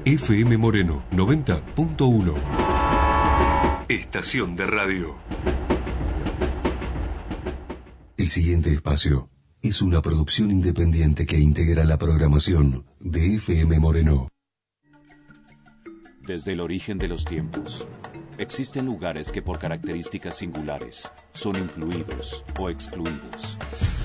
FM Moreno 90.1. Estación de radio. El siguiente espacio es una producción independiente que integra la programación de FM Moreno. Desde el origen de los tiempos, existen lugares que por características singulares son incluidos o excluidos.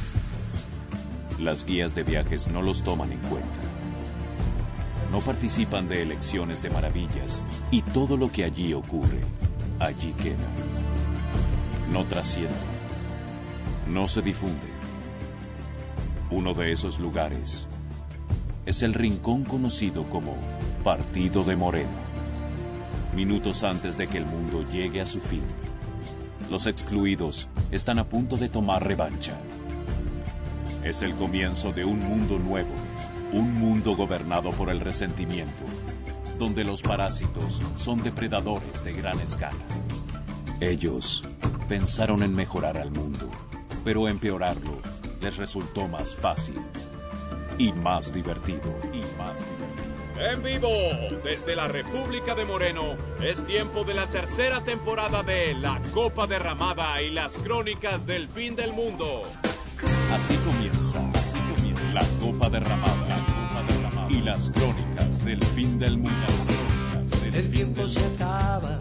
Las guías de viajes no los toman en cuenta. No participan de elecciones de maravillas y todo lo que allí ocurre, allí queda. No trasciende. No se difunde. Uno de esos lugares es el rincón conocido como Partido de Moreno. Minutos antes de que el mundo llegue a su fin, los excluidos están a punto de tomar revancha. Es el comienzo de un mundo nuevo, un mundo gobernado por el resentimiento, donde los parásitos son depredadores de gran escala. Ellos pensaron en mejorar al mundo, pero empeorarlo les resultó más fácil y más divertido. En vivo, desde la República de Moreno, es tiempo de la tercera temporada de La Copa Derramada y las Crónicas del Fin del Mundo. Así comienza La Copa Derramada y las Crónicas del Fin del Mundo. El tiempo se acaba,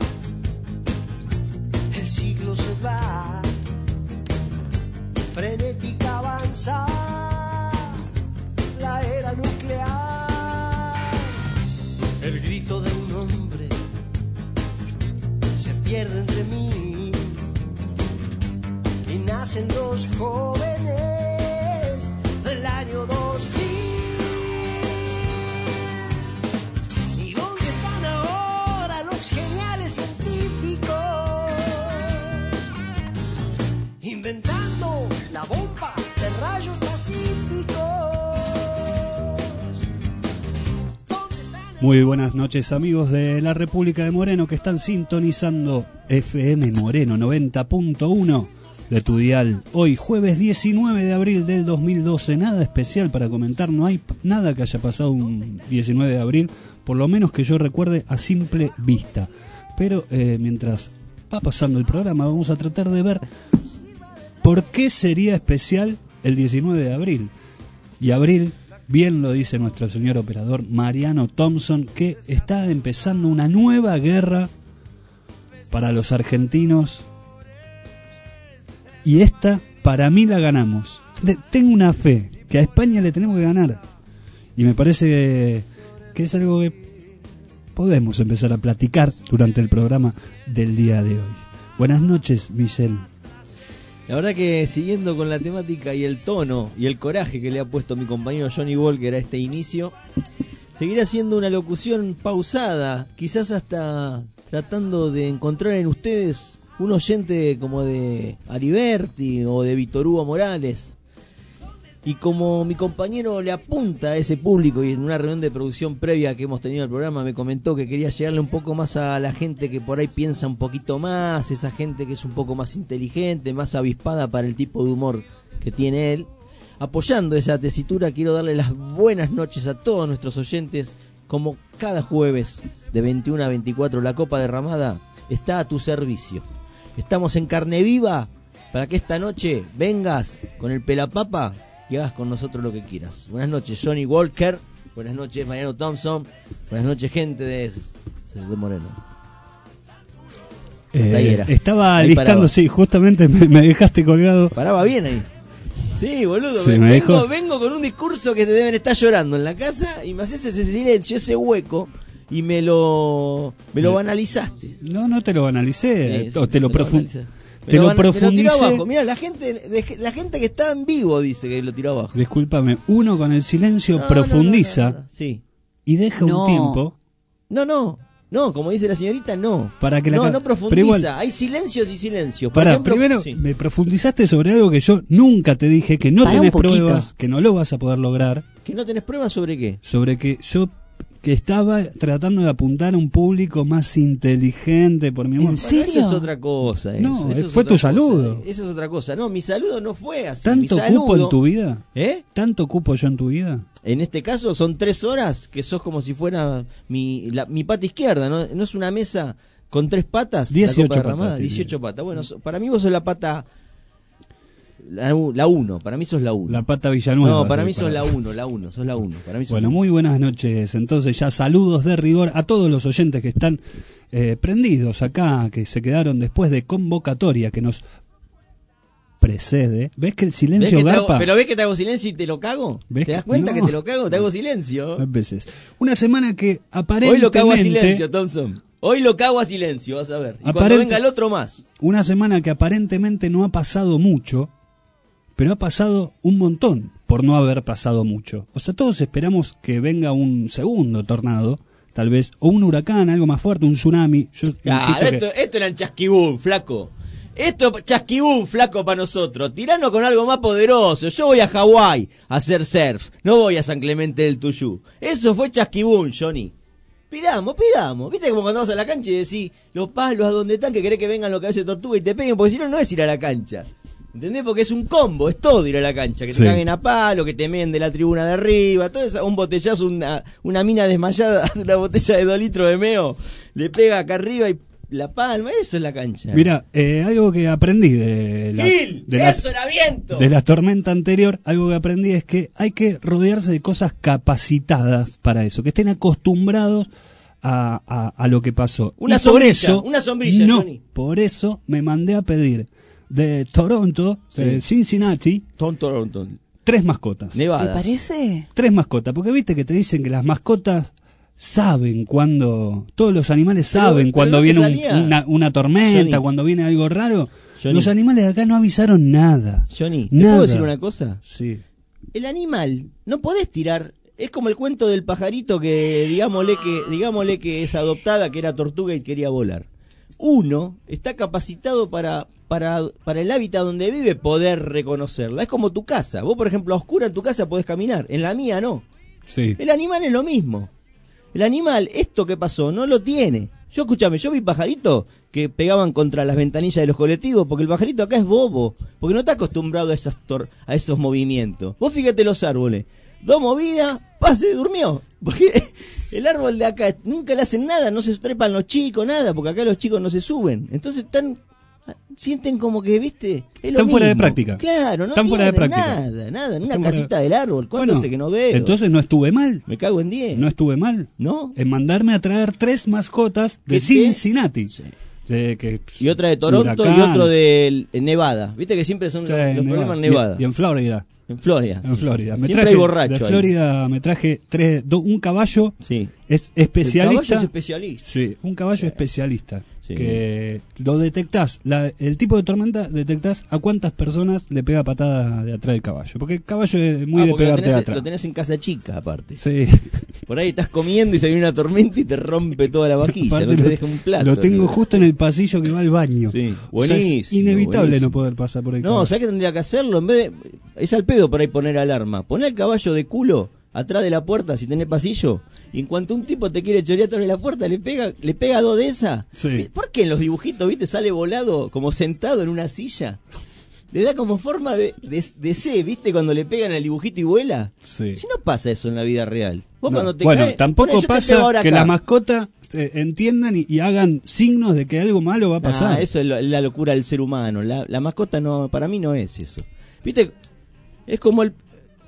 el siglo se va, frenética avanza la era nuclear. El grito de un hombre se pierde entre mí y nacen los jóvenes del año 2000. ¿Y dónde están ahora los geniales científicos inventando la bomba de rayos pacíficos? Muy buenas noches, amigos de la República de Moreno que están sintonizando FM Moreno 90.1 de tu dial. Hoy jueves 19 de abril del 2012, nada especial para comentar, no hay nada que haya pasado un 19 de abril, por lo menos que yo recuerde a simple vista. Pero mientras va pasando el programa vamos a tratar de ver por qué sería especial el 19 de abril. Y abril, bien lo dice nuestro señor operador Mariano Thompson, que está empezando una nueva guerra para los argentinos. Y esta, para mí, la ganamos. Tengo una fe que a España le tenemos que ganar. Y me parece que es algo que podemos empezar a platicar durante el programa del día de hoy. Buenas noches, Michelle. La verdad que siguiendo con la temática y el tono y el coraje que le ha puesto mi compañero Johnny Walker a este inicio, seguiré haciendo una locución pausada, quizás hasta tratando de encontrar en ustedes un oyente como de Ariberti o de Víctor Hugo Morales. Y como mi compañero le apunta a ese público, y en una reunión de producción previa que hemos tenido al programa me comentó que quería llegarle un poco más a la gente que por ahí piensa un poquito más, esa gente que es un poco más inteligente, más avispada para el tipo de humor que tiene él. Apoyando esa tesitura, quiero darle las buenas noches a todos nuestros oyentes. Como cada jueves de 21 a 24, La Copa Derramada está a tu servicio. Estamos en carne viva para que esta noche vengas con el pelapapa y hagas con nosotros lo que quieras. Buenas noches, Johnny Walker. Buenas noches, Mariano Thompson. Buenas noches, gente de Moreno. Estaba listando, sí, justamente me dejaste colgado. Paraba bien ahí. Sí, boludo. Sí, vengo con un discurso que te deben estar llorando en la casa y me haces ese silencio, ese hueco. Y me lo banalizaste. No te lo banalicé, sí, o te lo profundicé. Me lo tiró abajo. Mirá, la gente que está en vivo dice que lo tiró abajo. Discúlpame, uno con el silencio profundiza sí. Y deja un tiempo. No, como dice la señorita, no. Para que no profundiza. Igual, hay silencios y silencios. Por ejemplo, primero sí. Me profundizaste sobre algo que yo nunca te dije, que no tenés pruebas, que no lo vas a poder lograr. ¿Que no tenés pruebas sobre qué? Sobre que yo que estaba tratando de apuntar a un público más inteligente por mi amor. ¿En serio? Eso es otra cosa. No, eso fue otra tu saludo. cosa. Eso es otra cosa. No, mi saludo no fue así. ¿Tanto mi saludo, cupo en tu vida? ¿Eh? ¿Tanto cupo yo en tu vida? En este caso son 3 horas que sos como si fuera mi pata izquierda, ¿no? ¿No es una mesa con 3 patas? 18 la Copa Derramada, patas. 18 patas. Bueno, para mí vos sos la pata... La 1, para mí sos la 1. La pata Villanueva. No, para mí sos la 1, sos la 1. Para mí sos Bueno, la 1. muy buenas noches. Entonces ya saludos de rigor a todos los oyentes que están prendidos acá, que se quedaron después de convocatoria que nos precede. ¿Ves que el silencio garpa? Pero ves que te hago silencio y te lo cago. ¿Te das cuenta que te lo cago? Te hago silencio. A veces. Una semana que aparentemente... Hoy lo cago a silencio, Thompson. Hoy lo cago a silencio, vas a ver. Y cuando venga el otro más. Una semana que aparentemente no ha pasado mucho, pero ha pasado un montón por no haber pasado mucho. O sea, todos esperamos que venga un segundo tornado, tal vez, o un huracán, algo más fuerte, un tsunami. Yo esto era un chasquibún, flaco. Esto es chasquibún, flaco, para nosotros. Tiranos con algo más poderoso. Yo voy a Hawái a hacer surf. No voy a San Clemente del Tuyú. Eso fue chasquibún, Johnny. Pidamos. Viste como cuando vas a la cancha y decís los palos a donde están, que querés que vengan los cabezas de tortuga y te peguen, porque si no, no es ir a la cancha. ¿Entendés? Porque es un combo, es todo ir a la cancha. Que te caguen a palo, que te meen de la tribuna de arriba, todo eso, un botellazo, una mina desmayada, una botella de 2 litros de meo, le pega acá arriba y la palma, eso es la cancha. Mira, algo que aprendí de la tormenta anterior, algo que aprendí es que hay que rodearse de cosas capacitadas para eso, que estén acostumbrados a lo que pasó. Una sombrilla, no, Johnny. Por eso me mandé a pedir de Toronto, de Cincinnati, Toronto, 3 mascotas. Nevadas. ¿Te parece? 3 mascotas, porque viste que te dicen que las mascotas saben cuando, todos los animales saben cuando viene una tormenta, Johnny, cuando viene algo raro. Johnny, los animales de acá no avisaron nada. Johnny, ¿te nada. puedo decir una cosa? Sí. El animal, no podés tirar. Es como el cuento del pajarito que digámosle que es adoptada, que era tortuga y quería volar. Uno está capacitado para el hábitat donde vive poder reconocerla. Es como tu casa. Vos, por ejemplo, a oscura en tu casa podés caminar, en la mía no. Sí. El animal es lo mismo. El animal, esto que pasó, no lo tiene. Yo vi pajaritos que pegaban contra las ventanillas de los colectivos, porque el pajarito acá es bobo, porque no está acostumbrado a esos movimientos. Vos fíjate los árboles. 2 movidas, se durmió. Porque el árbol de acá nunca le hacen nada, no se trepan los chicos, nada, porque acá los chicos no se suben. Entonces sienten como que, viste, es lo están mismo. Fuera de práctica. Claro, no están fuera de práctica. Nada, en una casita del árbol. ¿Cuándo hace que no veo? Entonces no estuve mal. Me cago en 10. No estuve mal. ¿No? En mandarme a traer 3 mascotas de Cincinnati. Sí. Y otra de Toronto y otro de Nevada. Viste que siempre son los problemas en Nevada. Y en Florida. En Florida. Siempre hay borracho. De Florida me traje un caballo. Sí. Es especialista. El caballo es especialista. Sí, un caballo especialista. Sí. Que lo detectás. El tipo de tormenta detectás a cuántas personas le pega patada de atrás del caballo. Porque el caballo es muy de pegarte de atrás. Lo tenés en casa chica, aparte. Sí. Por ahí estás comiendo y se viene una tormenta y te rompe toda la vajilla. No te deja un plato. Lo tengo justo en el pasillo que va al baño. Sí. Buenísimo. O sea, es inevitable no poder pasar por ahí. No, ¿sabés qué tendría que hacerlo? En vez de. Es al pedo por ahí poner alarma. Poner el caballo de culo atrás de la puerta si tenés pasillo. Y en cuanto un tipo te quiere chorear atrás de la puerta, le pega 2 de esas. Sí. ¿Por qué en los dibujitos, viste, sale volado como sentado en una silla? Le da como forma de C, ¿viste? Cuando le pegan el dibujito y vuela. Sí. Si no pasa eso en la vida real. Vos no. cuando te bueno, caes, tampoco pasa que la mascota entiendan y hagan signos de que algo malo va a pasar. Eso es la locura del ser humano. La mascota no, para mí no es eso. ¿Viste? Es como el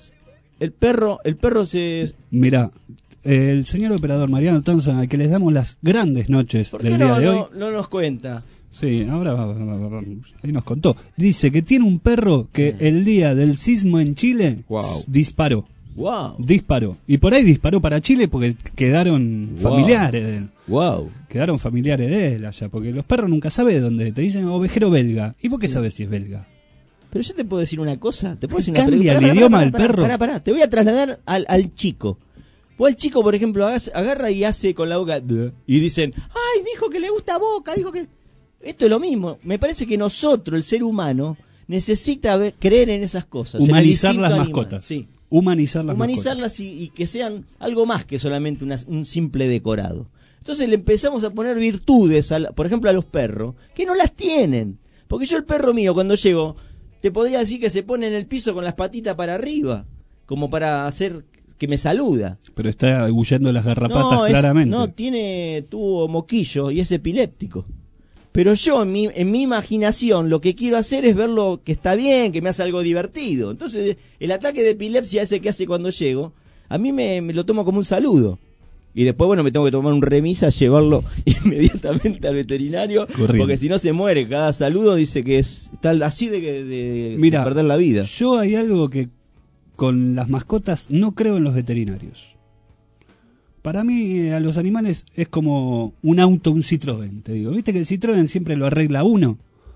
perro se... Mirá, el señor operador Mariano Thompson, al que les damos las grandes noches del día de hoy. No nos cuenta. Sí, ahora ahí nos contó. Dice que tiene un perro que el día del sismo en Chile disparó. Wow. Disparó. Y por ahí disparó para Chile porque quedaron familiares de él. Wow. Quedaron familiares de él allá. Porque los perros nunca saben dónde. Te dicen ovejero belga. ¿Y por qué sabes si es belga? Pero yo te puedo decir una cosa. ¿Te puedo decir una pregunta? ¿Cambia el idioma del perro? Pará. Te voy a trasladar al chico. Vos el chico, por ejemplo, agarra y hace con la boca. Y dicen, ay, dijo que le gusta Boca. Dijo que... Esto es lo mismo. Me parece que nosotros, el ser humano, necesita creer en esas cosas. Humanizar las mascotas. Sí. Humanizar las humanizarlas y que sean algo más que solamente un simple decorado. Entonces le empezamos a poner virtudes, por ejemplo, a los perros, que no las tienen. Porque yo el perro mío, cuando llego, te podría decir que se pone en el piso con las patitas para arriba, como para hacer que me saluda. Pero está huyendo las garrapatas claramente. No, tuvo moquillo y es epiléptico. Pero yo, en mi imaginación, lo que quiero hacer es verlo que está bien, que me hace algo divertido. Entonces, el ataque de epilepsia ese que hace cuando llego, a mí me lo tomo como un saludo. Y después, bueno, me tengo que tomar un remisa, llevarlo inmediatamente al veterinario, corriendo. Porque si no se muere. Cada saludo dice que está así de perder la vida. Yo hay algo que con las mascotas no creo en los veterinarios. Para mí, a los animales es como un auto, un Citroën, te digo. ¿Viste que el Citroën siempre lo arregla uno?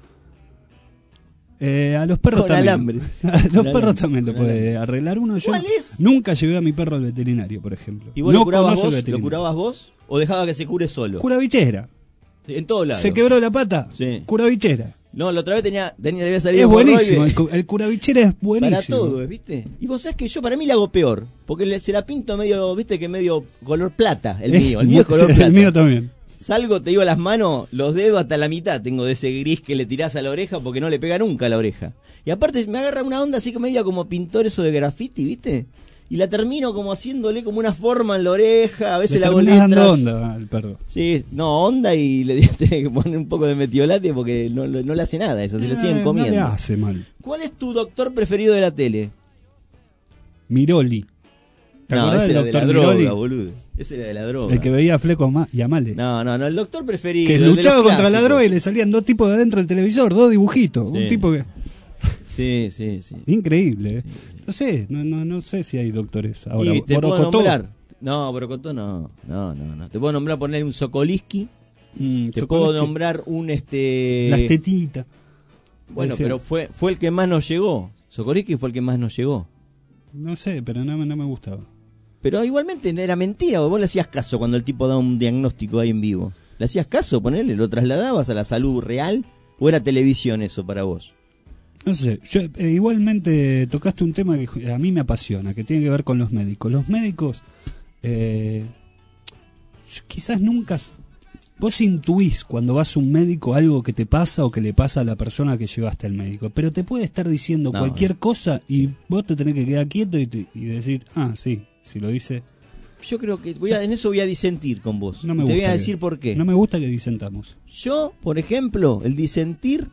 A los perros con también. Alambre. A los perros también lo puede arreglar uno. Yo ¿Cuál es? nunca llevé a mi perro al veterinario, por ejemplo. ¿Y vos no lo curabas conoce el vos? ¿Lo veterinario. curabas vos? ¿O dejaba que se cure solo? Cura bichera. En todos lados. Se quebró la pata. Sí. Cura bichera. No, la otra vez le había salido Es buenísimo. hemorroide. El curabichera es buenísimo. Para todo, ¿viste? Y vos sabés que yo para mí la hago peor. Porque se la pinto medio, ¿viste? Que medio color plata. El mío es color sí, plata. El mío también. Salgo, te digo las manos, los dedos hasta la mitad tengo de ese gris que le tirás a la oreja porque no le pega nunca a la oreja. Y aparte me agarra una onda así que media como pintor eso de graffiti, ¿viste? Y la termino como haciéndole como una forma en la oreja, a veces la hago letras. Dando onda al perro. Sí, no, onda y le tiene que poner un poco de metiolate porque no le hace nada eso, se lo siguen comiendo. No le hace mal. ¿Cuál es tu doctor preferido de la tele? Miroli. ¿Te No, acordás ese del era de la doctor droga, Miroli? boludo. Ese era de la droga. El que veía a Fleco y a Male. No, el doctor preferido. Que el de luchaba los contra la clásicos. droga y le salían dos tipos de adentro del televisor, dos dibujitos. Sí. Un tipo que... Sí. Increíble, ¿eh? Sí. No sé, no sé si hay doctores ahora. Y te puedo Borocotó. nombrar. No, Borocotó no. Te puedo nombrar poner un Sokoliski. Te Sokolowski. puedo nombrar un Las tetitas. Bueno, Puede pero fue el que más nos llegó. Sokoliski fue el que más nos llegó. No sé, pero no me gustaba. Pero igualmente era mentira, vos le hacías caso cuando el tipo daba un diagnóstico ahí en vivo. ¿Le hacías caso, ponele? ¿Lo trasladabas a la salud real? ¿O era televisión eso para vos? No sé, yo igualmente tocaste un tema que a mí me apasiona, que tiene que ver con los médicos. Los médicos, quizás nunca... Vos intuís cuando vas a un médico algo que te pasa o que le pasa a la persona que llevaste al médico, pero te puede estar diciendo cualquier cosa y vos te tenés que quedar quieto y decir, sí, si lo dice... Yo creo que en eso voy a disentir con vos. No me Te voy gusta a decir por qué. No me gusta que disentamos. Yo, por ejemplo, el disentir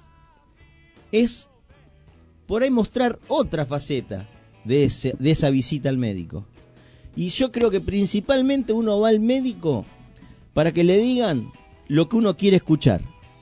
es por ahí mostrar otra faceta de esa visita al médico. Y yo creo que principalmente uno va al médico para que le digan lo que uno quiere escuchar.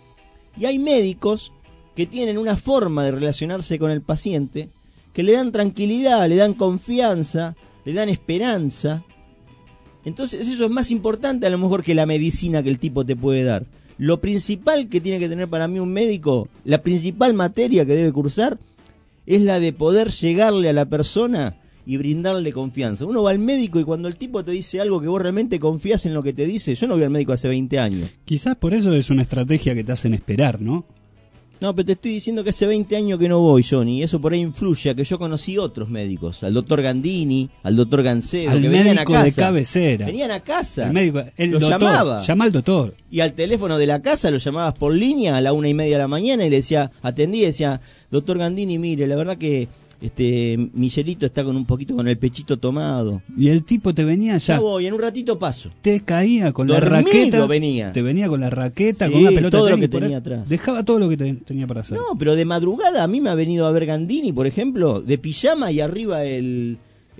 Y hay médicos que tienen una forma de relacionarse con el paciente que le dan tranquilidad, le dan confianza, le dan esperanza. Entonces eso es más importante a lo mejor que la medicina que el tipo te puede dar. Lo principal que tiene que tener para mí un médico, la principal materia que debe cursar, es la de poder llegarle a la persona y brindarle confianza. Uno va al médico y cuando el tipo te dice algo que vos realmente confías en lo que te dice, yo no voy al médico hace 20 años. Quizás por eso es una estrategia que te hacen esperar, ¿no? No, pero te estoy diciendo que hace 20 años que no voy, Johnny, y eso por ahí influye a que yo conocí otros médicos, al doctor Gandini, al doctor Gancedo, al que venían a médico casa. de cabecera. Venían a casa. El médico, lo doctor, llamaba. Llama al doctor. Y al teléfono de la casa lo llamabas por línea a la 1:30 de la mañana y le decía, atendía y decía, doctor Gandini, mire, la verdad que Miguelito está con un poquito con el pechito tomado. Y el tipo te venía ya. Ya voy, en un ratito paso. Te caía con Dormido la raqueta. venía. Te venía con la raqueta, Sí, con una pelota todo de lo tenis que por tenía ahí. atrás. Dejaba todo lo que tenía para hacer. No, pero de madrugada a mí me ha venido a ver Gandini, por ejemplo, de pijama y arriba el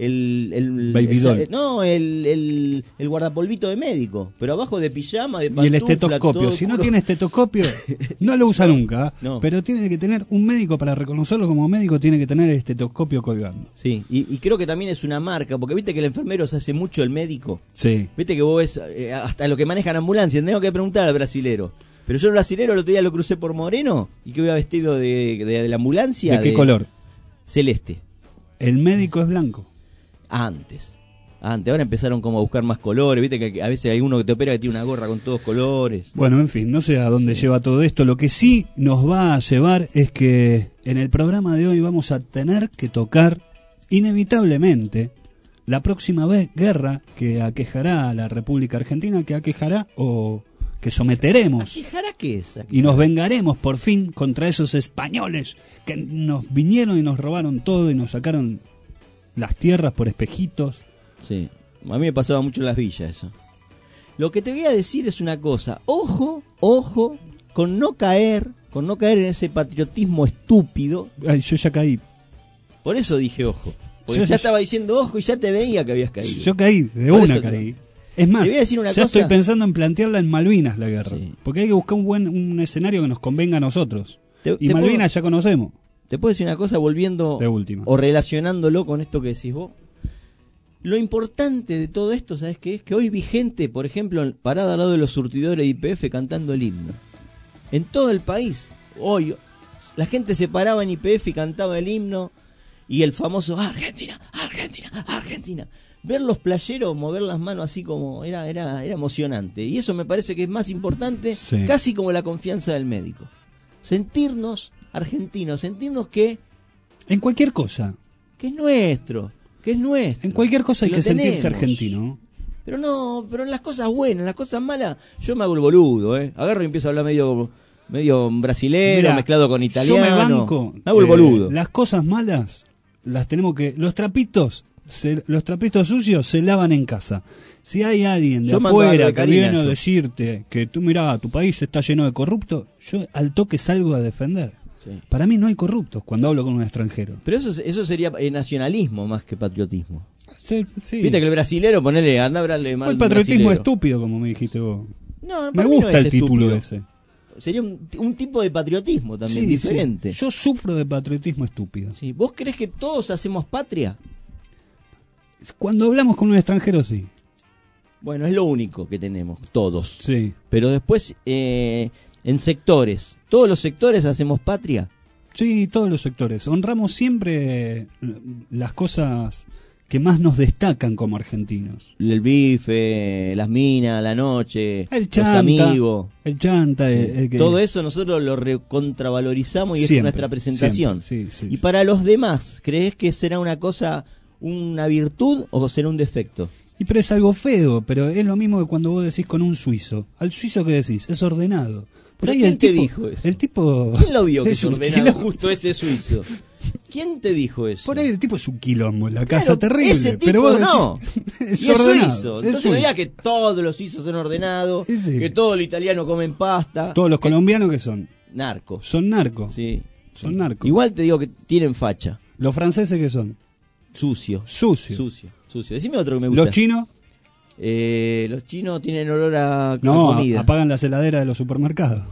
Baby doll. No, el guardapolvito de médico, pero abajo de pijama, de pantufla. Y el estetoscopio. todo Si no oscuro. tiene estetoscopio, no lo usa nunca. No. Pero tiene que tener un médico para reconocerlo como médico, tiene que tener el estetoscopio colgando. Sí, y creo que también es una marca, porque viste que el enfermero se hace mucho el médico. Sí. Viste que vos ves hasta lo que manejan ambulancias, tengo que preguntar al brasilero. Pero yo el brasilero el otro día lo crucé por Moreno y que iba vestido de la ambulancia. ¿De qué color? Celeste. El médico es blanco. Antes, ahora empezaron como a buscar más colores, viste que a veces hay uno que te opera que tiene una gorra con todos colores. Bueno, en fin, no sé a dónde lleva todo esto. Lo que sí nos va a llevar es que en el programa de hoy vamos a tener que tocar inevitablemente, la próxima guerra que aquejará a la República Argentina, que aquejará o que someteremos. ¿Aquejará qué es? Y nos vengaremos por fin contra esos españoles que nos vinieron y nos robaron todo y nos sacaron las tierras por espejitos. Sí, a mí me pasaba mucho en las villas eso. Lo que te voy a decir es una cosa, ojo con no caer en ese patriotismo estúpido. Ay, yo ya caí. Por eso dije ojo, porque ya estaba diciendo ojo y ya te veía que habías caído. Yo caí, de Por una eso caí. Es más, te voy a decir una ya cosa. estoy pensando en plantearla en Malvinas la guerra, Sí. porque hay que buscar un escenario que nos convenga a nosotros. Te Malvinas ya conocemos. Te puedo decir una cosa volviendo De última. o relacionándolo con esto que decís vos. Lo importante de todo esto, ¿sabes qué es? Que hoy vi gente, por ejemplo, parada al lado de los surtidores de YPF cantando el himno. En todo el país, hoy, la gente se paraba en YPF y cantaba el himno y el famoso Argentina, Argentina, Argentina. Ver los playeros mover las manos así como era emocionante. Y eso me parece que es más importante, Sí. casi como la confianza del médico. Sentirnos argentinos, sentirnos que En cualquier cosa. es nuestro, que es nuestro. En cualquier cosa hay lo que sentirse tenemos. argentino. Pero en las cosas buenas, en las cosas malas, yo me hago el boludo, Agarro y empiezo a hablar medio brasilero, Mirá, mezclado con italiano. Yo me banco. Me hago el boludo. Las cosas malas las tenemos que... Los trapitos sucios se lavan en casa. Si hay alguien de Yo mando algo afuera de que Karina, viene a yo. decirte que tú mirá, tu país está lleno de corruptos, yo al toque salgo a defender. Sí. Para mí no hay corruptos cuando hablo con un extranjero. Pero eso sería nacionalismo más que patriotismo. Sí, sí. Viste que el brasilero, ponele, anda a hablarle mal. O el patriotismo estúpido, como me dijiste vos. No, Me para mí no gusta es el título estúpido. ese. Sería un tipo de patriotismo también, Sí, diferente. sí. Yo sufro de patriotismo estúpido. Sí. ¿Vos crees que todos hacemos patria? Cuando hablamos con un extranjero, sí. Bueno, es lo único que tenemos, todos. Sí. Pero después, en sectores, ¿todos los sectores hacemos patria? Sí, todos los sectores. Honramos siempre las cosas que más nos destacan como argentinos. El bife, las minas, la noche, El los chanta, amigos. el chanta, el que... Todo eso nosotros lo contravalorizamos y Siempre, es nuestra presentación. siempre, sí, Y para los demás, ¿crees que será una cosa, una virtud o será un defecto? Y pero es algo feo, pero es lo mismo que cuando vos decís con un suizo. Al suizo que decís, es ordenado. Por ¿Pero ahí quién el te tipo, dijo eso? El tipo... ¿Quién lo vio que es un ordenado quilombo. justo ese suizo? ¿Quién te dijo eso? Por ahí el tipo es un quilombo en la Claro, casa, terrible. ese tipo pero vos decís, no. es Y es ordenado. suizo. es Entonces no digas suizo. que todos los suizos son ordenados, Sí, sí. que todo el italiano comen pasta. Todos los colombianos que son. Narcos. Son narcos. Sí. Son sí. narcos. Igual te digo que tienen facha. Los franceses que son. Sucio. Sucios. Sucio. Decime otro que me gusta. Los chinos, Los chinos tienen olor a no, comida. apagan las heladeras de los supermercados.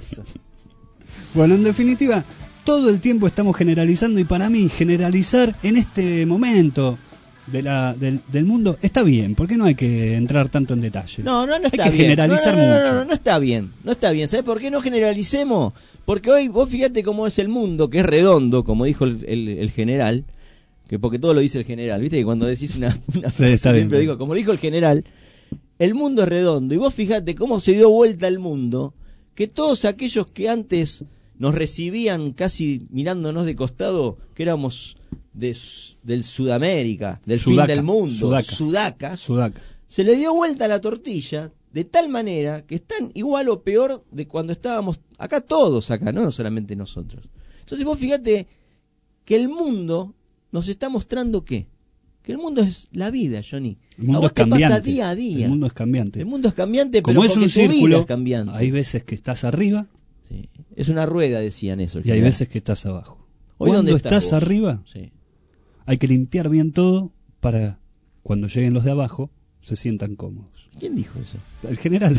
Bueno, en definitiva, todo el tiempo estamos generalizando y para mí generalizar en este momento del mundo está bien, porque no hay que entrar tanto en detalle. No está hay que bien. generalizar no, mucho. está bien. No está bien. ¿Sabes por qué no generalicemos? Porque hoy, vos fíjate cómo es el mundo, que es redondo, como dijo el general, que porque todo lo dice el general. Viste que cuando decís una frase, está bien. siempre digo, como dijo el general, el mundo es redondo. Y vos fíjate cómo se dio vuelta el mundo, que todos aquellos que antes nos recibían casi mirándonos de costado, que éramos del Sudamérica, del Sudaca, fin del mundo, Sudaca. sudacas, se le dio vuelta la tortilla de tal manera que están igual o peor de cuando estábamos acá, todos acá, no solamente nosotros. Entonces vos fíjate que el mundo nos está mostrando que el mundo es la vida, Johnny. El mundo a vos es te cambiante. pasa día a día. El mundo es cambiante. El mundo es cambiante, Como pero es un porque tu vida círculo, es cambiante. hay veces que estás arriba Sí. Es una rueda, decían eso. y hay veces que estás abajo. Hoy, Cuando ¿dónde estás vos? arriba, Sí. hay que limpiar bien todo para cuando lleguen los de abajo se sientan cómodos. ¿Quién dijo eso? El general.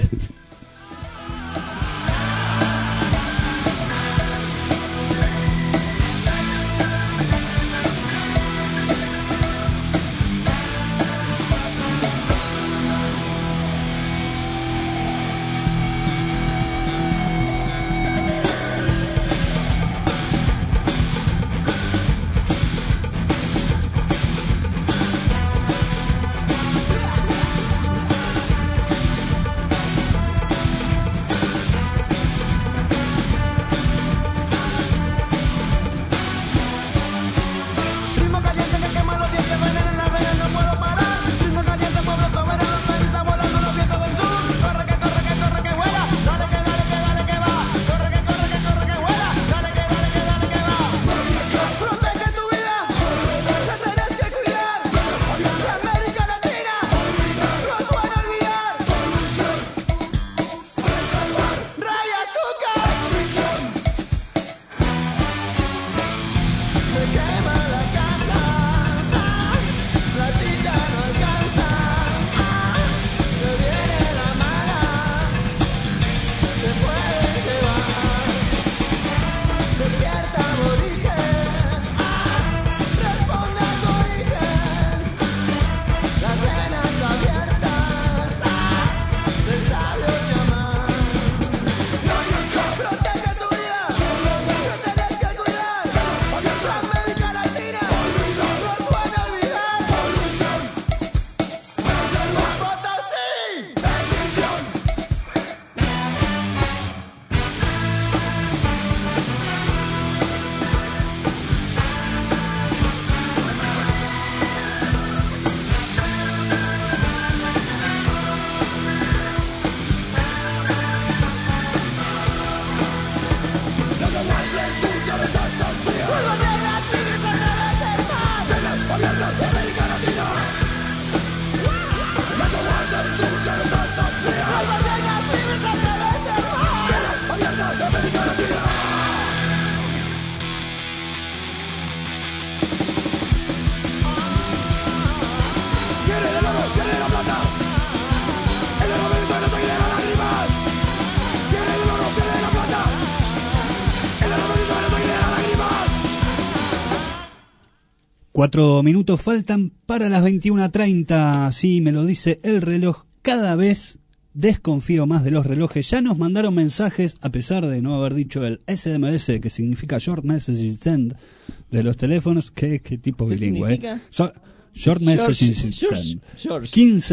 4 minutos faltan para las 21:30. Sí, me lo dice el reloj. Cada vez desconfío más de los relojes. Ya nos mandaron mensajes, a pesar de no haber dicho el SMS, que significa Short Message Send, de los teléfonos. ¿Qué tipo bilingüe? ¿Qué Short Message Send. George.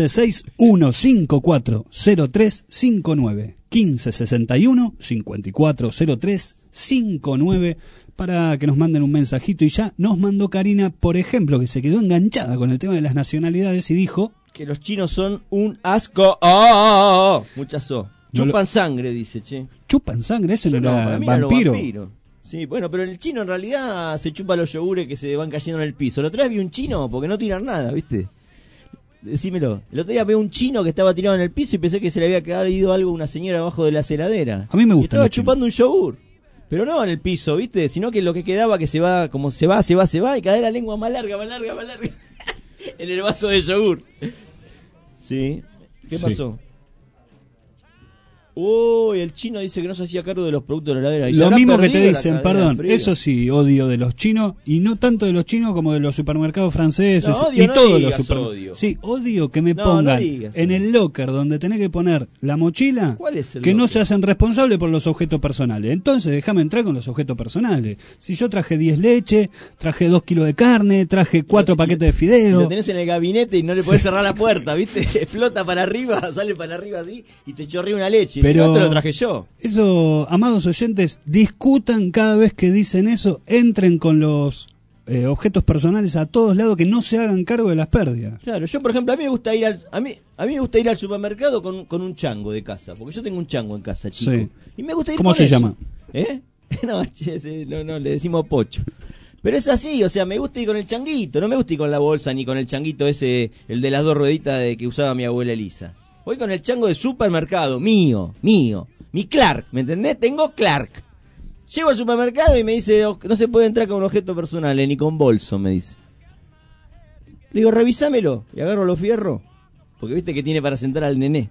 1561-540359. 1561-540359. Para que nos manden un mensajito. Y ya nos mandó Karina, por ejemplo, que se quedó enganchada con el tema de las nacionalidades y dijo que los chinos son un asco. ¡Oh! Muchas O. Chupan sangre, dice, che. ¿Chupan sangre? Ese no era vampiro. Sí, bueno, pero el chino en realidad se chupa los yogures que se van cayendo en el piso. La otra vez vi un chino, porque no tiran nada, ¿viste? Decímelo. El otro día vi un chino que estaba tirado en el piso y pensé que se le había caído algo a una señora abajo de la heladera. A mí me gusta. Y estaba chupando un yogur. Pero no en el piso, ¿viste? Sino que lo que quedaba que se va, como se va, y cae la lengua más larga. En el vaso de yogur. ¿Sí? ¿Qué pasó? Uy, el chino dice que no se hacía cargo de los productos de la heladera. Lo mismo que te dicen, perdón, eso sí, odio de los chinos, y no tanto de los chinos como de los supermercados franceses, no, odio, y no todos digas los supermercados. Odio. Sí, odio que me pongan en el locker donde tenés que poner la mochila, ¿cuál es el que locker? No se hacen responsables por los objetos personales. Entonces déjame entrar con los objetos personales. Si yo traje 10 leche, traje 2 kilos de carne, traje 4 paquetes de fideos. Lo tenés en el gabinete y no le podés cerrar la puerta, ¿viste? Explota para arriba, sale para arriba así y te chorrea una leche. Pero si no, te lo traje yo. Eso, amados oyentes, discutan cada vez que dicen eso, entren con los objetos personales a todos lados, que no se hagan cargo de las pérdidas. Claro, yo por ejemplo, a mí me gusta ir al supermercado con un chango de casa, porque yo tengo un chango en casa, chico. Sí. Y me gusta ir ¿Cómo con se eso. llama? No, le decimos Pocho. Pero es así, o sea, me gusta ir con el changuito, no me gusta ir con la bolsa ni con el changuito ese, el de las 2 rueditas que usaba mi abuela Elisa. Voy con el chango de supermercado, mío. Mi Clark, ¿me entendés? Tengo Clark. Llego al supermercado y me dice, no se puede entrar con un objeto personal, ni con bolso, me dice. Le digo, revisámelo. Y agarro los fierros. Porque viste que tiene para sentar al nené.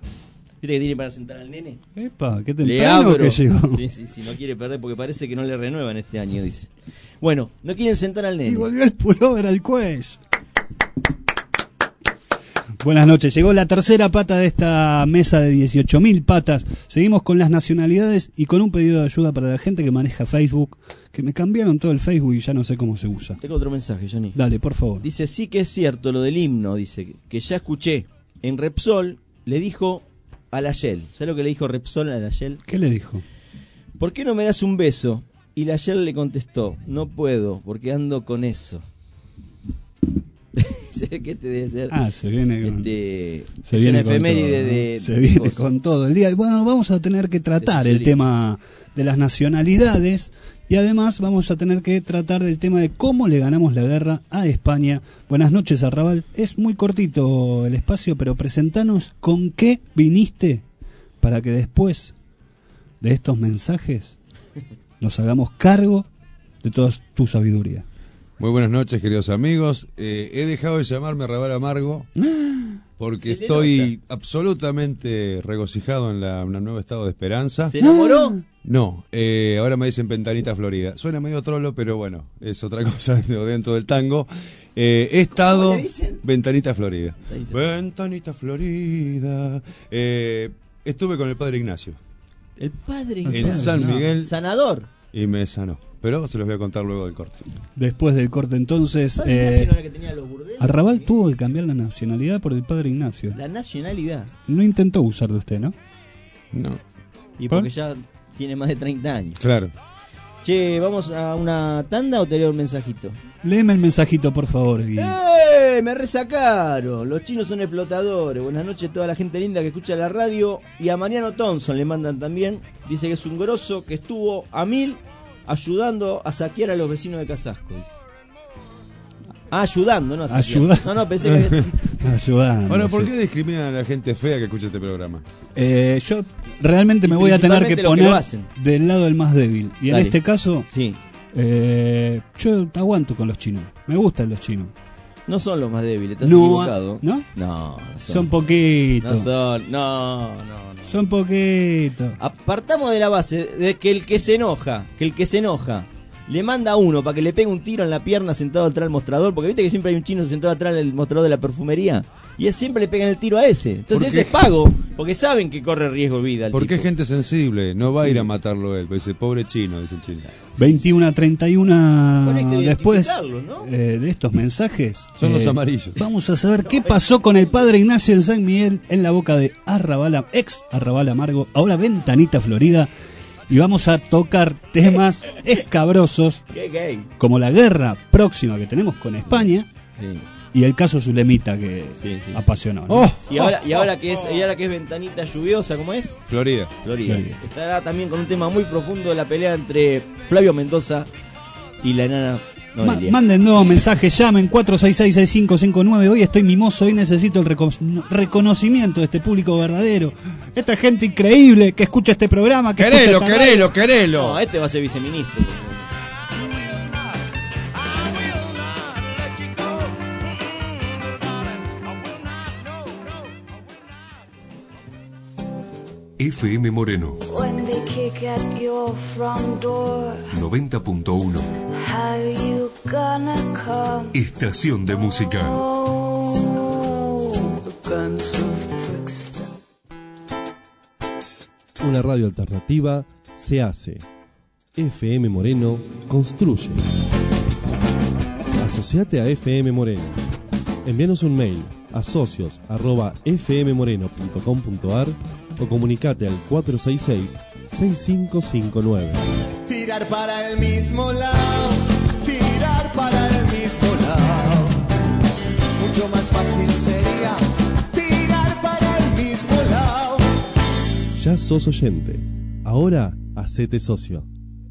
Epa, qué Le temprano abro. que llegó. Sí, no quiere perder porque parece que no le renuevan este año, dice. Bueno, no quieren sentar al Y nene. volvió el pullover al cuello. Buenas noches, llegó la tercera pata de esta mesa de 18.000 patas. Seguimos con las nacionalidades y con un pedido de ayuda para la gente que maneja Facebook, que me cambiaron todo el Facebook y ya no sé cómo se usa. Tengo otro mensaje, Johnny. Dale, por favor. Dice, sí que es cierto lo del himno, dice, que ya escuché. En Repsol le dijo a la Shell. ¿Sabes lo que le dijo Repsol a la Shell? ¿Qué le dijo? ¿Por qué no me das un beso? Y la Shell le contestó, no puedo, porque ando con eso. ¿Qué te debe ser? Se viene con, se viene con efeméride todo, ¿no? Se viene con todo el día. Bueno, vamos a tener que tratar el tema de las nacionalidades y además vamos a tener que tratar del tema de cómo le ganamos la guerra a España. Buenas noches, Arrabal. Es muy cortito el espacio, pero presentanos con qué viniste para que después de estos mensajes nos hagamos cargo de toda tu sabiduría. Muy buenas noches, queridos amigos. He dejado de llamarme Arrabal Amargo porque estoy absolutamente regocijado en un nuevo estado de esperanza. ¿Se enamoró? No, ahora me dicen Ventanita Florida. Suena medio trolo, pero bueno, es otra cosa dentro del tango. He estado... Ventanita Florida. Ventanita Florida. Estuve con el Padre Ignacio. El Padre Ignacio. En San Miguel. Sanador. Y me sanó. Pero se los voy a contar luego del corte. Después del corte, entonces, Arrabal tuvo que cambiar la nacionalidad por el Padre Ignacio. La nacionalidad. No intentó usar de usted, ¿no? No. Y porque ya tiene más de 30 años. Claro. Che, ¿vamos a una tanda o te leo un mensajito? Léeme el mensajito, por favor, Guille. Me resacaron. Los chinos son explotadores. Buenas noches a toda la gente linda que escucha la radio. Y a Mariano Thompson le mandan también. Dice que es un grosso que estuvo a 1000 ayudando a saquear a los vecinos de Casasco, dice. Ayudando, no a saquear. No, pensé que... Ayudando. Bueno, ¿por qué discriminan a la gente fea que escucha este programa? Yo realmente me voy a tener que poner del lado del más débil. Y en este caso, sí. Yo aguanto con los chinos. Me gustan los chinos. No son los más débiles, estás equivocado. ¿No? No. Son poquitos. No son, no. Son poquitos. Apartamos de la base de que el que se enoja le manda a uno para que le pegue un tiro en la pierna sentado atrás del mostrador, porque viste que siempre hay un chino sentado atrás del mostrador de la perfumería, y él siempre le pegan el tiro a ese. Entonces ese es pago, porque saben que corre riesgo de vida el Porque tipo. es gente sensible, no va a ir a matarlo él, ese pobre chino, dice el chino. 21:31 después ¿no? de estos mensajes. Son los amarillos. Vamos a saber qué pasó con el padre Ignacio en San Miguel en la boca de ex Arrabal Amargo, ahora Ventanita Florida. Y vamos a tocar temas escabrosos como la guerra próxima que tenemos con España y el caso Zulemita que apasionó, ¿no? Y ahora que es ventanita lluviosa, ¿cómo es? Florida. Estará también con un tema muy profundo de la pelea entre Flavio Mendoza y la enana Noelia. Manden nuevos mensajes, llamen 466-6559. Hoy estoy mimoso, hoy necesito el reconocimiento de este público verdadero. Esta gente increíble que escucha este programa. Que Querelo. No, este va a ser viceministro. FM Moreno 90.1 Estación de Música. Una radio alternativa se hace. FM Moreno construye. Asociate a FM Moreno. Envíanos un mail a socios@fmmoreno.com.ar o comunicate al 466-6559. Tirar para el mismo lado, tirar para el mismo lado. Mucho más fácil sería tirar para el mismo lado. Ya sos oyente. Ahora hacete socio.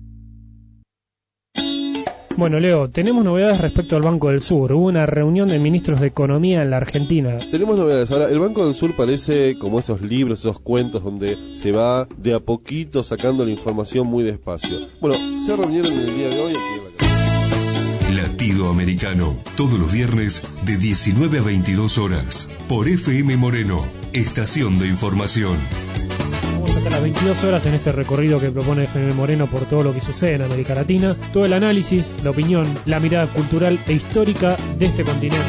Bueno, Leo, tenemos novedades respecto al Banco del Sur. Hubo una reunión de ministros de Economía en la Argentina. Tenemos novedades. Ahora, el Banco del Sur parece como esos libros, esos cuentos donde se va de a poquito sacando la información muy despacio. Bueno, se reunieron en el día de hoy aquí en la casa. Latido Americano, todos los viernes de 19 a 22 horas, por FM Moreno, Estación de Información. Hasta las 22 horas en este recorrido que propone FM Moreno por todo lo que sucede en América Latina, todo el análisis, la opinión, la mirada cultural e histórica de este continente.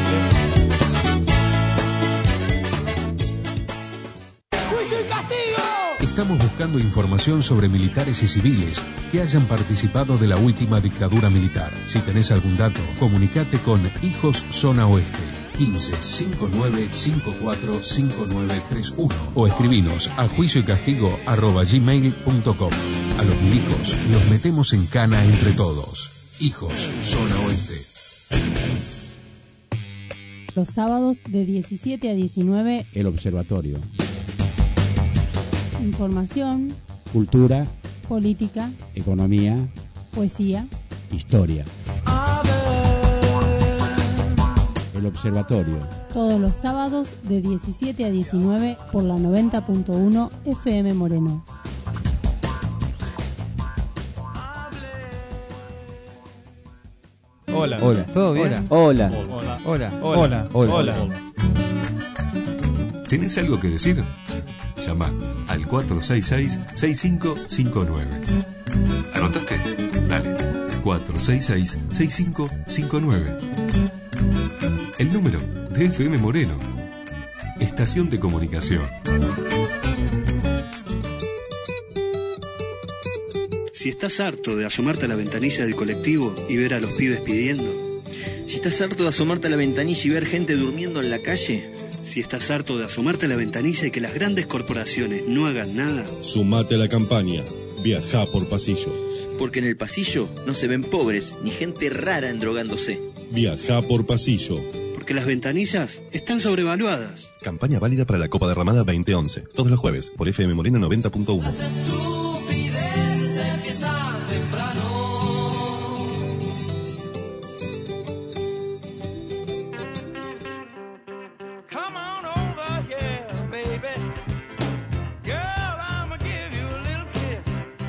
¡Juicio y castigo! Estamos buscando información sobre militares y civiles que hayan participado de la última dictadura militar. Si tenés algún dato, comunicate con Hijos Zona Oeste 1559545931 o escribinos a juicioycastigo@gmail.com. A los milicos los metemos en cana entre todos. Hijos Zona Oeste. Los sábados de 17 a 19. El Observatorio. Información. Cultura. Política. Economía. Poesía. Historia. El Observatorio. Todos los sábados de 17 a 19 por la 90.1 FM Moreno. Hola. Hola. ¿Todo bien? Hola. Hola. Hola. Hola. Hola. Hola. ¿Tenés algo que decir? Llama al 466-6559. ¿Anotaste? Dale. 466-6559. El número de FM Moreno. Estación de comunicación. Si estás harto de asomarte a la ventanilla del colectivo y ver a los pibes pidiendo. Si estás harto de asomarte a la ventanilla y ver gente durmiendo en la calle. Si estás harto de asomarte a la ventanilla y que las grandes corporaciones no hagan nada. Sumate a la campaña. Viajá por pasillo. Porque en el pasillo no se ven pobres ni gente rara endrogándose. Viajá por pasillo. Porque las ventanillas están sobrevaluadas. Campaña válida para la Copa Derramada 2011. Todos los jueves, por FM Moreno 90.1. Las estupideces empiezan temprano. Come on over here, baby. Girl, I'ma give you a little kiss.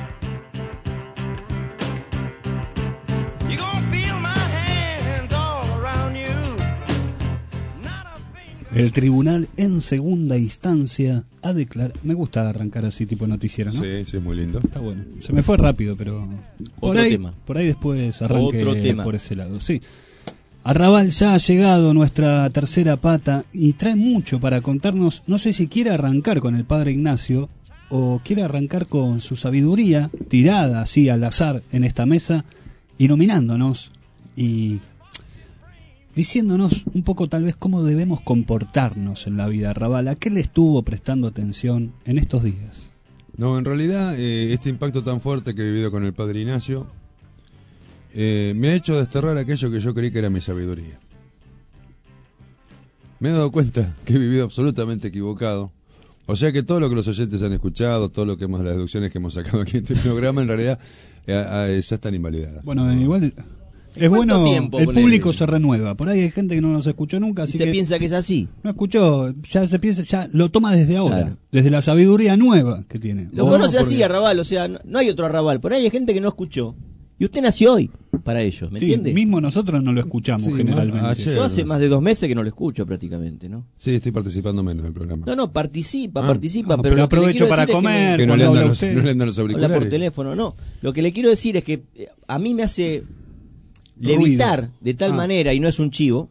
You gonna feel my hands all around you. El tribunal en segunda instancia ha declarado... Me gusta arrancar así tipo noticiero, ¿no? Sí, sí, es muy lindo. Está bueno. Se me fue rápido, pero... Por ahí después arranque por ese lado. Sí. Arrabal ya ha llegado, nuestra tercera pata, y trae mucho para contarnos. No sé si quiere arrancar con el padre Ignacio o quiere arrancar con su sabiduría tirada así al azar en esta mesa, iluminándonos y diciéndonos un poco tal vez cómo debemos comportarnos en la vida. Arrabal, ¿a qué le estuvo prestando atención en estos días? No, en realidad este impacto tan fuerte que he vivido con el padre Ignacio me ha hecho desterrar aquello que yo creí que era mi sabiduría. Me he dado cuenta que he vivido absolutamente equivocado. O sea que todo lo que los oyentes han escuchado, todo lo que las deducciones que hemos sacado aquí en este programa, en realidad ya están invalidadas. Bueno, igual es bueno, el público se renueva. Por ahí hay gente que no nos escuchó nunca, así se piensa que es así. No escuchó, ya se piensa, ya lo toma desde ahora, desde la sabiduría nueva que tiene. Lo conoce así Arrabal, o sea, no hay otro Arrabal. Por ahí hay gente que no escuchó. Y usted nació hoy para ellos, ¿me entiende? Mismo nosotros no lo escuchamos generalmente. Yo hace más de 2 meses que no lo escucho prácticamente, ¿no? Sí, estoy participando menos del programa. No, participa, pero aprovecho para comer, que no le andan los auriculares. Habla por teléfono, no. Lo que le quiero decir es que a mí me hace levitar de tal manera, y no es un chivo,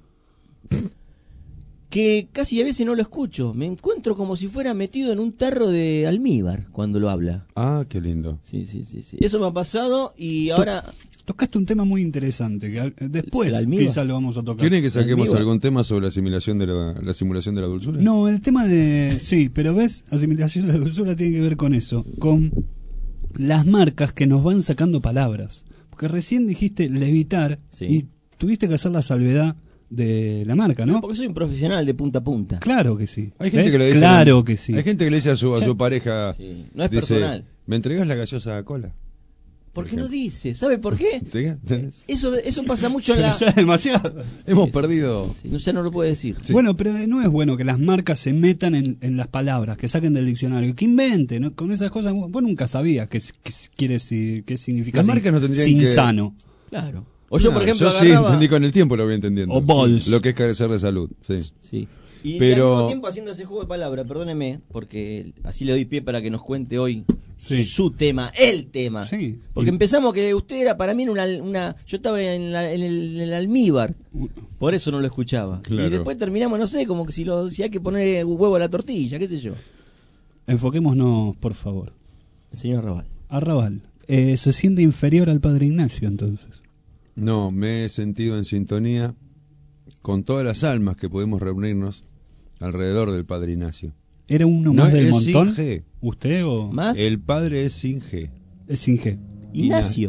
que casi a veces no lo escucho. Me encuentro como si fuera metido en un tarro de almíbar cuando lo habla. Ah, qué lindo. Sí. Eso me ha pasado y ahora... Tocaste un tema muy interesante, que después quizás lo vamos a tocar. ¿Quieren que saquemos algún tema sobre la simulación de la simulación de la dulzura? No, el tema de... Sí, pero ves, asimilación de la dulzura tiene que ver con eso, con las marcas que nos van sacando palabras. Porque recién dijiste levitar y tuviste que hacer la salvedad de la marca, ¿no? Porque soy un profesional de punta a punta. Claro que sí. Hay gente que le dice, claro que sí. Hay gente que le dice a su pareja, no es dice, personal. ¿me entregás la gaseosa a cola? ¿Por qué no dice? ¿Sabe por qué? ¿Tenés? Eso pasa mucho en la... Ya es demasiado. Hemos perdido. Ya no lo puede decir. Sí. Bueno, pero no es bueno que las marcas se metan en las palabras, que saquen del diccionario, que inventen, ¿no? Con esas cosas. Vos nunca sabías qué significa. Las marcas no tendrían insano. Claro. O yo, por ejemplo, yo sí, entendí con el tiempo, lo voy entendiendo. O bols. Lo que es carecer de salud. Sí. Y pero... al mismo tiempo haciendo ese juego de palabras, perdóneme, porque así le doy pie para que nos cuente hoy su tema, el tema. Sí. Porque empezamos que usted era para mí una yo estaba en el almíbar, por eso no lo escuchaba. Claro. Y después terminamos, no sé, como que si hay que poner huevo a la tortilla, qué sé yo. Enfoquémonos, por favor. El señor Arrabal. Arrabal, ¿se siente inferior al padre Ignacio entonces? No, me he sentido en sintonía con todas las almas que podemos reunirnos alrededor del padre Ignacio. ¿Era uno más del montón? Sin G. ¿Usted o...? ¿Más? El padre es sin G. Es sin G. Ignacio.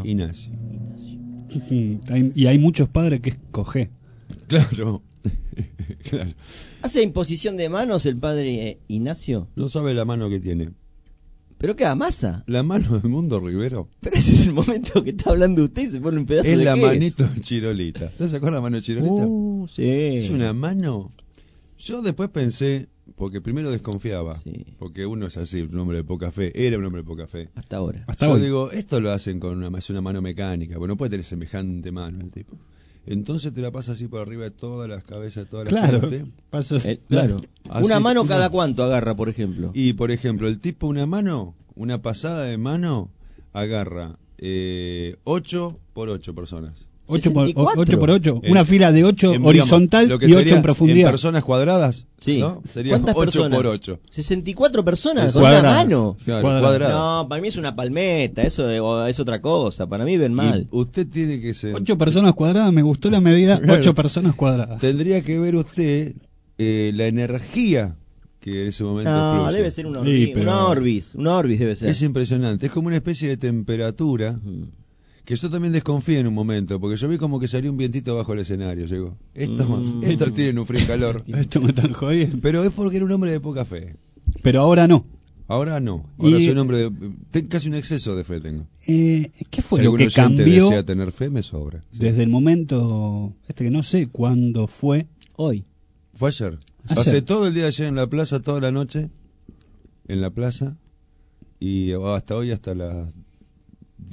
Y hay muchos padres que es con G. Claro. Claro. ¿Hace imposición de manos el padre Ignacio? No sabe la mano que tiene. ¿Pero qué amasa? La mano del Mundo Rivero. Pero ese es el momento que está hablando usted y se pone un pedazo es de la queso. manito Chirolita. ¿No se acuerda la mano de Chirolita? Sí. Es una mano. Yo después pensé, porque primero desconfiaba, porque uno es así, un hombre de poca fe, era un hombre de poca fe. Hasta ahora. Yo digo, esto lo hacen con una mano mecánica, porque no puede tener semejante mano el tipo. Entonces te la pasa así por arriba de todas las cabezas de toda la gente. Claro. Así, ¿Una mano cada cuánto agarra, por ejemplo? Y por ejemplo, el tipo una pasada de mano, agarra 8 por 8 personas. 8 por 8, una fila de 8 horizontal y 8 en profundidad. En personas cuadradas, sí. ¿no? Sería 8 personas? por 8. 64 personas con una mano. Claro, cuadradas. No, para mí es una palmeta, eso es otra cosa. Para mí ven mal. Y usted tiene que ser 8 personas cuadradas, me gustó la medida, 8 personas cuadradas. Tendría que ver usted la energía que en ese momento fluye. Debe ser una orbis debe ser. Es impresionante, es como una especie de temperatura. Que yo también desconfío en un momento, porque yo vi como que salió un vientito bajo el escenario, llegó. Estos tienen un frío calor. Esto me están jodiendo. Pero es porque era un hombre de poca fe. Pero ahora no. Ahora no. Ahora soy un hombre casi un exceso de fe tengo. ¿Qué fue si lo que cambió? Desea tener fe, me sobra. Desde el momento, que no sé cuándo fue. Hoy. Fue ayer. Pasé todo el día ayer en la plaza, toda la noche, en la plaza, y hasta hoy, hasta las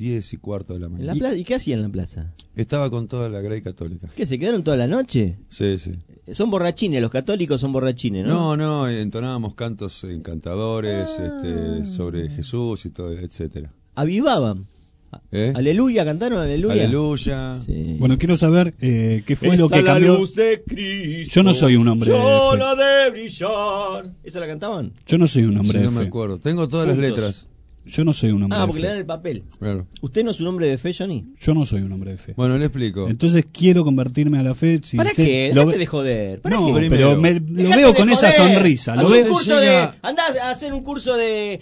10:15 de la ¿En mañana. la plaza? ¿Y qué hacían en la plaza? Estaba con toda la Grey católica. ¿Qué, se quedaron toda la noche? Sí, sí. Son borrachines, los católicos son borrachines, ¿no? No, entonábamos cantos encantadores sobre Jesús y todo, etcétera. Avivaban. Aleluya, cantaron aleluya. Aleluya. Sí. Bueno, quiero saber qué fue lo que la cambió. Luz de Cristo, yo no soy un hombre de fe. no de brillar. ¿Esa la cantaban? Yo no soy un hombre de no fe. me acuerdo. Tengo todas las letras. Yo no soy un hombre de fe. Porque le dan el papel. Claro. ¿Usted no es un hombre de fe, Johnny? Yo no soy un hombre de fe. Bueno, le explico. Entonces quiero convertirme a la fe. Si ¿Para usted qué? Déjate de joder. ¿Para no, qué? pero lo veo con esa sonrisa. Lo veo. Andá a hacer un curso de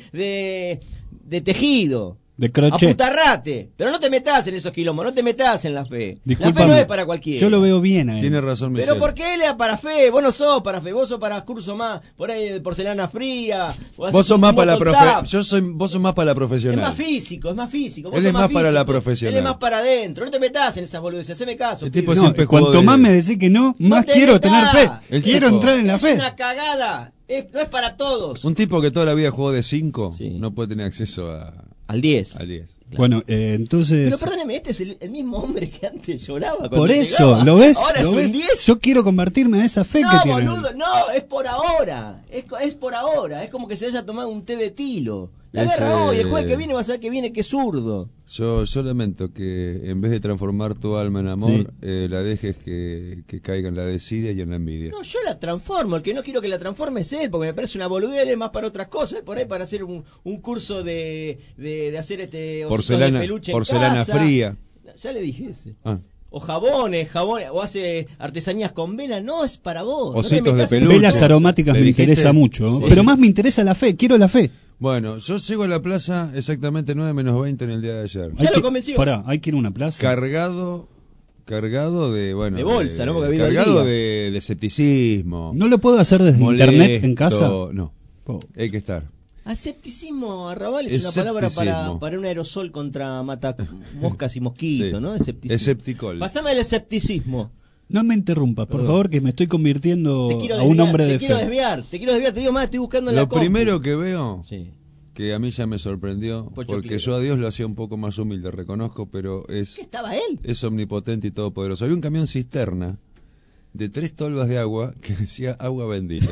tejido. De crochet. Aputarrate. Pero no te metas en esos quilombos, no te metas en la fe. Discúlpame, la fe no es para cualquiera. Yo lo veo bien ahí. Tiene razón, Pero Michelle. ¿por qué él es para fe? Vos no sos para fe, vos sos para curso más, por ahí de porcelana fría. Vos sos más para la vos sos más para la profesional. Es más físico, es más físico. Él es más para la profesional. Él es más para adentro. No te metas en esas boludeces, haceme caso. El tipo No, siempre cuanto más me decís que no, más quiero tener fe. Quiero entrar en la fe. Es una cagada. No es para todos. Un tipo que toda la vida jugó de 5 no puede tener acceso al 10. Al 10. Claro. Bueno, entonces. Pero perdóneme, este es el mismo hombre que antes lloraba. Por eso, llegaba. ¿lo ves? Ahora ¿Lo es ves? un 10. Yo quiero convertirme a esa fe que tiene. No, boludo, no, es por ahora. Es por ahora. Es como que se haya tomado un té de tilo. La agarra hoy, el jueves que viene va a ser que viene que es zurdo. Yo lamento que en vez de transformar tu alma en amor, la dejes que caiga en la desidia y en la envidia. No, yo la transformo. El que no quiero que la transforme es él, porque me parece una boludez, él es más para otras cosas. Por ahí para hacer un curso de hacer ositos de peluche porcelana en casa. fría. Ya le dije ese. Ah. O jabones, o hace artesanías con vela, no es para vos. Ositos no de peluche. Velas aromáticas me interesa mucho, sí. Pero más me interesa la fe, quiero la fe. Bueno, yo llego a la plaza exactamente 9:20 en el día de ayer. Ya lo convenció. Pará, hay que ir a una plaza. Cargado de, bueno... De bolsa, ¿no? Porque ha habido cargado el día. de escepticismo. ¿No lo puedo hacer desde molesto, internet en casa? No, hay que estar. Asepticismo, Arrabal, es una palabra para un aerosol contra moscas y mosquitos, Sí. ¿no? Escepticismo. Escepticol. Pasame el escepticismo. No me interrumpas, por favor, que me estoy convirtiendo Te a un hombre de te quiero fe. desviar, te digo más, estoy buscando en la Lo compu. primero que veo, Sí. que a mí ya me sorprendió, Pocho porque Clio. yo a Dios lo hacía un poco más humilde, reconozco, pero ¿Qué estaba él? es omnipotente y todopoderoso. Había un camión cisterna de 3 tolvas de agua que decía agua bendita.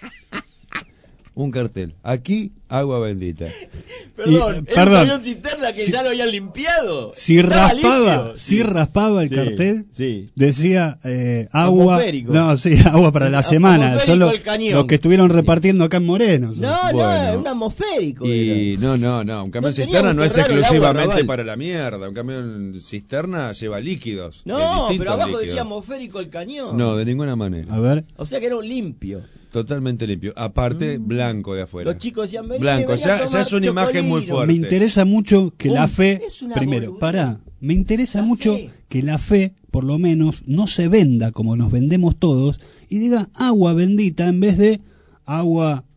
Un cartel. Aquí, agua bendita. Perdón, era un camión cisterna que ya lo habían limpiado. Si Estaba raspaba, limpio. si raspaba el Sí, cartel, sí. decía agua. Atmosférico. No, sí, agua para la semana. Atmosférico Son el cañón. los que estuvieron repartiendo acá en Moreno. No, es un atmosférico. Y no, un camión No, cisterna no es tenía muy raro el exclusivamente agua, para la mierda. Un camión cisterna lleva líquidos. No, distintos pero abajo líquidos. decía atmosférico el cañón. No, de ninguna manera. A ver. O sea que era un limpio. Totalmente limpio. Aparte, blanco de afuera. Los chicos decían, vení, blanco, vení a ya tomar es una imagen muy chocolino. fuerte. Me interesa mucho que la fe. es una Primero, boludez. pará. Me interesa mucho que la fe, por lo menos, no se venda como nos vendemos todos y diga agua bendita en vez de agua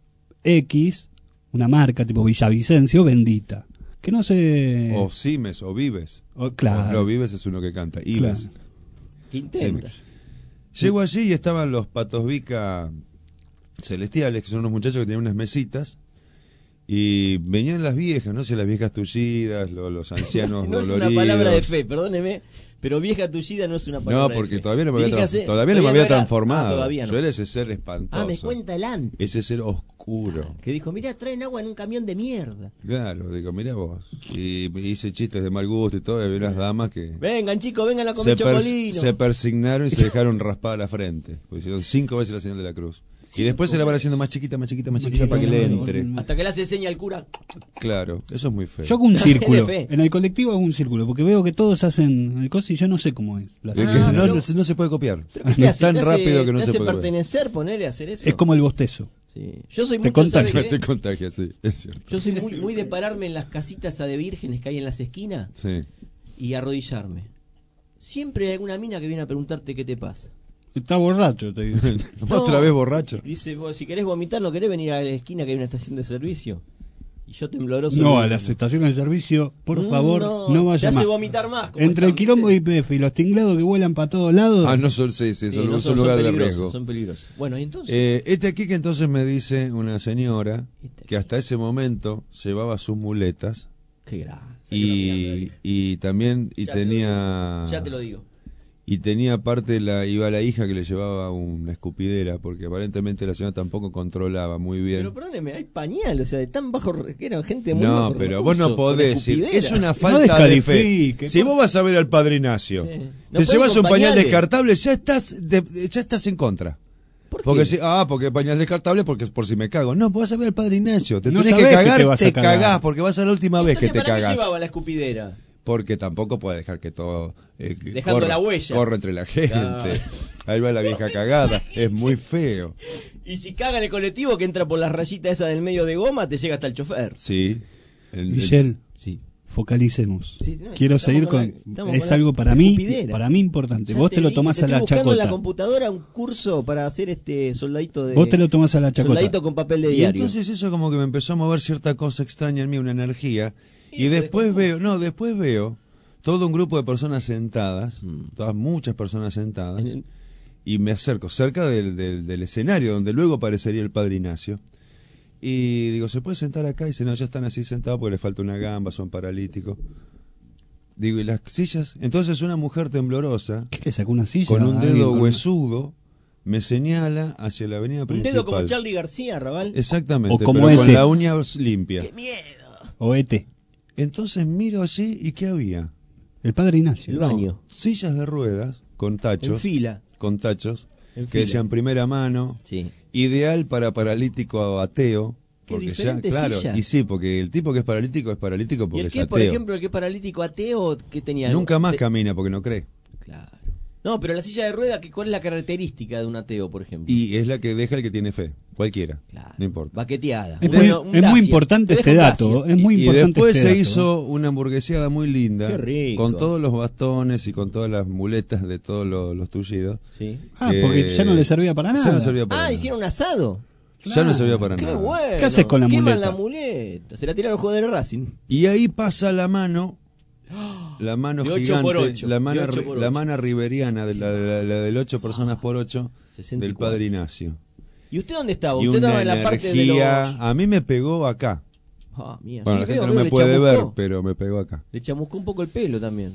X, una marca tipo Villavicencio, bendita. Que no se. O Simes, o Vives. Claro. No, Vives es uno que canta. Ives. Claro. ¿Qué intenta? Simes. Llego allí y estaban los patos Vica celestiales, que son unos muchachos que tenían unas mesitas. Y venían las viejas, no sé, las viejas tullidas, los ancianos No es doloridos. una palabra de fe, perdóneme, pero vieja tullida no es una palabra No, de porque fe. todavía no me había, Diríjase, todavía no me había era- transformado. todavía no. Yo era ese ser espantoso. Me cuenta el antes. Ese ser oscuro. Que dijo, mira, traen agua en un camión de mierda. Claro, digo, mira vos. Y hice chistes de mal gusto y todo, y había unas damas que Vengan, chicos, vengan a comer chocolino. se persignaron y se dejaron raspada la frente. Porque hicieron 5 veces la señal de la cruz. Y después se la van haciendo más chiquita para que le entre. Hasta que le hace seña al cura. Claro, eso es muy feo. Yo hago un Es círculo. de fe. En el colectivo hago un círculo, porque veo que todos hacen el coso y yo no sé cómo es. Es que no se puede copiar. ¿Qué Es hace? tan ¿Te hace- rápido que no te se hace puede copiar. pertenecer, ponerle a hacer eso? Es como el bostezo. Sí. Yo soy Te mucho, ¿sabe contagia. qué? Te contagia, sí, es cierto. Yo soy muy de pararme en las casitas de vírgenes que hay en las esquinas Sí. y arrodillarme. Siempre hay alguna mina que viene a preguntarte qué te pasa. Está borracho, te digo. Otra vez borracho. Dice, vos, si querés vomitar, ¿no querés venir a la esquina que hay una estación de servicio? Y yo tembloroso. No, digo, a las estaciones de servicio, por favor, no te vaya hace más. vomitar más. como Entre el están, quilombo de ¿viste? YPF y los tinglados que vuelan para todos lados. Ah, no son, sí, Sí, son, no son lugar de peligrosos, riesgo. son peligrosos. Bueno, y entonces. Este aquí que entonces me dice una señora que hasta ese momento llevaba sus muletas Qué grande. Y también Ya tenía... Ya te lo digo. Y tenía aparte iba la hija que le llevaba una escupidera, porque aparentemente la señora tampoco controlaba muy bien. Pero perdóneme, hay pañal, o sea, de tan bajo, que era gente muy No, bajo pero vos no recurso, podés con decir, escupidera. es una falta de fe. Si vos vas a ver al Padre Ignacio, Sí. No te pueden llevas con un pañal pañales. descartable, ya estás en contra. Porque porque pañal descartable porque es por si me cago. No, vas a ver al Padre Ignacio, te No tenés que sabés que cagar, te vas a te cagar. cagás, porque vas a la última vez que Entonces, te ¿para qué cagás. llevaba la escupidera? Porque tampoco puede dejar que todo Dejando la huella. corra entre la gente. Claro. Ahí va la vieja cagada, es muy feo. Y si caga en el colectivo que entra por las rayitas esas del medio de goma, te llega hasta el chofer. Sí. Michelle, sí. Focalicemos. Sí, no, Quiero estamos seguir con con... la- estamos es con la algo para mí escupidera. importante. Ya Vos te lo dije, tomás te a la estoy buscando en chacota. la computadora un curso para hacer soldadito de... Vos te lo tomás a la chacota. Soldadito con papel de Y diario. entonces eso como que me empezó a mover cierta cosa extraña en mí, una energía. Y se después veo todo un grupo de personas sentadas, muchas personas sentadas, y me acerco cerca del escenario donde luego aparecería el Padre Ignacio. Y digo, ¿se puede sentar acá? Y dice, no, ya están así sentados porque les falta una gamba, son paralíticos. Digo, ¿y las sillas? Entonces una mujer temblorosa, ¿Qué le sacó una silla? con un a alguien dedo con- huesudo, me señala hacia la avenida Un principal. dedo como Charlie García, Raval. Exactamente, O como pero con Ete. la uña limpia. ¡Qué miedo! O Ete. Entonces miro allí y ¿qué había? El Padre Ignacio. El baño. Sillas de ruedas con tachos. En fila. Con tachos. En Que fila. decían primera mano. Sí. Ideal para paralítico ateo. Qué Porque ya, diferentes claro, sillas. y sí, porque el tipo que es paralítico porque ¿Y el es que, ateo. por ejemplo, el que es paralítico ateo, qué tenía? Nunca más Te- camina porque no cree. Claro. No, pero la silla de rueda, ¿cuál es la característica de un ateo, por ejemplo? Y es la que deja el que tiene fe. Cualquiera. No importa. Baqueteada. Es Bueno, muy- un es muy Dacia. importante Te este dejo un dato. Dacia. Es muy Y importante después este se dato. hizo una hamburgueseada muy linda. Qué rico. Con todos los bastones y con todas las muletas de todos los tullidos. Sí. Ah, porque ya no le servía para Ya nada. no servía para Ah, nada. hicieron un asado. Ya no servía para Qué nada. bueno. ¿Qué haces con la Queman muleta? la muleta. Se la tiraron los jugadores de Racing. Y ahí pasa la mano De 8 gigante, por 8, la de mano, 8 por 8. la mano riberiana, la del 8 personas por 8 64. del Padre Ignacio. ¿Y usted dónde estaba? Y Usted una estaba en la parte de los... energía, a mí me pegó acá. Ah, mía. Bueno, Sí, la gente veo, no veo, me le puede ver, chamuscó. pero me pegó acá. Le chamuscó un poco el pelo también.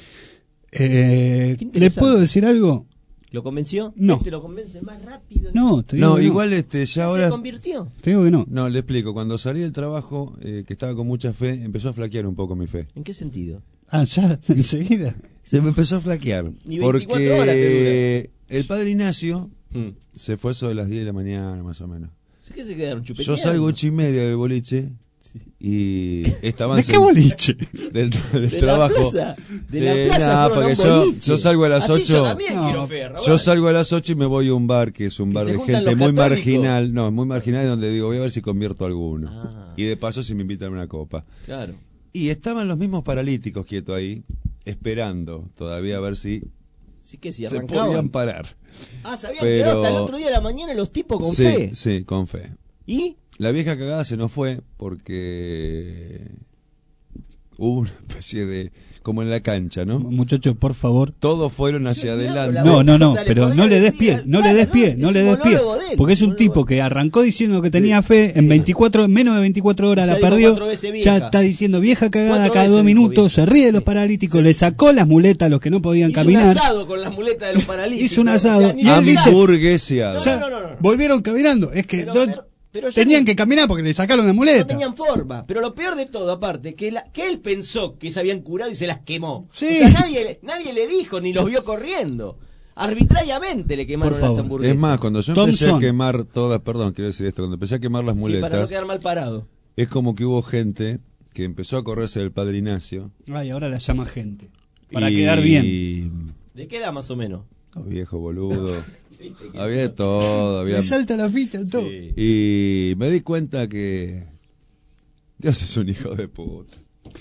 ¿Le interesante. puedo decir algo? ¿Lo convenció? No. ¿Te lo convence más rápido? No, te digo No, que igual ya ¿Se ahora... convirtió? Te digo que no. No, le explico. Cuando salí del trabajo, que estaba con mucha fe, empezó a flaquear un poco mi fe. ¿En qué sentido? Ah, ya, enseguida. Se me empezó a flaquear. Ni 24 horas Porque el Padre Ignacio Hmm. se fue sobre las 10 de la mañana, más o menos. ¿Qué se quedaron chupeteando? Yo salgo 8:30 del boliche y estaban... ¿De qué boliche? Del De la trabajo. plaza. De la plaza fueron a porque un boliche. yo salgo a las Así 8. yo también quiero fe, Raval. Yo salgo a las 8 y me voy a un bar que es un bar se de juntan gente los muy católicos. marginal. No, muy marginal, donde digo, voy a ver si convierto alguno. Ah. Y de paso si me invitan a una copa. Claro. Y estaban los mismos paralíticos quietos ahí, esperando todavía a ver si Sí que si se arrancaban. podían parar. Ah, se habían Pero- quedado hasta el otro día de la mañana los tipos con Sí, fe. sí, con fe. ¿Y? La vieja cagada se nos fue porque hubo una especie de... como en la cancha, ¿no? Muchachos, por favor. Todos fueron hacia adelante. No, pero no le des pie, no le des pie, no le des pie. Porque es un tipo que arrancó diciendo que tenía fe, en menos de 24 horas Ya la dijo perdió, 4 veces vieja. ya está diciendo vieja cagada 4 cada veces 2 dijo minutos, vieja. se ríe de los paralíticos, le sacó las muletas a los que no podían Hizo caminar. un asado con las muletas de los paralíticos. Hizo un asado. O sea, ni Y él siquiera- dice- Hamburgueseado. Ya volvieron caminando, es que pero ya tenían no- que caminar porque le sacaron la No muleta. tenían forma. Pero lo peor de todo, aparte, que él pensó que se habían curado y se las quemó. Sí. O sea, nadie le dijo ni los vio corriendo. Arbitrariamente le quemaron Por las favor. hamburguesas. Es más, cuando yo empecé a quemar todas, perdón, quiero decir esto, cuando empecé a quemar las Sí, muletas, para no quedar mal parado. es como que hubo gente que empezó a correrse del Padre Ignacio. Ay, ahora la llama gente. Para y- quedar bien. ¿De qué edad más o menos? Oh, viejo boludo. Había de todo. Había... Le salta la ficha al todo. Y me di cuenta que Dios es un hijo de puta.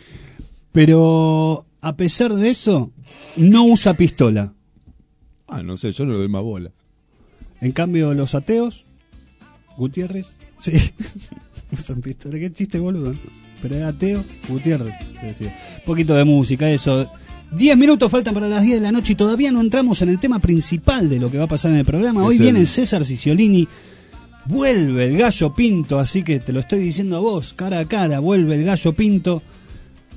Pero a pesar de eso, no usa pistola. Ah, no sé, yo no le doy más bola. En cambio, los ateos, Gutiérrez, sí, usan pistola. Qué chiste boludo, ¿no? Pero es ateo, Gutiérrez. se decía. Un poquito de música, eso. 10 minutos faltan para las 10 de la noche y todavía no entramos en el tema principal de lo que va a pasar en el programa. Hoy Es viene el- César Ciciolini. Vuelve el Gallo Pinto, así que te lo estoy diciendo a vos, cara a cara, vuelve el Gallo Pinto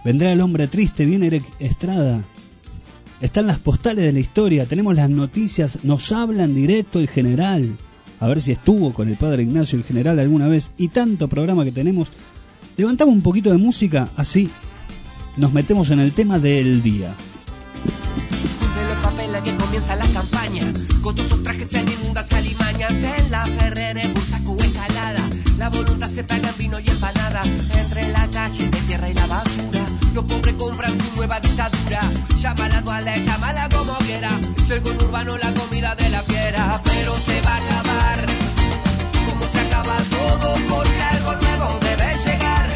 Vendrá el hombre triste, viene Eric Estrada. Están las postales de la historia, tenemos las noticias, nos hablan directo el general. A ver si estuvo con el padre Ignacio el general alguna vez. Y tanto programa que tenemos. Levantamos un poquito de música, así nos metemos en el tema del día. De los papeles que comienza la campaña, con todos sus trajes se inundas alimañas. En la Ferrera, Bursaco, escalada, la voluntad se paga en vino y empanada. Entre la calle de tierra y la basura, los pobres compran su nueva dictadura. Llámala duale, llámala como quiera, es el conurbano, la comida de la fiera. Pero se va a acabar, como se acaba todo, porque algo nuevo debe llegar.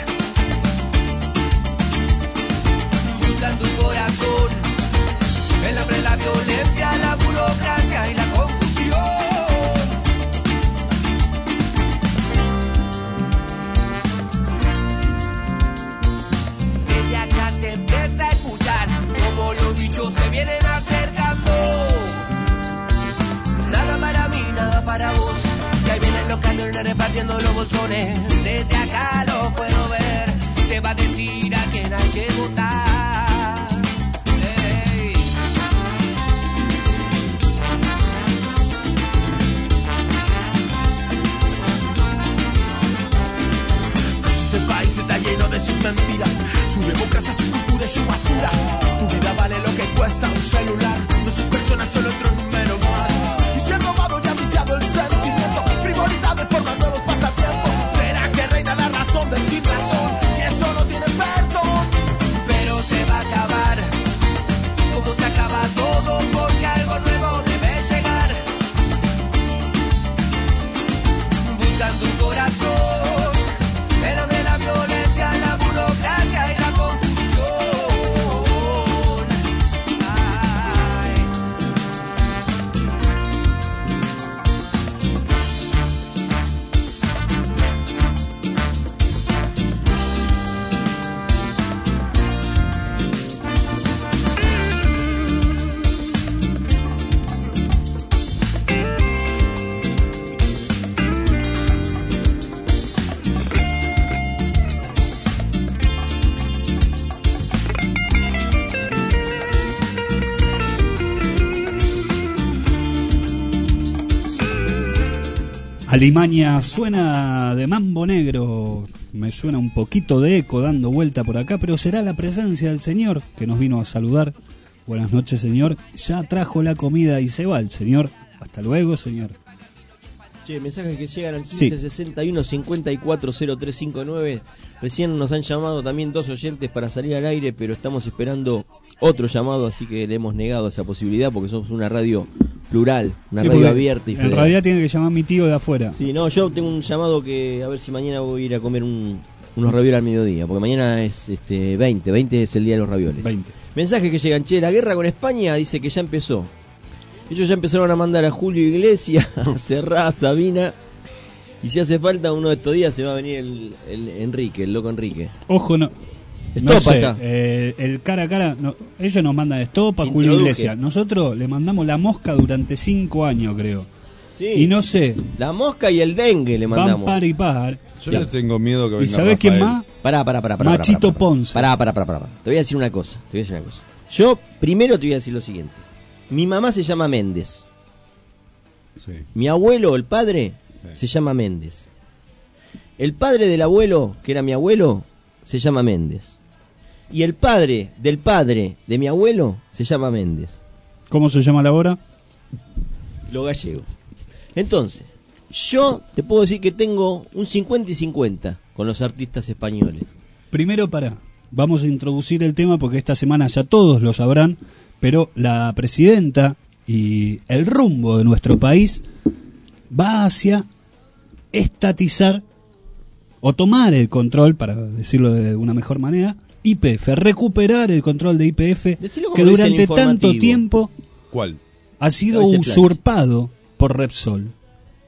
Buscan tu corazón, el hambre, la violencia, la burocracia y la confusión. Desde acá se empieza a escuchar como los bichos se vienen acercando. Nada para mí, nada para vos. Y ahí vienen los camiones repartiendo los bolsones. Desde acá lo puedo ver. Te va a decir a quién hay que votar. Hey. Este país está lleno de sus mentiras, su democracia, su cultura y su basura. Tu vida vale lo que cuesta un celular, no sus personas son otro número más. Y se ha robado y ha viciado el sentimiento, frivolidad de forma nuevos pasatiempos. ¿Será que reina la razón del sin razón? Y eso no tiene perdón. Pero se va a acabar, como se acaba todo, porque algo nuevo debe llegar. Buscan tu corazón, el hambre, la violencia, la burocracia y la confusión. Ay. Alimaña suena de mambo negro, me suena un poquito de eco dando vuelta por acá, pero será la presencia del señor que nos vino a saludar. Buenas noches, señor. Ya trajo la comida y se va el señor. Hasta luego, señor. Che, mensajes que llegan al 1561 540359. Recién nos han llamado también 2 oyentes para salir al aire, pero estamos esperando otro llamado, así que le hemos negado esa posibilidad porque somos una radio plural, una radio abierta y federal. En realidad tiene que llamar mi tío de afuera. Sí, no, yo tengo un llamado que a ver si mañana voy a ir a comer unos ravioles al mediodía, porque mañana es 20 es el día de los ravioles. 20. Mensajes que llegan, che, la guerra con España dice que ya empezó. Ellos ya empezaron a mandar a Julio Iglesias, a Serrat, a Sabina, y si hace falta uno de estos días se va a venir el Enrique, el loco Enrique. Ojo, no. Estopa no sé, está. El cara a cara, no, ellos nos mandan Estopa, Julio Iglesias. Nosotros le mandamos la mosca durante 5 años, creo. Sí. Y no sé. La mosca y el dengue le mandamos. Van par y par. Yo les tengo miedo que venga. ¿Y sabés quién más? Pará. Machito Ponce. Pará. Te voy a decir una cosa. Yo primero te voy a decir lo siguiente. Mi mamá se llama Méndez. Sí. Mi abuelo, el padre, se llama Méndez. El padre del abuelo, que era mi abuelo, se llama Méndez. Y el padre del padre de mi abuelo se llama Méndez. ¿Cómo se llama la hora? Lo gallego. Entonces, yo te puedo decir que tengo un 50 y 50 con los artistas españoles. Primero, vamos a introducir el tema porque esta semana ya todos lo sabrán, pero la presidenta y el rumbo de nuestro país va hacia estatizar o tomar el control, para decirlo de una mejor manera, YPF, recuperar el control de YPF que durante tanto tiempo ¿Cuál? ha sido usurpado por Repsol.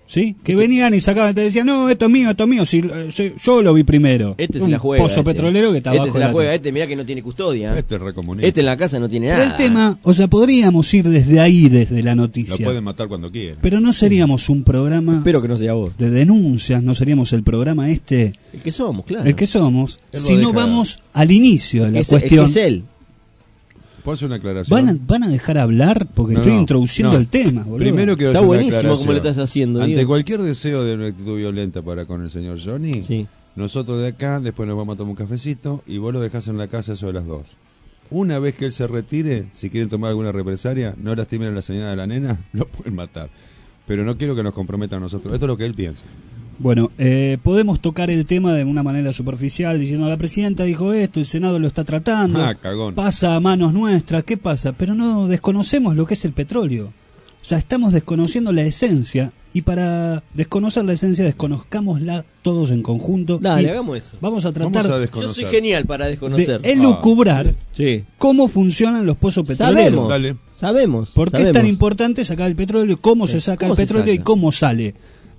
¿Sí? Que venían y sacaban, te decían, no, esto es mío, si, yo lo vi primero. Este se un la juega. pozo petrolero que está abajo. Se la juega, mirá que no tiene custodia. Este es recomunista. Este en la casa no tiene Pero nada. el tema, o sea, podríamos ir desde ahí, desde la noticia. Lo pueden matar cuando quieran. Pero no seríamos un programa Espero que no sea vos. de denuncias, no seríamos el programa El que somos, claro. el que somos, Él lo si no deja- vamos al inicio de la Es cuestión. él. ¿Puedo hacer una aclaración? ¿Van a dejar hablar? Porque No, estoy no, introduciendo no. el tema, boludo. Primero quiero Está hacer una buenísimo aclaración. como lo estás haciendo, Ante Diego. cualquier deseo de una actitud violenta para con el señor Johnny, Sí. nosotros de acá después nos vamos a tomar un cafecito y vos lo dejás en la casa eso de las 2. Una vez que él se retire, si quieren tomar alguna represalia, no lastimen a la señora de la nena, lo pueden matar. Pero no quiero que nos comprometan a nosotros. Esto es lo que él piensa. Bueno, podemos tocar el tema de una manera superficial, diciendo la presidenta dijo esto, el Senado lo está tratando, Cagón. pasa a manos nuestras, ¿qué pasa? Pero no desconocemos lo que es el petróleo. O sea, estamos desconociendo la esencia, y para desconocer la esencia, desconozcámosla todos en conjunto. Dale, Y hagamos eso. Vamos a tratar Yo soy genial para desconocer. de elucubrar Sí. cómo funcionan los pozos petroleros. Sabemos. ¿Por qué es tan sabemos. importante sacar el petróleo? ¿Cómo se saca ¿Cómo el se petróleo y saca? cómo sale?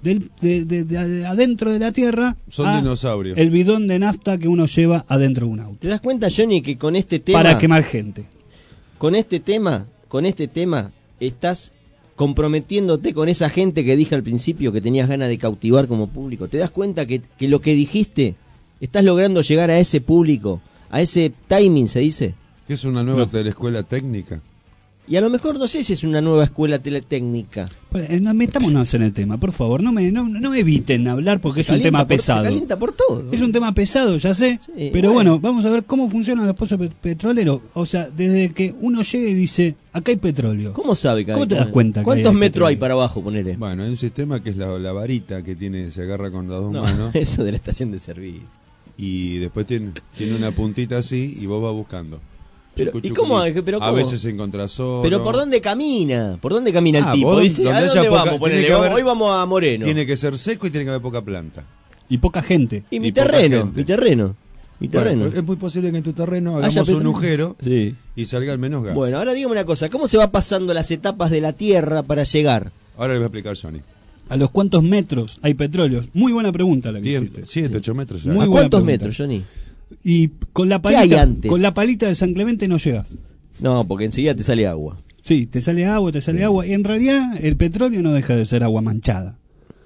De adentro de la tierra Son a dinosaurios. el bidón de nafta que uno lleva adentro de un auto. ¿Te das cuenta, Johnny, que con este tema... Para quemar gente. Con este tema, estás comprometiéndote con esa gente que dije al principio que tenías ganas de cautivar como público. ¿Te das cuenta que lo que dijiste, estás logrando llegar a ese público, a ese timing, se dice? ¿Qué es una nueva teleescuela técnica? Y a lo mejor no sé si es una nueva escuela teletécnica. No metámonos en el tema, por favor. No eviten hablar porque es un tema pesado. Se calienta por todo. Es un tema pesado, ya sé. Sí, pero bueno, vamos a ver cómo funcionan los pozos petroleros. O sea, desde que uno llega y dice, acá hay petróleo. ¿Cómo sabe que hay? ¿Cómo te das cuenta? ¿Cuántos hay metros petróleo? hay para abajo, ponele? Bueno, hay un sistema que es la varita que tiene, se agarra con las dos No, manos. eso de la estación de servicio. Y después tiene una puntita así y vos vas buscando. Pero, Chucu, ¿y chucu, cómo? y Pero a ¿cómo? veces encontrás oro. ¿Pero por dónde camina? ¿Por dónde camina el tipo? vos, Dice, donde ¿a haya dónde poca- vamos? Ponele, tiene que haber- hoy vamos a Moreno. Tiene que ser seco y tiene que haber poca planta. Y poca gente. Y mi poca terreno, gente. mi terreno. Bueno, es muy posible que en tu terreno Haya hagamos un petróleo. agujero Sí. y salga el menos gas. Bueno, ahora dígame una cosa, ¿cómo se va pasando las etapas de la Tierra para llegar? Ahora le voy a explicar Johnny. ¿A los cuántos metros hay petróleo? Muy buena pregunta la que hiciste. 7, 8 metros ya. Muy ¿A buena cuántos pregunta. metros, Johnny? Y con la ¿Qué hay palita, antes? con la palita de San Clemente no llegas. No, porque enseguida te sale agua. Sí, te sale agua. Y en realidad el petróleo no deja de ser agua manchada.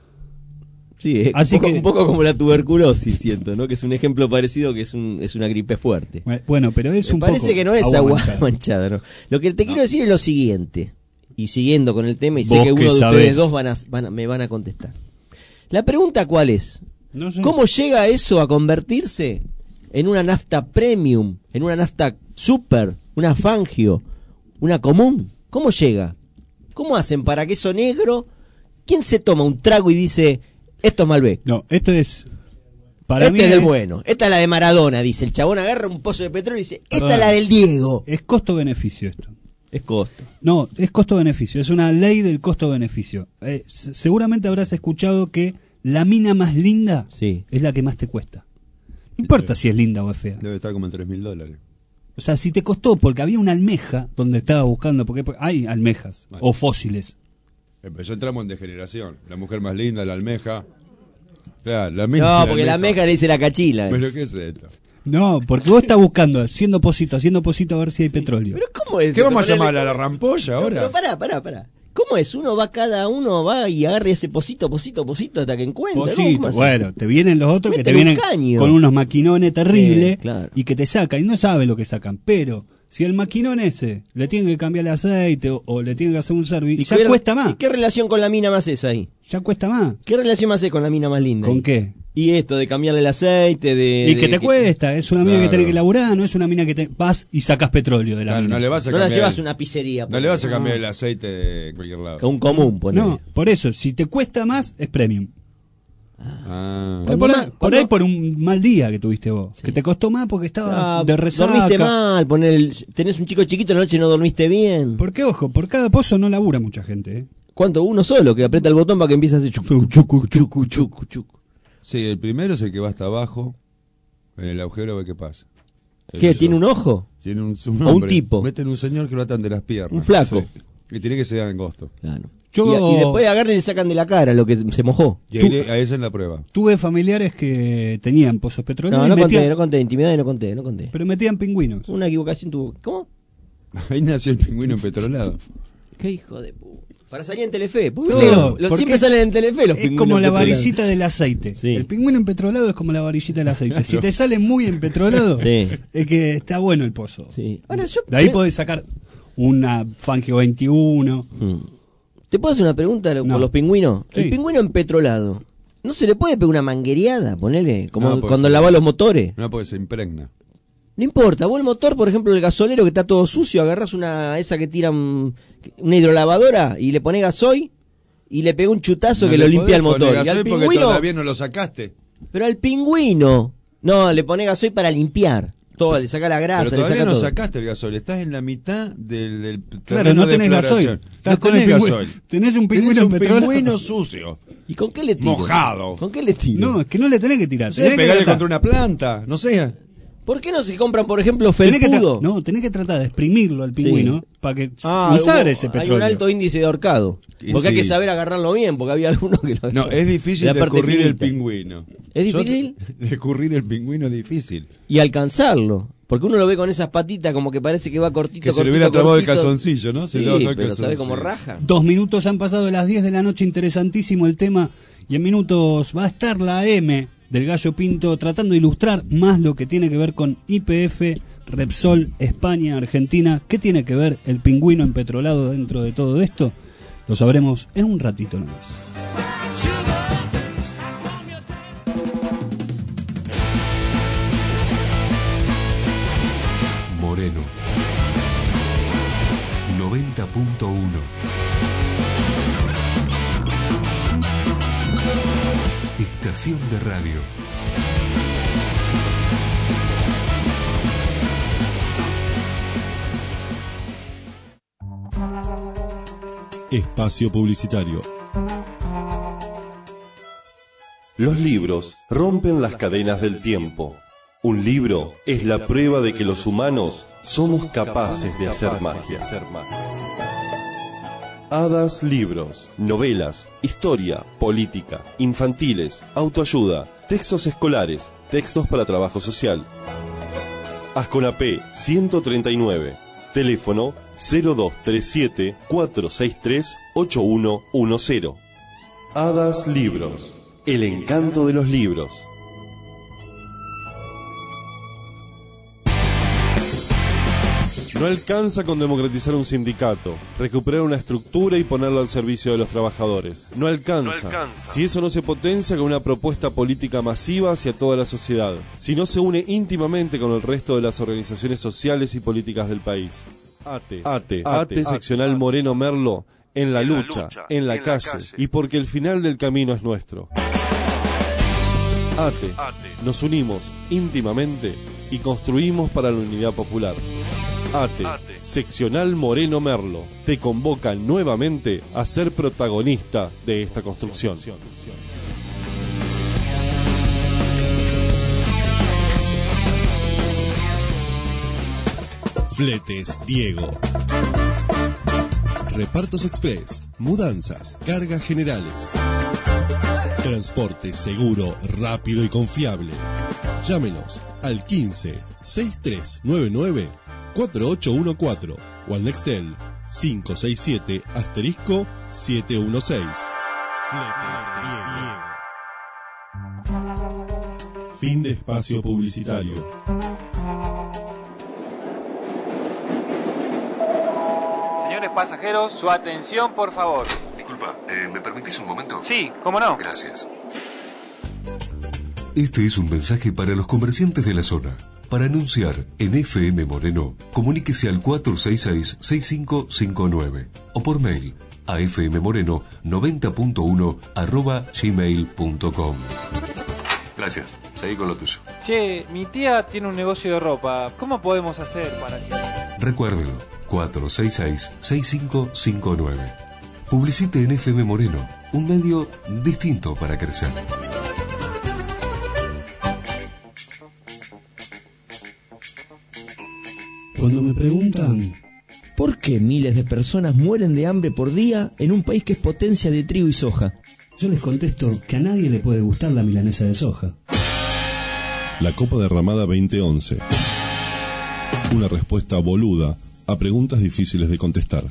Sí, es Así un poco como la tuberculosis, siento, ¿no? Que es un ejemplo parecido, que es una gripe fuerte. Bueno, pero es Me un parece poco que no es agua agua manchada. manchada, ¿no? Lo que te quiero decir es lo siguiente, y siguiendo con el tema, y sé Vos que que uno de sabés. ustedes dos me van a contestar. La pregunta, ¿cuál es? No sé. ¿Cómo llega eso a convertirse en una nafta premium, en una nafta super, una Fangio, una común? ¿Cómo llega? ¿Cómo hacen para que eso negro? ¿Quién se toma un trago y dice, esto es Malbec? No, esto es... Para Este mí es del bueno, esta es la de Maradona, dice. El chabón agarra un pozo de petróleo y dice, esta Perdón. es la del Diego. Es costo-beneficio esto. Es costo. No, es costo-beneficio. Es una ley del costo-beneficio. Seguramente habrás escuchado que la mina más linda es la que más te cuesta. No importa si es linda o es fea. Debe estar como en $3.000. O sea, si te costó porque había una almeja donde estaba buscando, porque hay almejas o fósiles. Pero ya entramos en degeneración. La mujer más linda, la almeja. Claro, la misma, No, porque la almeja le dice la cachila. ¿Pero qué es esto? No, porque vos estás buscando, haciendo posito a ver si hay petróleo. Pero ¿cómo es? ¿Qué vamos a Ponele- llamar a la rampolla ahora? Pero pará. ¿Cómo es? Cada uno va y agarra ese posito hasta que encuentra. ¿no? Posito, ¿Cómo así? bueno, te vienen los otros que te Meten un vienen caño. con unos maquinones terribles claro. y que te sacan y no sabes lo que sacan, pero si el maquinón ese le tienen que cambiar el aceite o le tienen que hacer un servicio, ya qué- cuesta más. ¿Y qué relación con la mina más es ahí? Ya cuesta más. ¿Qué relación más es con la mina más linda? ¿Con ahí? qué? Y esto de cambiarle el aceite, Y que te cuesta, es una mina Claro. que tenés que laburar, no es una mina que te vas y sacas petróleo de la Claro, mina. no le vas a No la cambiar llevas a el- una pizzería. No le vas a cambiar el aceite de cualquier lado. Con un común, ponele. No, por eso, si te cuesta más, es premium. Ah. Por ahí por un mal día que tuviste vos, que te costó más porque estaba Ah, de resaca. dormiste mal, tenés un chico chiquito en la noche y no dormiste bien. Porque, ojo, por cada pozo no labura mucha gente, ¿eh? ¿Cuánto? Uno solo, que aprieta el botón para que empiece a hacer chucu, chucu, chucu, chucu, chucu. Sí, el primero es el que va hasta abajo, en el agujero, a ver qué pasa. ¿Qué? Eso. ¿Tiene un ojo? Tiene un ¿O un hombre. tipo? Meten un señor que lo atan de las piernas. Un flaco. Sí. Y tiene que ser angosto. Claro. Y después agarran y le sacan de la cara lo que se mojó. Y ahí esa es la prueba. Tuve familiares que tenían pozos petroleros. No conté, intimidad no conté. Pero metían pingüinos. Una equivocación tuvo. ¿Cómo? Ahí nació el pingüino empetrolado. Qué hijo de puta. Para salir en Telefe. Siempre salen en Telefe los pingüinos. Es como la varillita del aceite. Sí. El pingüino empetrolado es como la varillita del aceite. Claro. Si te sale muy empetrolado, es que está bueno el pozo. Sí. Ahora, de ahí podés sacar una Fangio 21. ¿Te puedo hacer una pregunta por los pingüinos? Sí. El pingüino empetrolado, ¿no se le puede pegar una manguereada? Ponele, como No, cuando lavas los motores. No, porque se impregna. No importa, vos el motor, por ejemplo, el gasolero que está todo sucio, agarrás esa que tiran una hidrolavadora y le ponés gasoil y le pegás un chutazo que lo limpia el motor. Y al pingüino, porque todavía no lo sacaste. Pero al pingüino, no, le ponés gasoil para limpiar. Todo, le saca la grasa, pero todavía le saca no todo. sacaste el gasoil, estás en la mitad del claro, no tenés gasoil. No tenés gasoil. Tenés un pingüino sucio. ¿Y con qué le tiro? Mojado. ¿Con qué le tiro? No, es que no le tenés que tirar. No sé, pegarle contra una planta, no sé. ¿Por qué no se compran, por ejemplo, felpudo? Tenés que tratar de exprimirlo al pingüino para que usar ese petróleo. Hay un alto índice de ahorcado. Porque hay que saber agarrarlo bien, porque había algunos que lo... No, es difícil descurrir el pingüino. ¿Es difícil? Descurrir el pingüino es difícil. Y alcanzarlo. Porque uno lo ve con esas patitas como que parece que va cortito, que se le hubiera trabado el calzoncillo, ¿no? Sí, pero sabe como raja. 2 minutos han pasado de las 10 de la noche, interesantísimo el tema. Y en minutos va a estar la AM del Gallo Pinto tratando de ilustrar más lo que tiene que ver con YPF, Repsol, España, Argentina. ¿Qué tiene que ver el pingüino empetrolado dentro de todo esto? Lo sabremos en un ratito nomás. Moreno 90.1. Estación de radio. Espacio publicitario. Los libros rompen las cadenas del tiempo. Un libro es la prueba de que los humanos somos capaces de hacer magia. Hadas Libros, novelas, historia, política, infantiles, autoayuda, textos escolares, textos para trabajo social. Asconapé 139, teléfono 0237 463 8110. Hadas Libros, el encanto de los libros. No alcanza con democratizar un sindicato, recuperar una estructura y ponerlo al servicio de los trabajadores. No alcanza. Si eso no se potencia con una propuesta política masiva hacia toda la sociedad. Si no se une íntimamente con el resto de las organizaciones sociales y políticas del país. ATE seccional Moreno Merlo, en la lucha, en la calle, y porque el final del camino es nuestro. ATE, nos unimos íntimamente y construimos para la unidad popular. ATE, seccional Moreno Merlo, te convoca nuevamente a ser protagonista de esta construcción. Fletes Diego. Repartos Express, mudanzas, cargas generales. Transporte seguro, rápido y confiable. Llámenos al 15 6399 4814 o al Nextel 567 * 716. Fletes Diego. Fin de espacio publicitario. Señores pasajeros, su atención, por favor. Disculpa, ¿me permitís un momento? Sí, ¿cómo no? Gracias. Este es un mensaje para los comerciantes de la zona. Para anunciar en FM Moreno, comuníquese al 466-6559 o por mail a fmmoreno90.1@gmail.com. Gracias, seguí con lo tuyo. Che, mi tía tiene un negocio de ropa. ¿Cómo podemos hacer para que...? Recuérdelo, 466-6559. Publicite en FM Moreno, un medio distinto para crecer. Cuando me preguntan ¿Por qué miles de personas mueren de hambre por día en un país que es potencia de trigo y soja? Yo les contesto que a nadie le puede gustar la milanesa de soja. La Copa Derramada 2011. Una respuesta boluda a preguntas difíciles de contestar.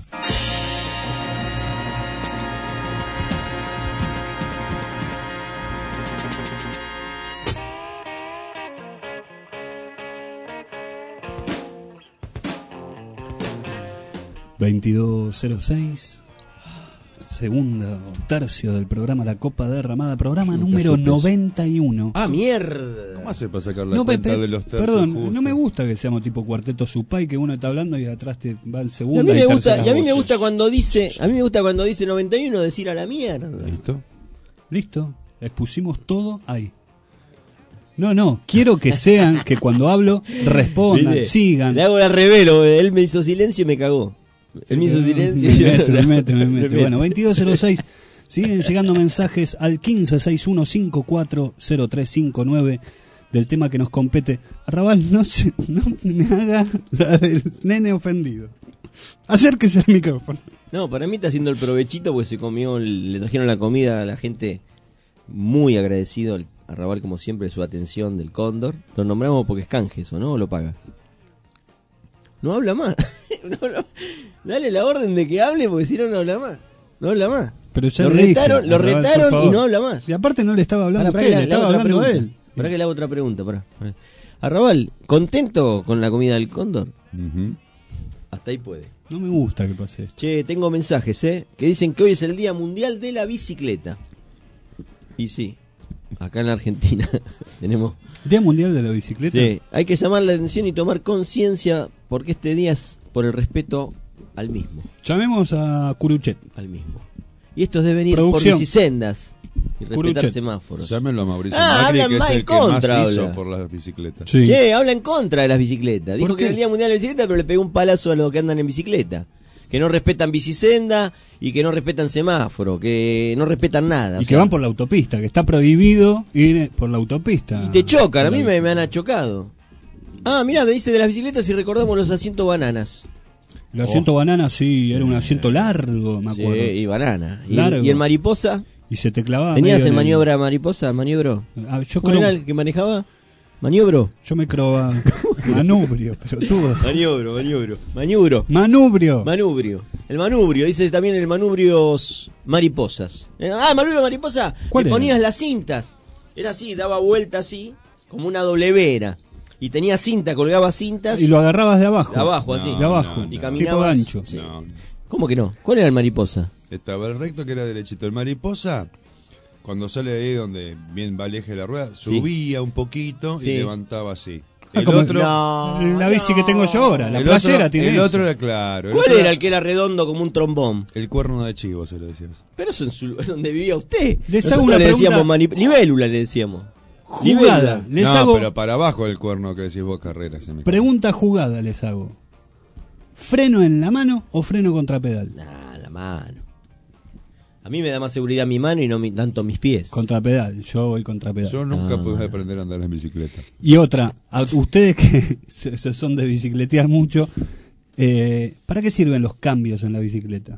...22:06... segunda o tercio del programa La Copa Derramada, programa número 91. ¡Ah, mierda! ¿Cómo hace para sacar la cuenta de los tercios? Perdón, justos? no me gusta que seamos tipo cuarteto supay, que uno está hablando y atrás te va en segunda Y a mí tercera me voz. gusta cuando dice 91 decir a la mierda. ¿Listo? Expusimos todo ahí. No, quiero que sean, que cuando hablo respondan, ¿Viste? sigan. Le hago la revelo, él me hizo silencio y me cagó. Él me hizo silencio. Me mete. Bueno, 22:06. Siguen llegando mensajes al 1561540359 del tema que nos compete. Arrabal, no me haga la del nene ofendido. Acérquese al micrófono. No, para mí está haciendo el provechito porque le trajeron la comida a la gente. Muy agradecido al Arrabal, como siempre, de su atención del Cóndor. Lo nombramos porque es canje eso, ¿no? ¿O lo paga? No habla más. Dale la orden de que hable porque si no habla más. No habla más. Pero ya lo le dije, retaron Arrabal, y no habla más. Y aparte no le estaba hablando Pará, a usted, le estaba hablando pregunta. a él. Pará que le hago otra pregunta, pará. Arrabal, ¿contento con la comida del Cóndor? Hasta ahí puede. No me gusta que pase esto. Che, tengo mensajes, que dicen que hoy es el Día Mundial de la Bicicleta. Y sí, acá en la Argentina tenemos... ¿Día Mundial de la Bicicleta? Sí, hay que llamar la atención y tomar conciencia porque este día es por el respeto al mismo. Llamemos a Curuchet. Al mismo. Y estos deben ir Producción. por bicisendas y respetar Curuchet. semáforos. Llámenlo a Mauricio Macri, hablan que es mal el en que contra, más hizo habla. por las bicicletas. Sí. Che, habla en contra de las bicicletas. Dijo ¿Por que qué? era el Día Mundial de la Bicicleta, pero le pegó un palazo a los que andan en bicicleta. Que no respetan bicisenda y que no respetan semáforo, que no respetan nada. Y o que sea, van por la autopista, que está prohibido ir por la autopista. y te chocan, a mí me han chocado. Ah, mirá, me dice de las bicicletas y recordamos los asientos bananas. El asiento banana, sí, era un asiento largo, me acuerdo. Sí, y banana. Largo. ¿Y el mariposa? Y se te clavaba. ¿Tenías medio en en el- maniobra mariposa? ¿Maniobro? Yo ¿Cómo creo- era el que manejaba? ¿Maniobro? Yo me creo manubrio, pero tú. Manubrio. Manubrio. El manubrio, dice también el manubrios mariposas. El manubrio mariposa, ¿Cuál le era? ponías las cintas. Era así, daba vuelta así, como una doblevera. Y tenía cinta, colgaba cintas. Y lo agarrabas de abajo. De abajo, así. De abajo. Y Tipo caminabas. gancho. Sí. No. ¿Cómo que no? ¿Cuál era el mariposa? Estaba el recto que era derechito. El mariposa, cuando sale de ahí donde bien va el eje de la rueda, subía un poquito Sí. y levantaba así. Ah, El como otro, la bici que tengo yo ahora, la el playera otro, tiene el eso. otro era claro. ¿Cuál otro era el que era redondo como un trombón? El cuerno de chivo, se lo decías. Pero eso es donde vivía usted. Les Nosotros hago una le decíamos pregunta- libélula, le decíamos. Jugada. Les no, hago pero para abajo el cuerno que decís vos, Carrera. Se me pregunta jugada, les hago. ¿Freno en la mano o freno contra pedal? La mano. A mí me da más seguridad mi mano y no tanto mis pies. Contra pedal, yo voy contra pedal. Yo nunca pude aprender a andar en bicicleta. Y otra, a ustedes que son de bicicletear mucho, ¿para qué sirven los cambios en la bicicleta?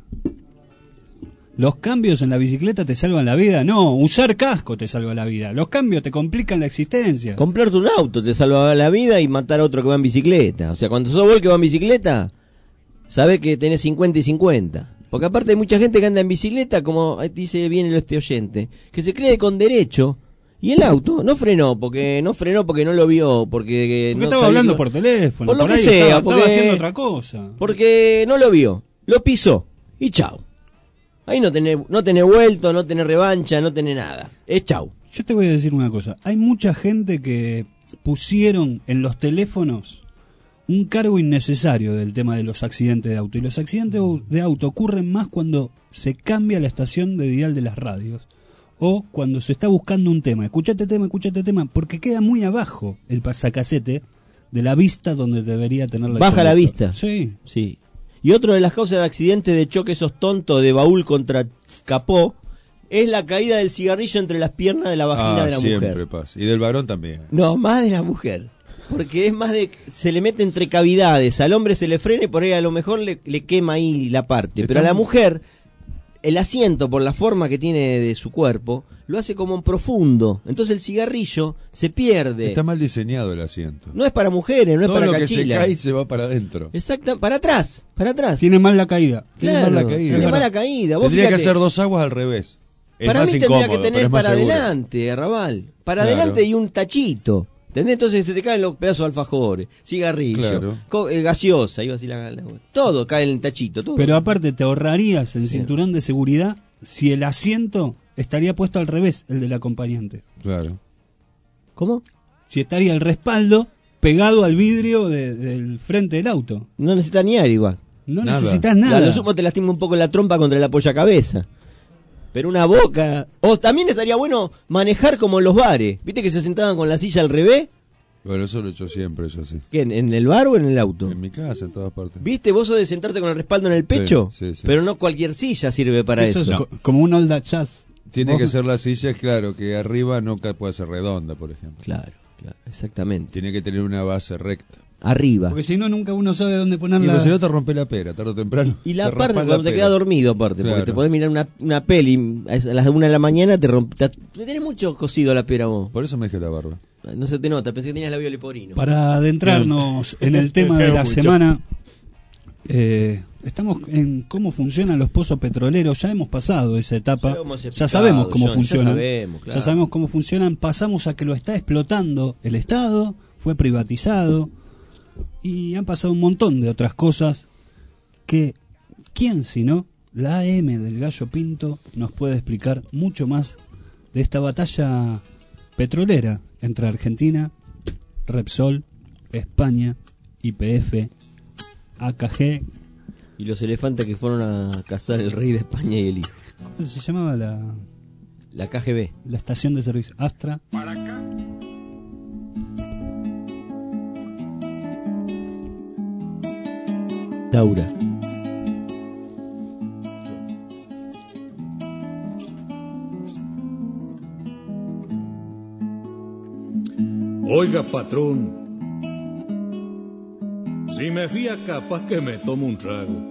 ¿Los cambios en la bicicleta te salvan la vida? No, usar casco te salva la vida. Los cambios te complican la existencia. Comprarte un auto te salva la vida y matar a otro que va en bicicleta. O sea, cuando sos vos el que va en bicicleta, sabés que tenés 50 y 50. Porque aparte hay mucha gente que anda en bicicleta, como dice bien este oyente, que se cree con derecho. Y el auto no frenó porque no lo vio, porque no estaba sabía hablando que- por teléfono, por lo que ahí sea, estaba porque haciendo otra cosa. Porque no lo vio, lo pisó y chau. Ahí no tenés vuelto, no tenés revancha, no tenés nada. Es chau. Yo te voy a decir una cosa. Hay mucha gente que pusieron en los teléfonos un cargo innecesario del tema de los accidentes de auto. Y los accidentes de auto ocurren más cuando se cambia la estación de dial de las radios. O cuando se está buscando un tema. Escuchate tema, porque queda muy abajo el pasacasete de la vista donde debería tener Baja la vista. Sí. Sí. Y otro de las causas de accidentes de choque, esos tontos de baúl contra capó, es la caída del cigarrillo entre las piernas de la vagina de la siempre mujer. pasa. Y del varón también. No, más de la mujer. Porque es más de... se le mete entre cavidades. Al hombre se le frena y por ahí a lo mejor le quema ahí la parte. Pero a la mujer, el asiento, por la forma que tiene de su cuerpo, lo hace como en profundo. Entonces el cigarrillo se pierde. Está mal diseñado el asiento. No es para mujeres, no todo es para lo cachilas. que se cae se va para adentro. Exacto, para atrás. Tiene mal la caída. Claro, tiene mala caída. Vos Tendría que fíjate, hacer 2 aguas al revés. Es para más mí tendría incómodo, que tener pero es más para seguro. adelante, Arrabal. Para Claro. adelante y un tachito. ¿Entendés? Entonces se te caen los pedazos de alfajores, cigarrillo, Claro. gaseosa, iba así todo cae en el tachito. Todo. Pero aparte te ahorrarías el cinturón de seguridad si el asiento estaría puesto al revés, el del acompañante. Claro. ¿Cómo? Si estaría el respaldo pegado al vidrio del frente del auto. No necesitas ni aire igual. No necesitas nada. A lo sumo te lastima un poco la trompa contra la apoyacabeza. Pero una boca... O también estaría bueno manejar como en los bares. ¿Viste que se sentaban con la silla al revés? Bueno, eso lo he hecho siempre, eso sí. ¿Qué, en el bar o en el auto? En mi casa, en todas partes. ¿Viste? Vos sos de sentarte con el respaldo en el pecho. Sí, sí. Pero no cualquier silla sirve para eso. Es como un old jazz. Tiene que ser la silla, claro, que arriba nunca puede ser redonda, por ejemplo. Claro, exactamente. Tiene que tener una base recta. Arriba. Porque si no, nunca uno sabe dónde ponerla. Y pues si no te rompe la pera, tarde o temprano. Y la te parte raspas cuando te pera. queda dormido, aparte, Claro. porque te podés mirar una peli a las 1 de la mañana, te tenés mucho cocido la pera vos. Por eso me dejé la barba. No se te nota, pensé que tenías labio leporino. Para adentrarnos en el tema de la semana, estamos en cómo funcionan los pozos petroleros. Ya hemos pasado esa etapa, ya sabemos cómo funcionan. Ya sabemos cómo funcionan. Pasamos a que lo está explotando el Estado, fue privatizado y han pasado un montón de otras cosas que, ¿quién sino la AM del Gallo Pinto nos puede explicar mucho más de esta batalla petrolera entre Argentina, Repsol, España, YPF, AKG y los elefantes que fueron a cazar el rey de España y el hijo? ¿Cómo se llamaba la KGB? La estación de servicio Astra. Para acá. Taura. Oiga, patrón, si me fía capaz que me tomo un trago.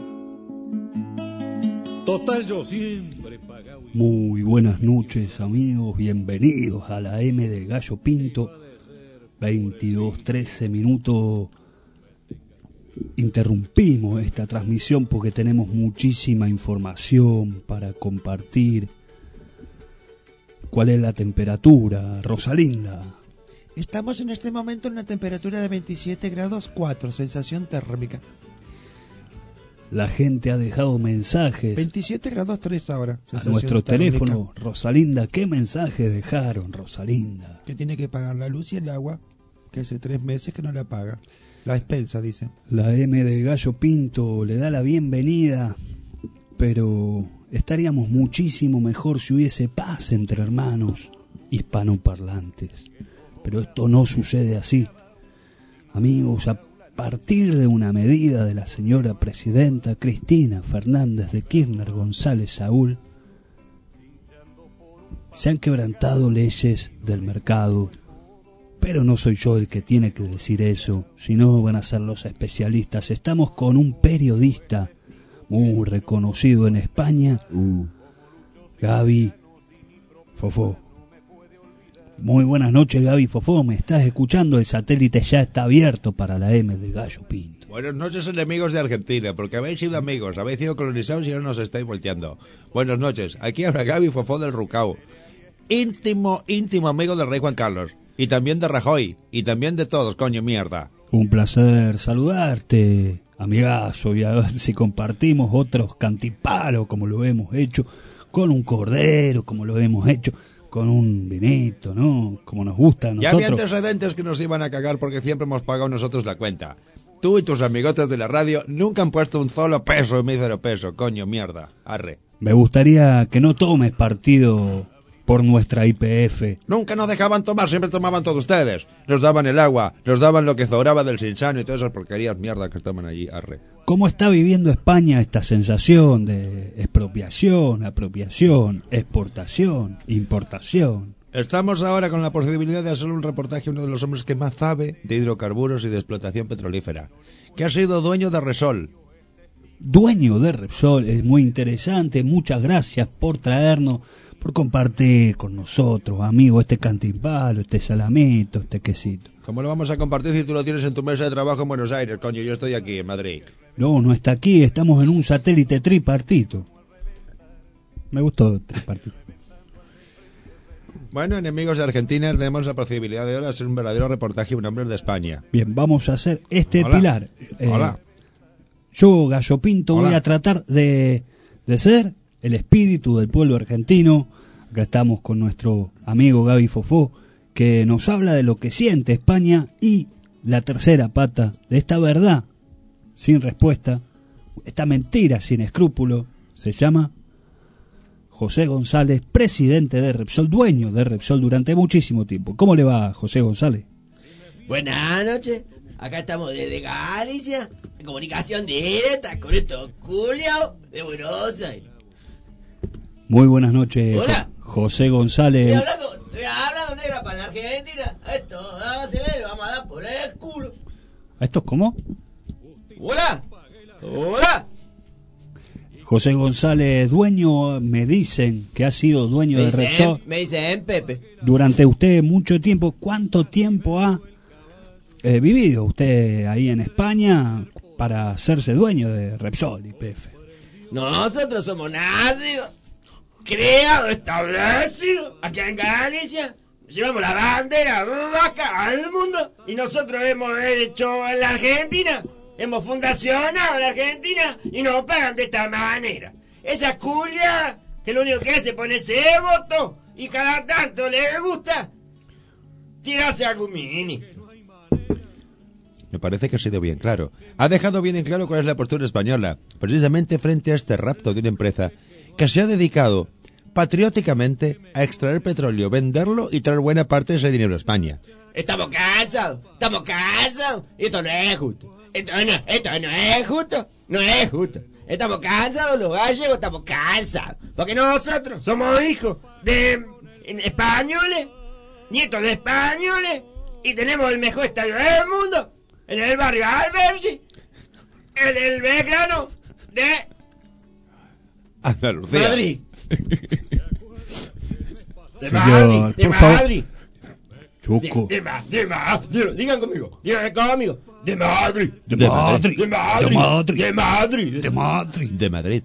Total, yo siempre pagaba. Muy buenas noches, amigos, bienvenidos a la M del Gallo Pinto. 22:13 minutos. Interrumpimos esta transmisión porque tenemos muchísima información para compartir. ¿Cuál es la temperatura, Rosalinda? Estamos en este momento en una temperatura de 27 grados 4, sensación térmica. La gente ha dejado mensajes 27 grados 3 ahora. a nuestro teléfono. Rosalinda, ¿qué mensajes dejaron, Rosalinda? Que tiene que pagar la luz y el agua, que hace 3 meses que no la paga. La expensa, dice. La M del Gallo Pinto le da la bienvenida, pero estaríamos muchísimo mejor si hubiese paz entre hermanos hispanoparlantes. Pero esto no sucede así. Amigos, a partir de una medida de la señora presidenta Cristina Fernández de Kirchner González Saúl, se han quebrantado leyes del mercado. Pero no soy yo el que tiene que decir eso, sino van a ser los especialistas. Estamos con un periodista muy reconocido en España, Gaby Fofó. Muy buenas noches, Gaby Fofó, ¿me estás escuchando? El satélite ya está abierto para la M del Gallo Pinto. Buenas noches, enemigos de Argentina, porque habéis sido amigos, habéis sido colonizados y ahora nos estáis volteando. Buenas noches, aquí habla Gaby Fofó del Rucao. Íntimo amigo del rey Juan Carlos. Y también de Rajoy, y también de todos, coño, mierda. Un placer saludarte, amigazo, y a ver si compartimos otros cantipalos como lo hemos hecho, con un cordero como lo hemos hecho, con un vinito, ¿no? Como nos gusta a Ya nosotros. había antecedentes que nos iban a cagar porque siempre hemos pagado nosotros la cuenta. Tú y tus amigotes de la radio nunca han puesto un solo peso, mísero peso, coño, mierda, arre. Me gustaría que no tomes partido por nuestra YPF. Nunca nos dejaban tomar, siempre tomaban todos ustedes. Nos daban el agua, nos daban lo que sobraba del sinsano y todas esas porquerías mierda que estaban allí, arre. ¿Cómo está viviendo España esta sensación de expropiación, apropiación, exportación, importación? Estamos ahora con la posibilidad de hacer un reportaje a uno de los hombres que más sabe de hidrocarburos y de explotación petrolífera, que ha sido dueño de Repsol. Dueño de Repsol, es muy interesante. Muchas gracias por traernos, por compartir con nosotros, amigo, este cantimpalo, este salamito, este quesito. ¿Cómo lo vamos a compartir si tú lo tienes en tu mesa de trabajo en Buenos Aires, coño? Yo estoy aquí en Madrid. No está aquí, estamos en un satélite tripartito. Me gustó tripartito. Bueno, enemigos de Argentina, tenemos la posibilidad de ahora hacer un verdadero reportaje a un hombre de España. Bien, vamos a hacer este Hola. pilar. Hola. Yo, Gallo Pinto, Hola. voy a tratar de ser el espíritu del pueblo argentino. Acá estamos con nuestro amigo Gaby Fofó, que nos habla de lo que siente España, y la tercera pata de esta verdad sin respuesta, esta mentira sin escrúpulo, se llama José González, presidente de Repsol, dueño de Repsol durante muchísimo tiempo. ¿Cómo le va, José González? Buenas noches, acá estamos desde Galicia, en comunicación directa con estos culiao de Buenos Aires. Muy buenas noches, Hola. José González. Estoy hablando negra para la Argentina, a esto, le vamos a dar por el culo. ¿A estos cómo? Hola, hola. José González, dueño, me dicen que ha sido dueño de Repsol Me dicen Pepe. durante usted mucho tiempo. ¿Cuánto tiempo ha vivido usted ahí en España para hacerse dueño de Repsol y PF? Nosotros somos nacidos, creados, establecidos aquí en Galicia. Llevamos la bandera vaca al mundo y nosotros hemos hecho en la Argentina, hemos fundacionado la Argentina y nos pagan de esta manera. Esa culia que lo único que hace es ponerse voto y cada tanto le gusta tirarse algún ministro. Me parece que ha sido bien claro. Ha dejado bien en claro cuál es la postura española, precisamente frente a este rapto de una empresa que se ha dedicado patrióticamente a extraer petróleo, venderlo y traer buena parte de ese dinero a España. Estamos cansados. Esto no es justo. Esto no es justo. No es justo. Estamos cansados, los gallegos estamos cansados. Porque nosotros somos hijos de españoles, nietos de españoles, y tenemos el mejor estadio del mundo, en el barrio Albergi, en el Belgrano de Andalucía. Madrid. Señor, De por favor. Madrid. Choco. Digan conmigo. De Madrid. De Madrid. De Madrid. De Madrid. De Madrid. De Madrid. De Madrid.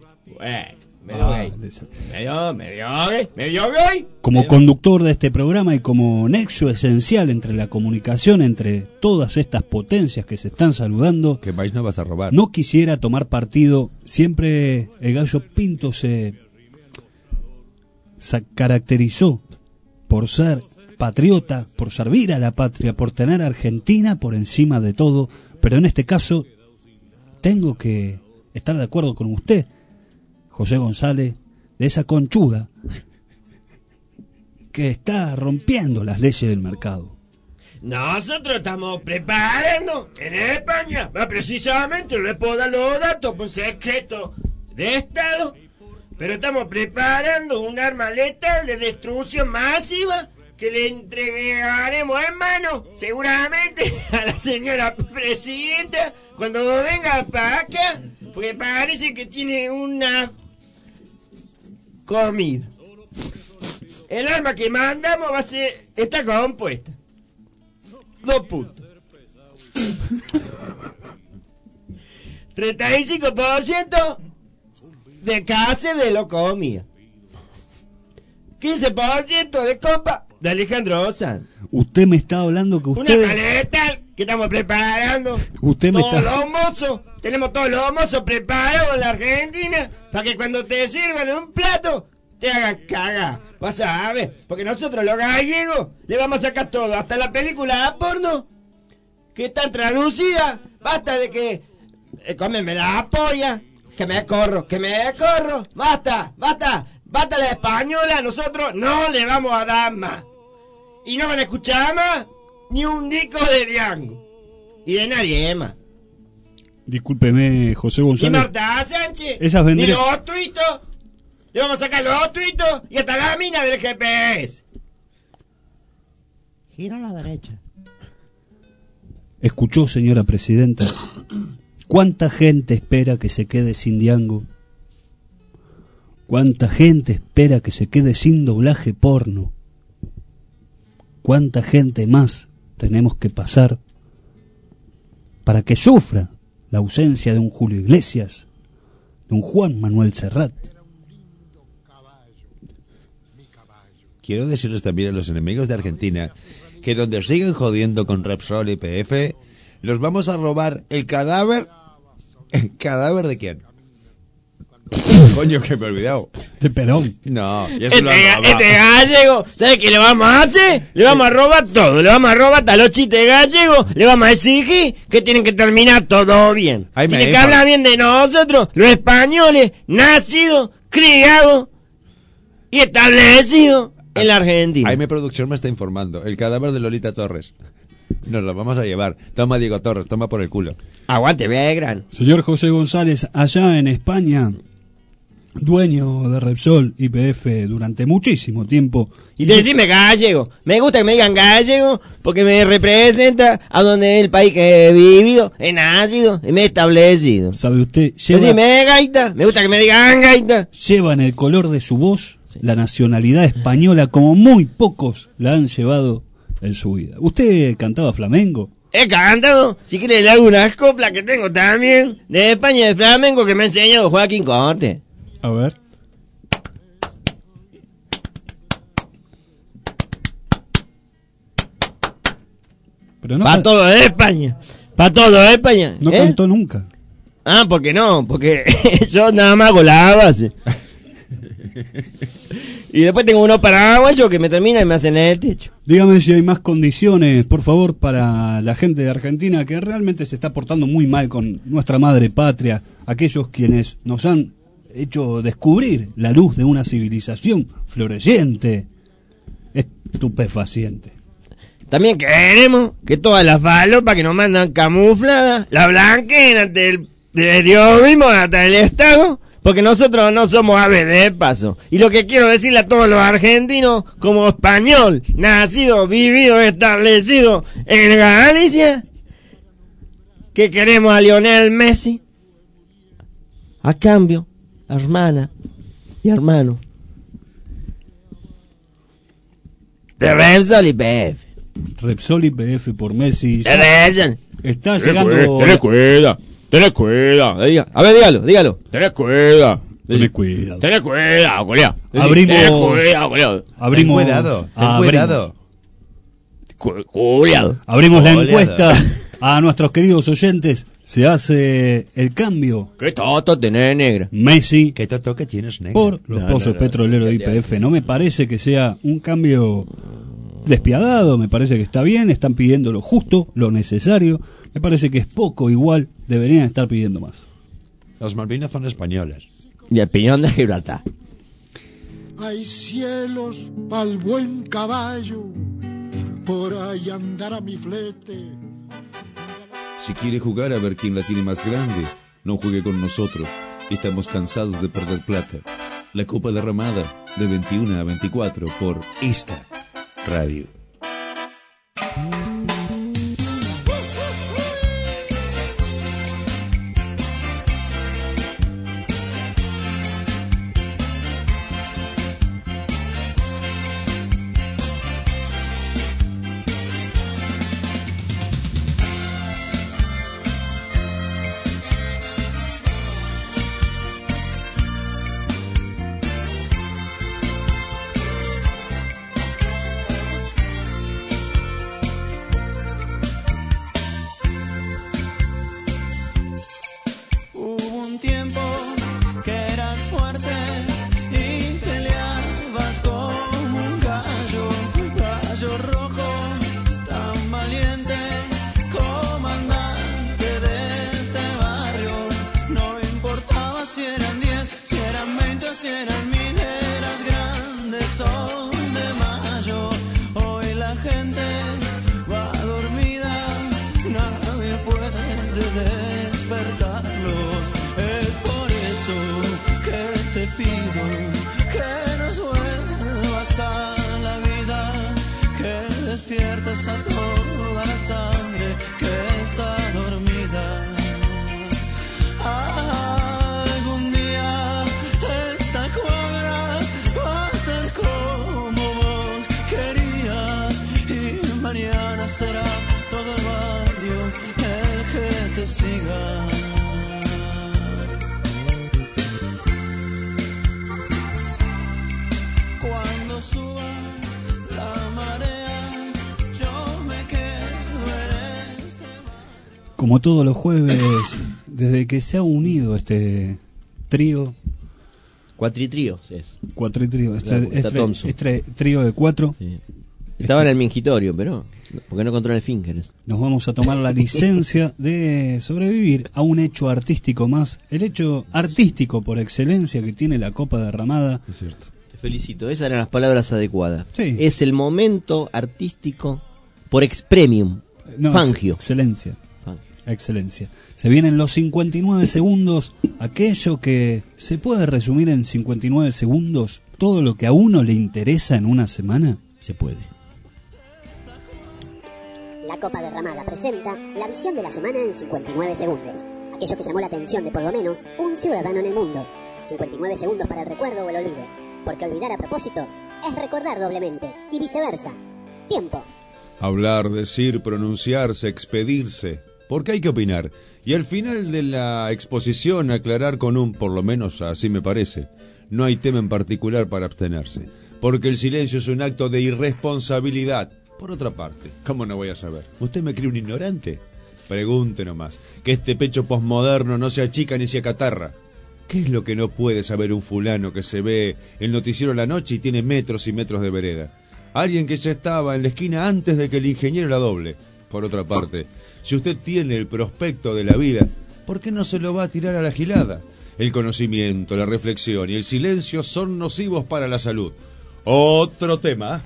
Medio gay. Como conductor de este programa y como nexo esencial entre la comunicación entre todas estas potencias que se están saludando, ¿Qué más no vas a robar? no quisiera tomar partido. Siempre el Gallo Pinto se caracterizó por ser patriota, por servir a la patria, por tener a Argentina por encima de todo, pero en este caso tengo que estar de acuerdo con usted, José González, de esa conchuda que está rompiendo las leyes del mercado. Nosotros estamos preparando en España, más precisamente, le puedo dar los datos por secreto de Estado, pero estamos preparando un arma letal de destrucción masiva que le entregaremos en mano, seguramente, a la señora presidenta cuando venga para acá, porque parece que tiene una comida. El arma que mandamos está compuesta. 2 puntos. 35% de case de locomía. 15% de copa de Alejandro Sanz. Usted me está hablando que Una usted... paleta que estamos preparando. Usted me todos está... los mozos, tenemos todos los mozos preparados en la Argentina para que cuando te sirvan en un plato te hagan cagar. Vas a ver, porque nosotros los gallegos le vamos a sacar todo, hasta la película porno que está traducida. Basta de que cómeme la polla, que me corro, basta la española, nosotros no le vamos a dar más. Y no van a escuchar más ni un disco de Diango. Y de nadie más. Discúlpeme, José Ni González. Marta Sánchez, Esas ni vendré- los tuitos. Le vamos a sacar los tuitos y hasta la mina del GPS. Gira a la derecha. ¿Escuchó, señora presidenta? ¿Cuánta gente espera que se quede sin Diango? ¿Cuánta gente espera que se quede sin doblaje porno? ¿Cuánta gente más tenemos que pasar para que sufra la ausencia de un Julio Iglesias, de un Juan Manuel Serrat? Quiero decirles también a los enemigos de Argentina que donde siguen jodiendo con Repsol y PF, los vamos a robar el cadáver. ¿El cadáver de quién? Coño, que me he olvidado. De Perón. No, ya se lo han robado. Este gallego, ¿sabes qué le vamos a hacer? Le vamos a robar todo, le vamos a robar hasta los chistes gallegos, le vamos a exigir que tienen que terminar todo bien. Ay, Tienen me que deja. hablar bien de nosotros, los españoles, nacidos, criados y establecidos en la Argentina. Ahí mi producción me está informando. El cadáver de Lolita Torres. Nos lo vamos a llevar. Toma, Diego Torres, toma por el culo. Aguante, Belgrano. Señor José González, allá en España, dueño de Repsol y PF durante muchísimo tiempo. Y decime gallego. Me gusta que me digan gallego porque me representa a donde es el país que he vivido, he nacido y me he establecido. ¿Sabe usted? Decime gaita. Me gusta que me digan gaita. Lleva en el color de su voz la nacionalidad española como muy pocos la han llevado en su vida. ¿Usted cantaba flamenco? He cantado. Si quiere le hago unas coplas que tengo también de España de flamenco que me ha enseñado Joaquín Corte. A ver. Pero no para todo de España. Para todo de España. No cantó nunca. Ah, ¿por qué no? Porque yo nada más hago la base. Y después tengo unos paraguayos que me terminan y me hacen el techo. Dígame si hay más condiciones, por favor, para la gente de Argentina que realmente se está portando muy mal con nuestra madre patria, aquellos quienes nos han hecho descubrir la luz de una civilización floreciente, estupefaciente. También queremos que todas las falopas que nos mandan camufladas la blanqueen ante el periodismo, hasta el Estado, porque nosotros no somos aves de paso. Y lo que quiero decirle a todos los argentinos, como español, nacido, vivido, establecido en Galicia, que queremos a Lionel Messi, a cambio, hermana y hermano, de Repsol y PF. Repsol y PF por Messi. Está Tenés llegando. Tenés cuidado. A ver, dígalo. Tenés cuidado. Tenés cuidado. Tenés cuidado, coleado. Abrimos. Tenés cuidado, coleado. Abrimos. Cuidado. Abrimos la encuesta a nuestros queridos oyentes. Se hace el cambio. ¿Qué toto tenés, negra? Messi. ¿Qué toto que tienes, negra? Por los pozos petroleros de IPF. No me parece que sea un cambio despiadado. Me parece que está bien. Están pidiendo lo justo, lo necesario. Me parece que es poco, igual deberían estar pidiendo más. Los Malvinas son españoles. Y el piñón de Gibraltar. Hay cielos pa'l buen caballo, por ahí andará mi flete. Si quiere jugar a ver quién la tiene más grande, no juegue con nosotros. Estamos cansados de perder plata. La Copa Derramada, de 21 a 24 por esta radio. te siga. Cuando suba la marea, yo me quedo en este mar. Como todos los jueves, desde que se ha unido este trío. Cuatritrío es. Cuatritrío, Thompson. este trío de 4. Sí. Estaba en el mingitorio, pero porque no controla el Fingers. Nos vamos a tomar la licencia de sobrevivir a un hecho artístico más, el hecho artístico por excelencia que tiene la Copa Derramada. Es cierto. Te felicito, esas eran las palabras adecuadas. Sí. Es el momento artístico por expremium. No, Fangio. Excelencia. Excelencia. Se vienen los 59 segundos, aquello que se puede resumir en 59 segundos, todo lo que a uno le interesa en una semana. Se puede. La Copa Derramada presenta la visión de la semana en 59 segundos. Aquello que llamó la atención de por lo menos un ciudadano en el mundo. 59 segundos para el recuerdo o el olvido. Porque olvidar a propósito es recordar doblemente. Y viceversa. Tiempo. Hablar, decir, pronunciarse, expedirse. Porque hay que opinar. Y al final de la exposición aclarar con un, por lo menos así me parece, no hay tema en particular para abstenerse. Porque el silencio es un acto de irresponsabilidad. Por otra parte, ¿cómo no voy a saber? ¿Usted me cree un ignorante? Pregunte nomás, que este pecho posmoderno no se achica ni se acatarra. ¿Qué es lo que no puede saber un fulano que se ve el noticiero a la noche y tiene metros y metros de vereda? Alguien que ya estaba en la esquina antes de que el ingeniero la doble. Por otra parte, si usted tiene el prospecto de la vida, ¿por qué no se lo va a tirar a la gilada? El conocimiento, la reflexión y el silencio son nocivos para la salud. Otro tema.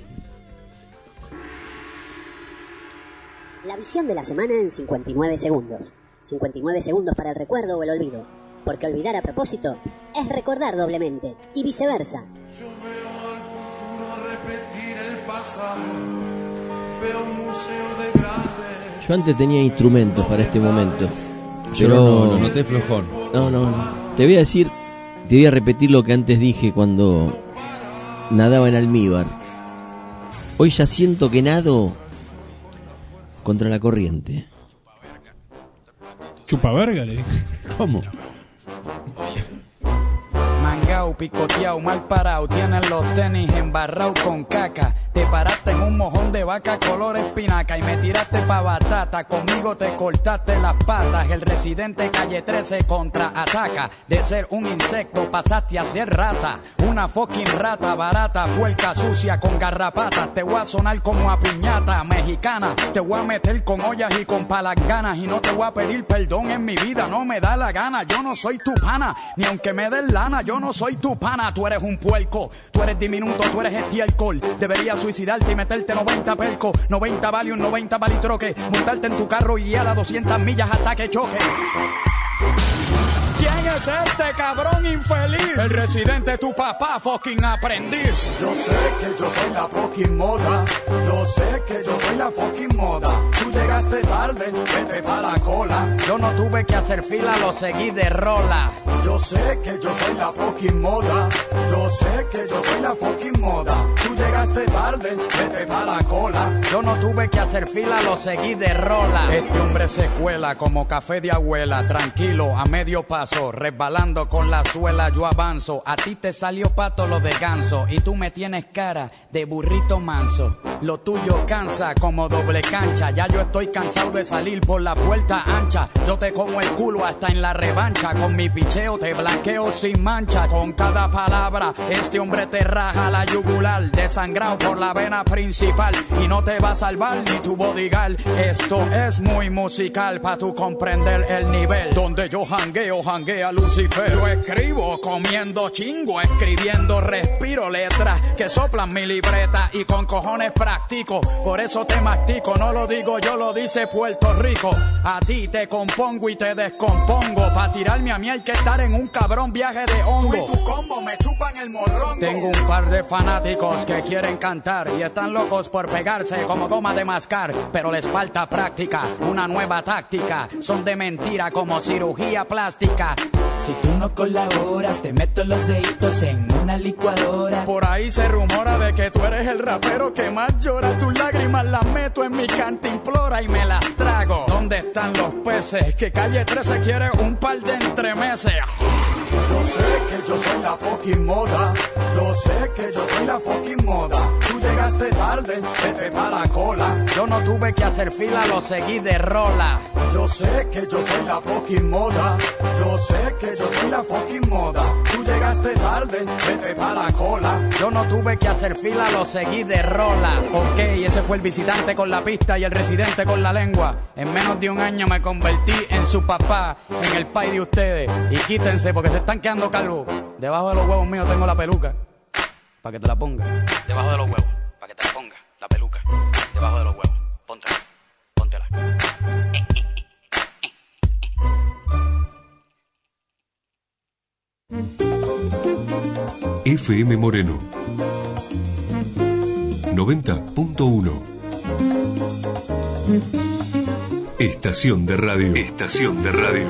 La visión de la semana en 59 segundos. 59 segundos para el recuerdo o el olvido. Porque olvidar a propósito es recordar doblemente. Y viceversa. Yo veo al futuro repetir el pasado. Veo un museo de grandes. Yo antes tenía instrumentos para este momento. Yo Pero no noté flojón. No. Te voy a repetir lo que antes dije cuando nadaba en almíbar. Hoy ya siento que nado contra la corriente. Chupa verga, le dije. ¿Cómo? Mangao, picoteado, mal parado, tienes los tenis embarrados con caca. Te paraste en un mojón de vaca color espinaca y me tiraste pa' batata. Conmigo te cortaste las patas. El residente calle 13 contraataca. De ser un insecto pasaste a ser rata. Una fucking rata barata, puerca sucia con garrapatas. Te voy a sonar como a piñata mexicana. Te voy a meter con ollas y con palaganas. Y no te voy a pedir perdón en mi vida, no me da la gana. Yo no soy tu pana, ni aunque me des lana. Yo no soy tu pana, tú eres un puerco. Tú eres diminuto, tú eres estiércol. Deberías suicidarte y meterte 90 perco, 90 Valium, 90 balitroque, montarte en tu carro y guiar a 200 millas hasta que choque. ¿Quién es este cabrón infeliz? El residente, tu papá, fucking aprendiz. Yo sé que yo soy la fucking moda. Yo sé que yo soy la fucking moda. Tú llegaste tarde, vete pa' la cola. Yo no tuve que hacer fila, lo seguí de rola. Yo sé que yo soy la fucking moda. Yo sé que yo soy la fucking moda. Tú llegaste tarde, vete pa' la cola. Yo no tuve que hacer fila, lo seguí de rola. Este hombre se cuela como café de abuela. Tranquilo, a medio paso, resbalando con la suela yo avanzo. A ti te salió pato lo de ganso y tú me tienes cara de burrito manso. Lo tuyo cansa como doble cancha. Ya yo estoy cansado de salir por la puerta ancha. Yo te como el culo hasta en la revancha. Con mi picheo te blanqueo sin mancha. Con cada palabra este hombre te raja la yugular. Desangrado por la vena principal. Y no te va a salvar ni tu bodyguard. Esto es muy musical pa' tú comprender el nivel. Donde yo janguea Lucifer. Yo escribo comiendo chingo, escribiendo respiro letras que soplan mi libreta y con cojones practico. Por eso te mastico, no lo digo yo, lo dice Puerto Rico. A ti te compongo y te descompongo. Pa' tirarme a mí hay que estar en un cabrón viaje de hongo. Tú y tu combo me chupan el morrongo. Tengo un par de fanáticos que quieren cantar y están locos por pegarse como goma de mascar, pero les falta práctica, una nueva táctica. Son de mentira como cirugía plástica. Si tú no colaboras, te meto los deditos en una licuadora. Por ahí se rumora de que tú eres el rapero que más llora. Tus lágrimas las meto en mi cantimplora y me las trago. ¿Dónde están los peces, que Calle 13 quiere un par de entremeses. Yo sé que yo soy la fucking moda, yo sé que yo soy la fucking moda. Tú llegaste tarde, vete para la cola. Yo no tuve que hacer fila, lo seguí de rola. Yo sé que yo soy la fucking moda, yo sé que yo soy la fucking moda. Tú llegaste tarde, vete para la cola. Yo no tuve que hacer fila, lo seguí de rola. Ok, ese fue el visitante con la pista y el residente con la lengua. En menos de un año me convertí en su papá, en el pai de ustedes. Y quítense porque se están quedando calvos. Debajo de los huevos míos tengo la peluca, pa' que te la ponga. Debajo de los huevos, pa' que te la ponga. La peluca, debajo de los huevos. Póntela, póntela. FM Moreno 90.1. Estación de radio. Estación de radio.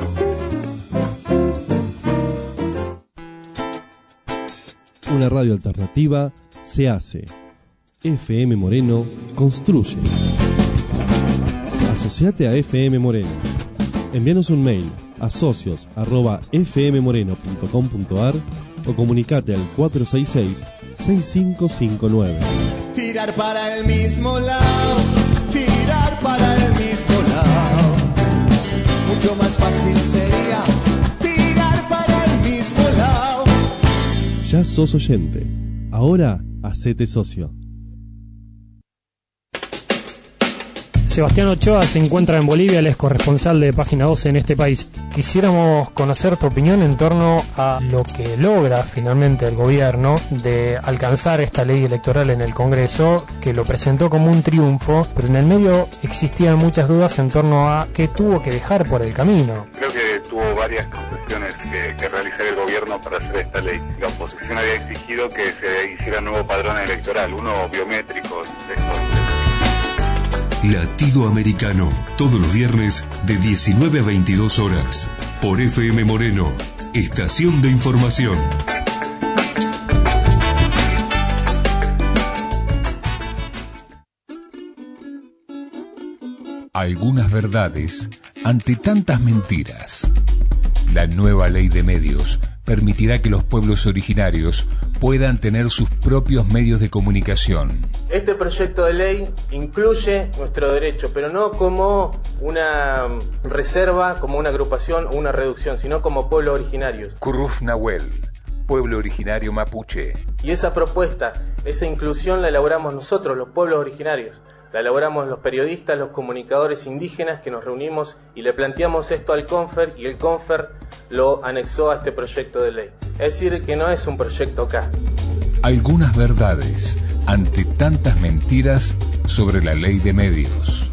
Una radio alternativa se hace. FM Moreno construye. Asociate a FM Moreno. Envíanos un mail a socios@fmmoreno.com.ar o comunicate al 466-6559. Tirar para el mismo lado, tirar para el mismo lado. Mucho más fácil sería tirar para el mismo lado. Ya sos oyente. Ahora hacete socio. Sebastián Ochoa se encuentra en Bolivia, él es corresponsal de Página 12 en este país. Quisiéramos conocer tu opinión en torno a lo que logra finalmente el gobierno de alcanzar esta ley electoral en el Congreso, que lo presentó como un triunfo, pero en el medio existían muchas dudas en torno a qué tuvo que dejar por el camino. Creo que tuvo varias concesiones que realizar el gobierno para hacer esta ley. La oposición había exigido que se hiciera un nuevo padrón electoral, uno biométrico. Latido Americano, todos los viernes de 19 a 22 horas, por FM Moreno, estación de información. Algunas verdades ante tantas mentiras. La nueva ley de medios permitirá que los pueblos originarios puedan tener sus propios medios de comunicación. Este proyecto de ley incluye nuestro derecho, pero no como una reserva, como una agrupación o una reducción, sino como pueblos originarios. Curruf Nahuel, pueblo originario mapuche. Y esa propuesta, esa inclusión la elaboramos nosotros, los pueblos originarios. La elaboramos los periodistas, los comunicadores indígenas que nos reunimos y le planteamos esto al CONFER y el CONFER lo anexó a este proyecto de ley. Es decir, que no es un proyecto acá. Algunas verdades ante tantas mentiras sobre la ley de medios.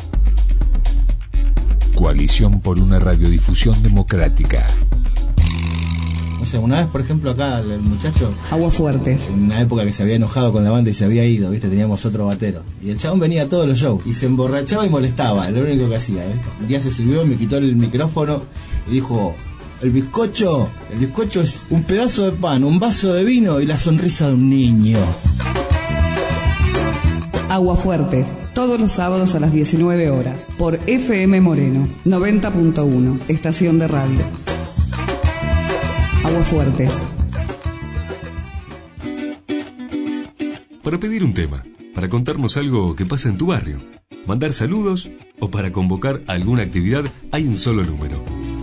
Coalición por una radiodifusión democrática. No sé, una vez, por ejemplo, acá el muchacho... Aguafuertes. En una época que se había enojado con la banda y se había ido, ¿viste? Teníamos otro batero. Y el chabón venía a todos los shows y se emborrachaba y molestaba, lo único que hacía, ¿viste? Un día se subió, me quitó el micrófono y dijo... El bizcocho es un pedazo de pan, un vaso de vino y la sonrisa de un niño. Aguafuertes, todos los sábados a las 19 horas, por FM Moreno, 90.1, estación de radio. Aguafuertes. Para pedir un tema, para contarnos algo que pasa en tu barrio, mandar saludos o para convocar alguna actividad, hay un solo número.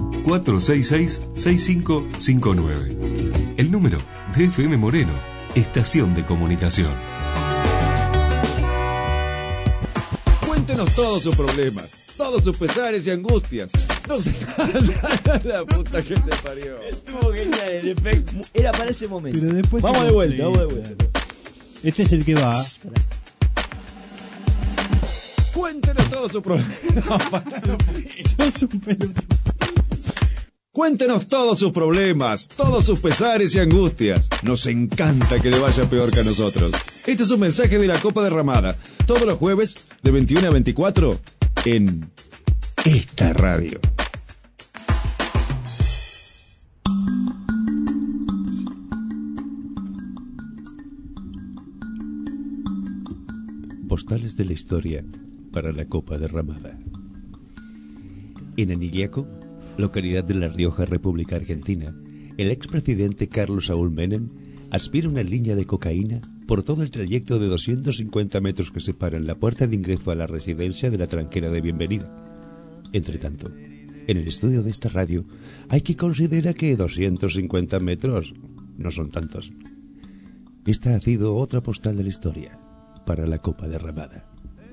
466-6559. El número de FM Moreno, estación de comunicación. Cuéntenos todos sus problemas, todos sus pesares y angustias. No se la puta que te parió. Estuvo genial el efecto. Era para ese momento. Pero después vamos de vuelta. Este es el que va. Cuéntenos todos sus problemas. Sos un pelotudo. Cuéntenos todos sus problemas, todos sus pesares y angustias. Nos encanta que le vaya peor que a nosotros. Este es un mensaje de la Copa Derramada. Todos los jueves, de 21 a 24, en esta radio. Postales de la historia para la Copa Derramada. En Anillaco, localidad de La Rioja, República Argentina, el expresidente Carlos Saúl Menem aspira una línea de cocaína por todo el trayecto de 250 metros que separan la puerta de ingreso a la residencia de la tranquera de Bienvenida. Entre tanto, en el estudio de esta radio hay que considerar que 250 metros no son tantos. Esta ha sido otra postal de la historia para la Copa Derramada.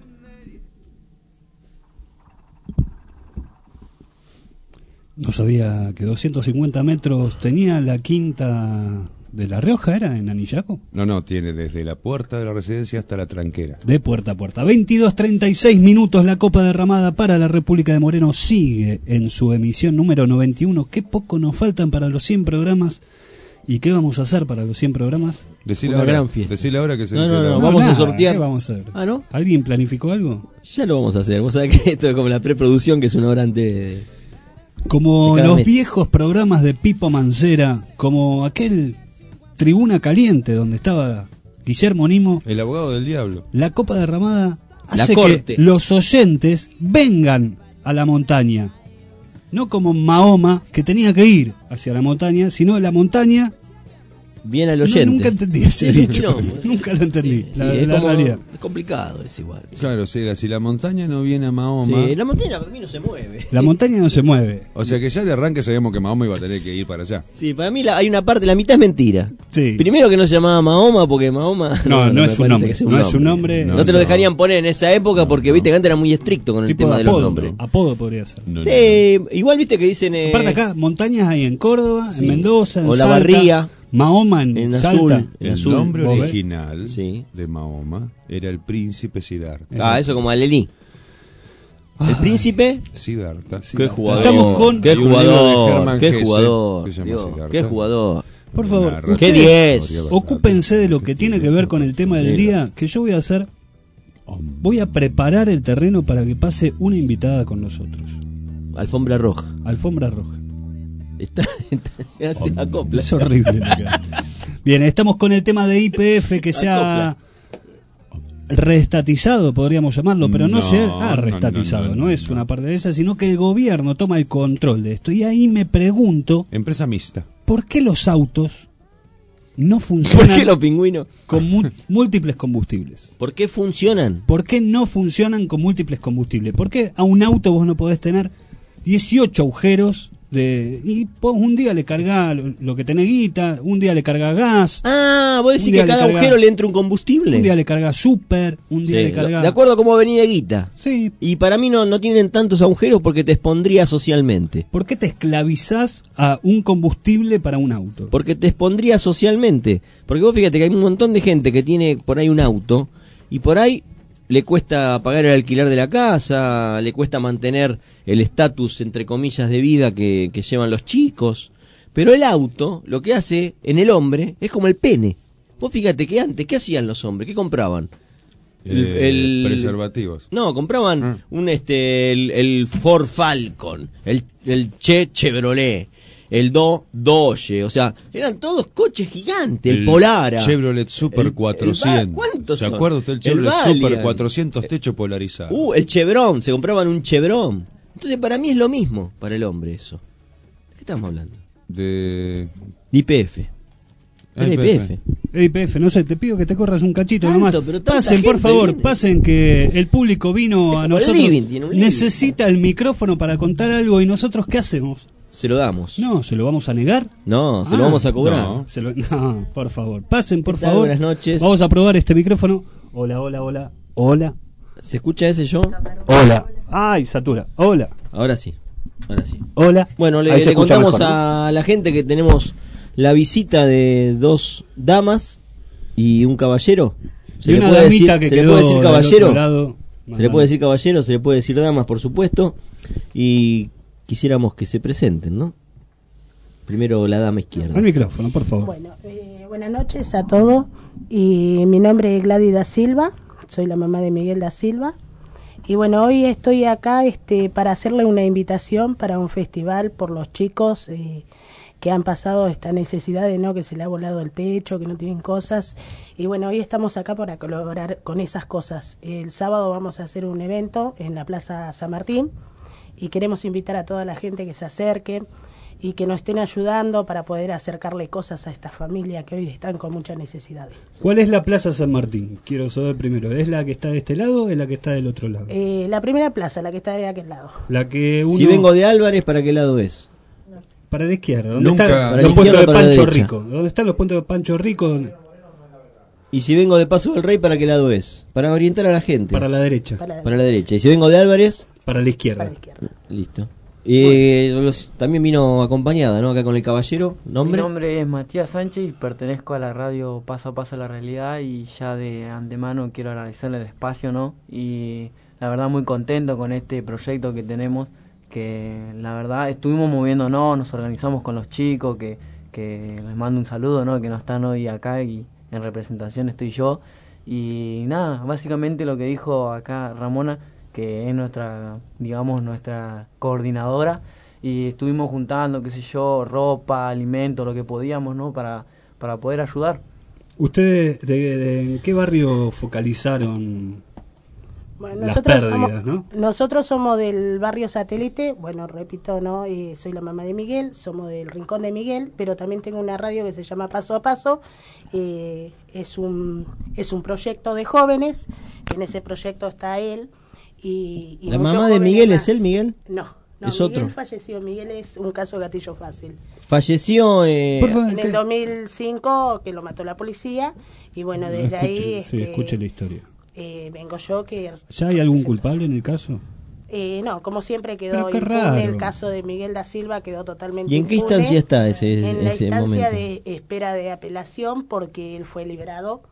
No sabía que 250 metros tenía la quinta de La Rioja, ¿era en Anillaco? No, tiene desde la puerta de la residencia hasta la tranquera. De puerta a puerta. 22:36 minutos, la Copa Derramada para la República de Moreno sigue en su emisión número 91. Qué poco nos faltan para los 100 programas. ¿Y qué vamos a hacer para los 100 programas? Decile Una ahora, gran fiesta. decile ahora que se No, vamos a sortear. ¿Qué vamos a hacer? Ah, ¿no? ¿Alguien planificó algo? Ya lo vamos a hacer. Vos sabés que esto es como la preproducción, que es una hora antes de... Como de cada los mes. viejos programas de Pipo Mancera, como aquel Tribuna Caliente donde estaba Guillermo Nimo. El abogado del diablo. La Copa Derramada La hace corte. que los oyentes vengan a la montaña. No como Mahoma, que tenía que ir hacia la montaña, sino de la montaña. Bien al No, oyente. nunca entendí ese Sí, dicho. no, Nunca lo entendí. Sí, la es como- realidad. es complicado, es igual. Claro, si la montaña no viene a Mahoma... Sí, la montaña para mí no se mueve. La montaña no se mueve. O sea que ya de arranque sabemos que Mahoma iba a tener que ir para allá. Sí, para mí hay una parte, la mitad es mentira. Sí. Primero que no se llamaba Mahoma, porque Mahoma... No me es un parece nombre. que sea No es un nombre. No te lo dejarían poner en esa época porque viste que antes era muy estricto con el Tipo tema de de los apodo. nombres. Apodo podría ser. Sí, igual viste que dicen... Aparte acá, montañas hay en Córdoba, Sí. en Mendoza, en O La Salta, Barría. Mahoma en azul. Salta. El nombre ¿Vos ves? original de Mahoma era el príncipe Siddhartha. Ah, eso como Alelí. El príncipe... Siddhartha. Qué jugador. Estamos con- Qué Hay un libro de jugador. Hermann Qué Hesse jugador. que se llama Dios, Siddhartha. qué jugador. Por favor, Una ¿Qué ustedes 10? ocúpense de lo que tiene que ver con el tema del Sí. día, que yo voy a hacer. Voy a preparar el terreno para que pase una invitada con nosotros. Alfombra roja. Alfombra roja. Hace la copla. Es horrible lo que hace. Bien, estamos con el tema de YPF que se ha reestatizado, podríamos llamarlo, pero no se ha reestatizado, no es una parte de esa, sino que el gobierno toma el control de esto. Y ahí me pregunto, Empresa mixta. ¿por qué los autos no funcionan ¿Por qué los pingüinos? con múltiples combustibles? ¿Por qué funcionan? ¿Por qué no funcionan con múltiples combustibles? ¿Por qué a un auto vos no podés tener 18 agujeros y vos un día le cargás lo que tenés guita, un día le cargás gas? Ah, vos decís un que día a cada le cargás- agujero le entra un combustible. Un día le cargás super, un día Sí, le cargás... de acuerdo a cómo venía de guita. Sí. Y para mí no tienen tantos agujeros porque te expondría socialmente. ¿Por qué te esclavizás a un combustible para un auto? Porque te expondría socialmente. Porque vos fíjate que hay un montón de gente que tiene por ahí un auto y por ahí le cuesta pagar el alquiler de la casa, le cuesta mantener el estatus, entre comillas, de vida que llevan los chicos. Pero el auto, lo que hace en el hombre, es como el pene. Vos fíjate que antes, ¿qué hacían los hombres? ¿Qué compraban? Preservativos. No, compraban el Ford Falcon, el Chevrolet, el Dodge, o sea, eran todos coches gigantes, el Polara. Chevrolet Super 400. ¿Cuántos ¿Se son? acuerda usted el El Chevrolet Valiant. Super 400 techo polarizado? El Chevron, se compraban un Chevron. Entonces para mí es lo mismo para el hombre eso. ¿De qué estamos hablando? De YPF. Era YPF. YPF, no sé, te pido que te corras un cachito Tanto, nomás. pero tanta Pasen, por gente favor, viene. pasen que el público vino a como el nosotros. living, tiene un living. Necesita el micrófono para contar algo y nosotros ¿qué hacemos? Se lo damos. No, ¿se lo vamos a negar? No, se lo vamos a cobrar. no. No, por favor. Pasen, por ¿Qué tal? favor. Buenas noches. Vamos a probar este micrófono. Hola, hola, hola. Hola. ¿Se escucha ese yo? Hola. Ay, satura. Hola. Ahora sí. Ahora sí. Hola. Bueno, Ahí le se escucha contamos mejor, ¿no? a la gente que tenemos la visita de dos damas y un caballero. Y una damita que se le quedó puede decir del caballero. otro lado. Se le puede decir caballero, se le puede decir damas, por supuesto. Y quisiéramos que se presenten, ¿no? Primero la dama izquierda. Al micrófono, por favor. Bueno, buenas noches a todos. Y mi nombre es Gladys da Silva, soy la mamá de Miguel da Silva. Y bueno, hoy estoy acá para hacerle una invitación para un festival por los chicos que han pasado esta necesidad de que se le ha volado el techo, que no tienen cosas. Y bueno, hoy estamos acá para colaborar con esas cosas. El sábado vamos a hacer un evento en la Plaza San Martín. y queremos invitar a toda la gente que se acerque y que nos estén ayudando para poder acercarle cosas a esta familia que hoy están con muchas necesidades. ¿Cuál es la Plaza San Martín? Quiero saber primero, ¿es la que está de este lado o es la que está del otro lado? La primera plaza, la que está de aquel lado. La que uno... Si vengo de Álvarez, ¿para qué lado es? Para la izquierda. ¿Dónde Nunca. están Para los la puentes de izquierda o para la Pancho derecha. Rico? ¿Dónde están los puentes de Pancho Rico? Y si vengo de Paso del Rey, ¿para qué lado es? Para orientar a la gente. Para la derecha. Para la derecha. Y si vengo de Álvarez... Para la izquierda. Listo. También vino acompañada, ¿no? Acá con el caballero. ¿Nombre? Mi nombre es Matías Sánchez y pertenezco a la radio Paso a Paso a la Realidad, y ya de antemano quiero agradecerle el espacio, ¿no? Y la verdad muy contento con este proyecto que tenemos, que la verdad estuvimos moviéndonos, nos organizamos con los chicos, que les mando un saludo, ¿no? Que no están hoy acá y en representación estoy yo. Y nada, básicamente lo que dijo acá Ramona, que es nuestra, digamos, nuestra coordinadora, y estuvimos juntando, qué sé yo, ropa, alimento, lo que podíamos, ¿no? Para poder ayudar. ¿Ustedes en qué barrio focalizaron Bueno, las pérdidas, somos, no? Nosotros somos del barrio Satélite, bueno, repito, ¿no? Soy la mamá de Miguel, somos del Rincón de Miguel, pero también tengo una radio que se llama Paso a Paso. Es un proyecto de jóvenes, en ese proyecto está él. Y ¿La muchos mamá de jóvenes Miguel más. es él, Miguel? No, es Miguel otro. falleció. Miguel es un caso de gatillo fácil. Falleció En el 2005, que lo mató la policía, y bueno, desde ahí escuche la historia. vengo yo que... ¿Ya hay algún culpable en el caso? No, como siempre Pero quedó qué impune. raro. El caso de Miguel da Silva quedó totalmente ¿Y en qué impune. instancia está ese En la instancia momento? de espera de apelación, porque él fue liberado.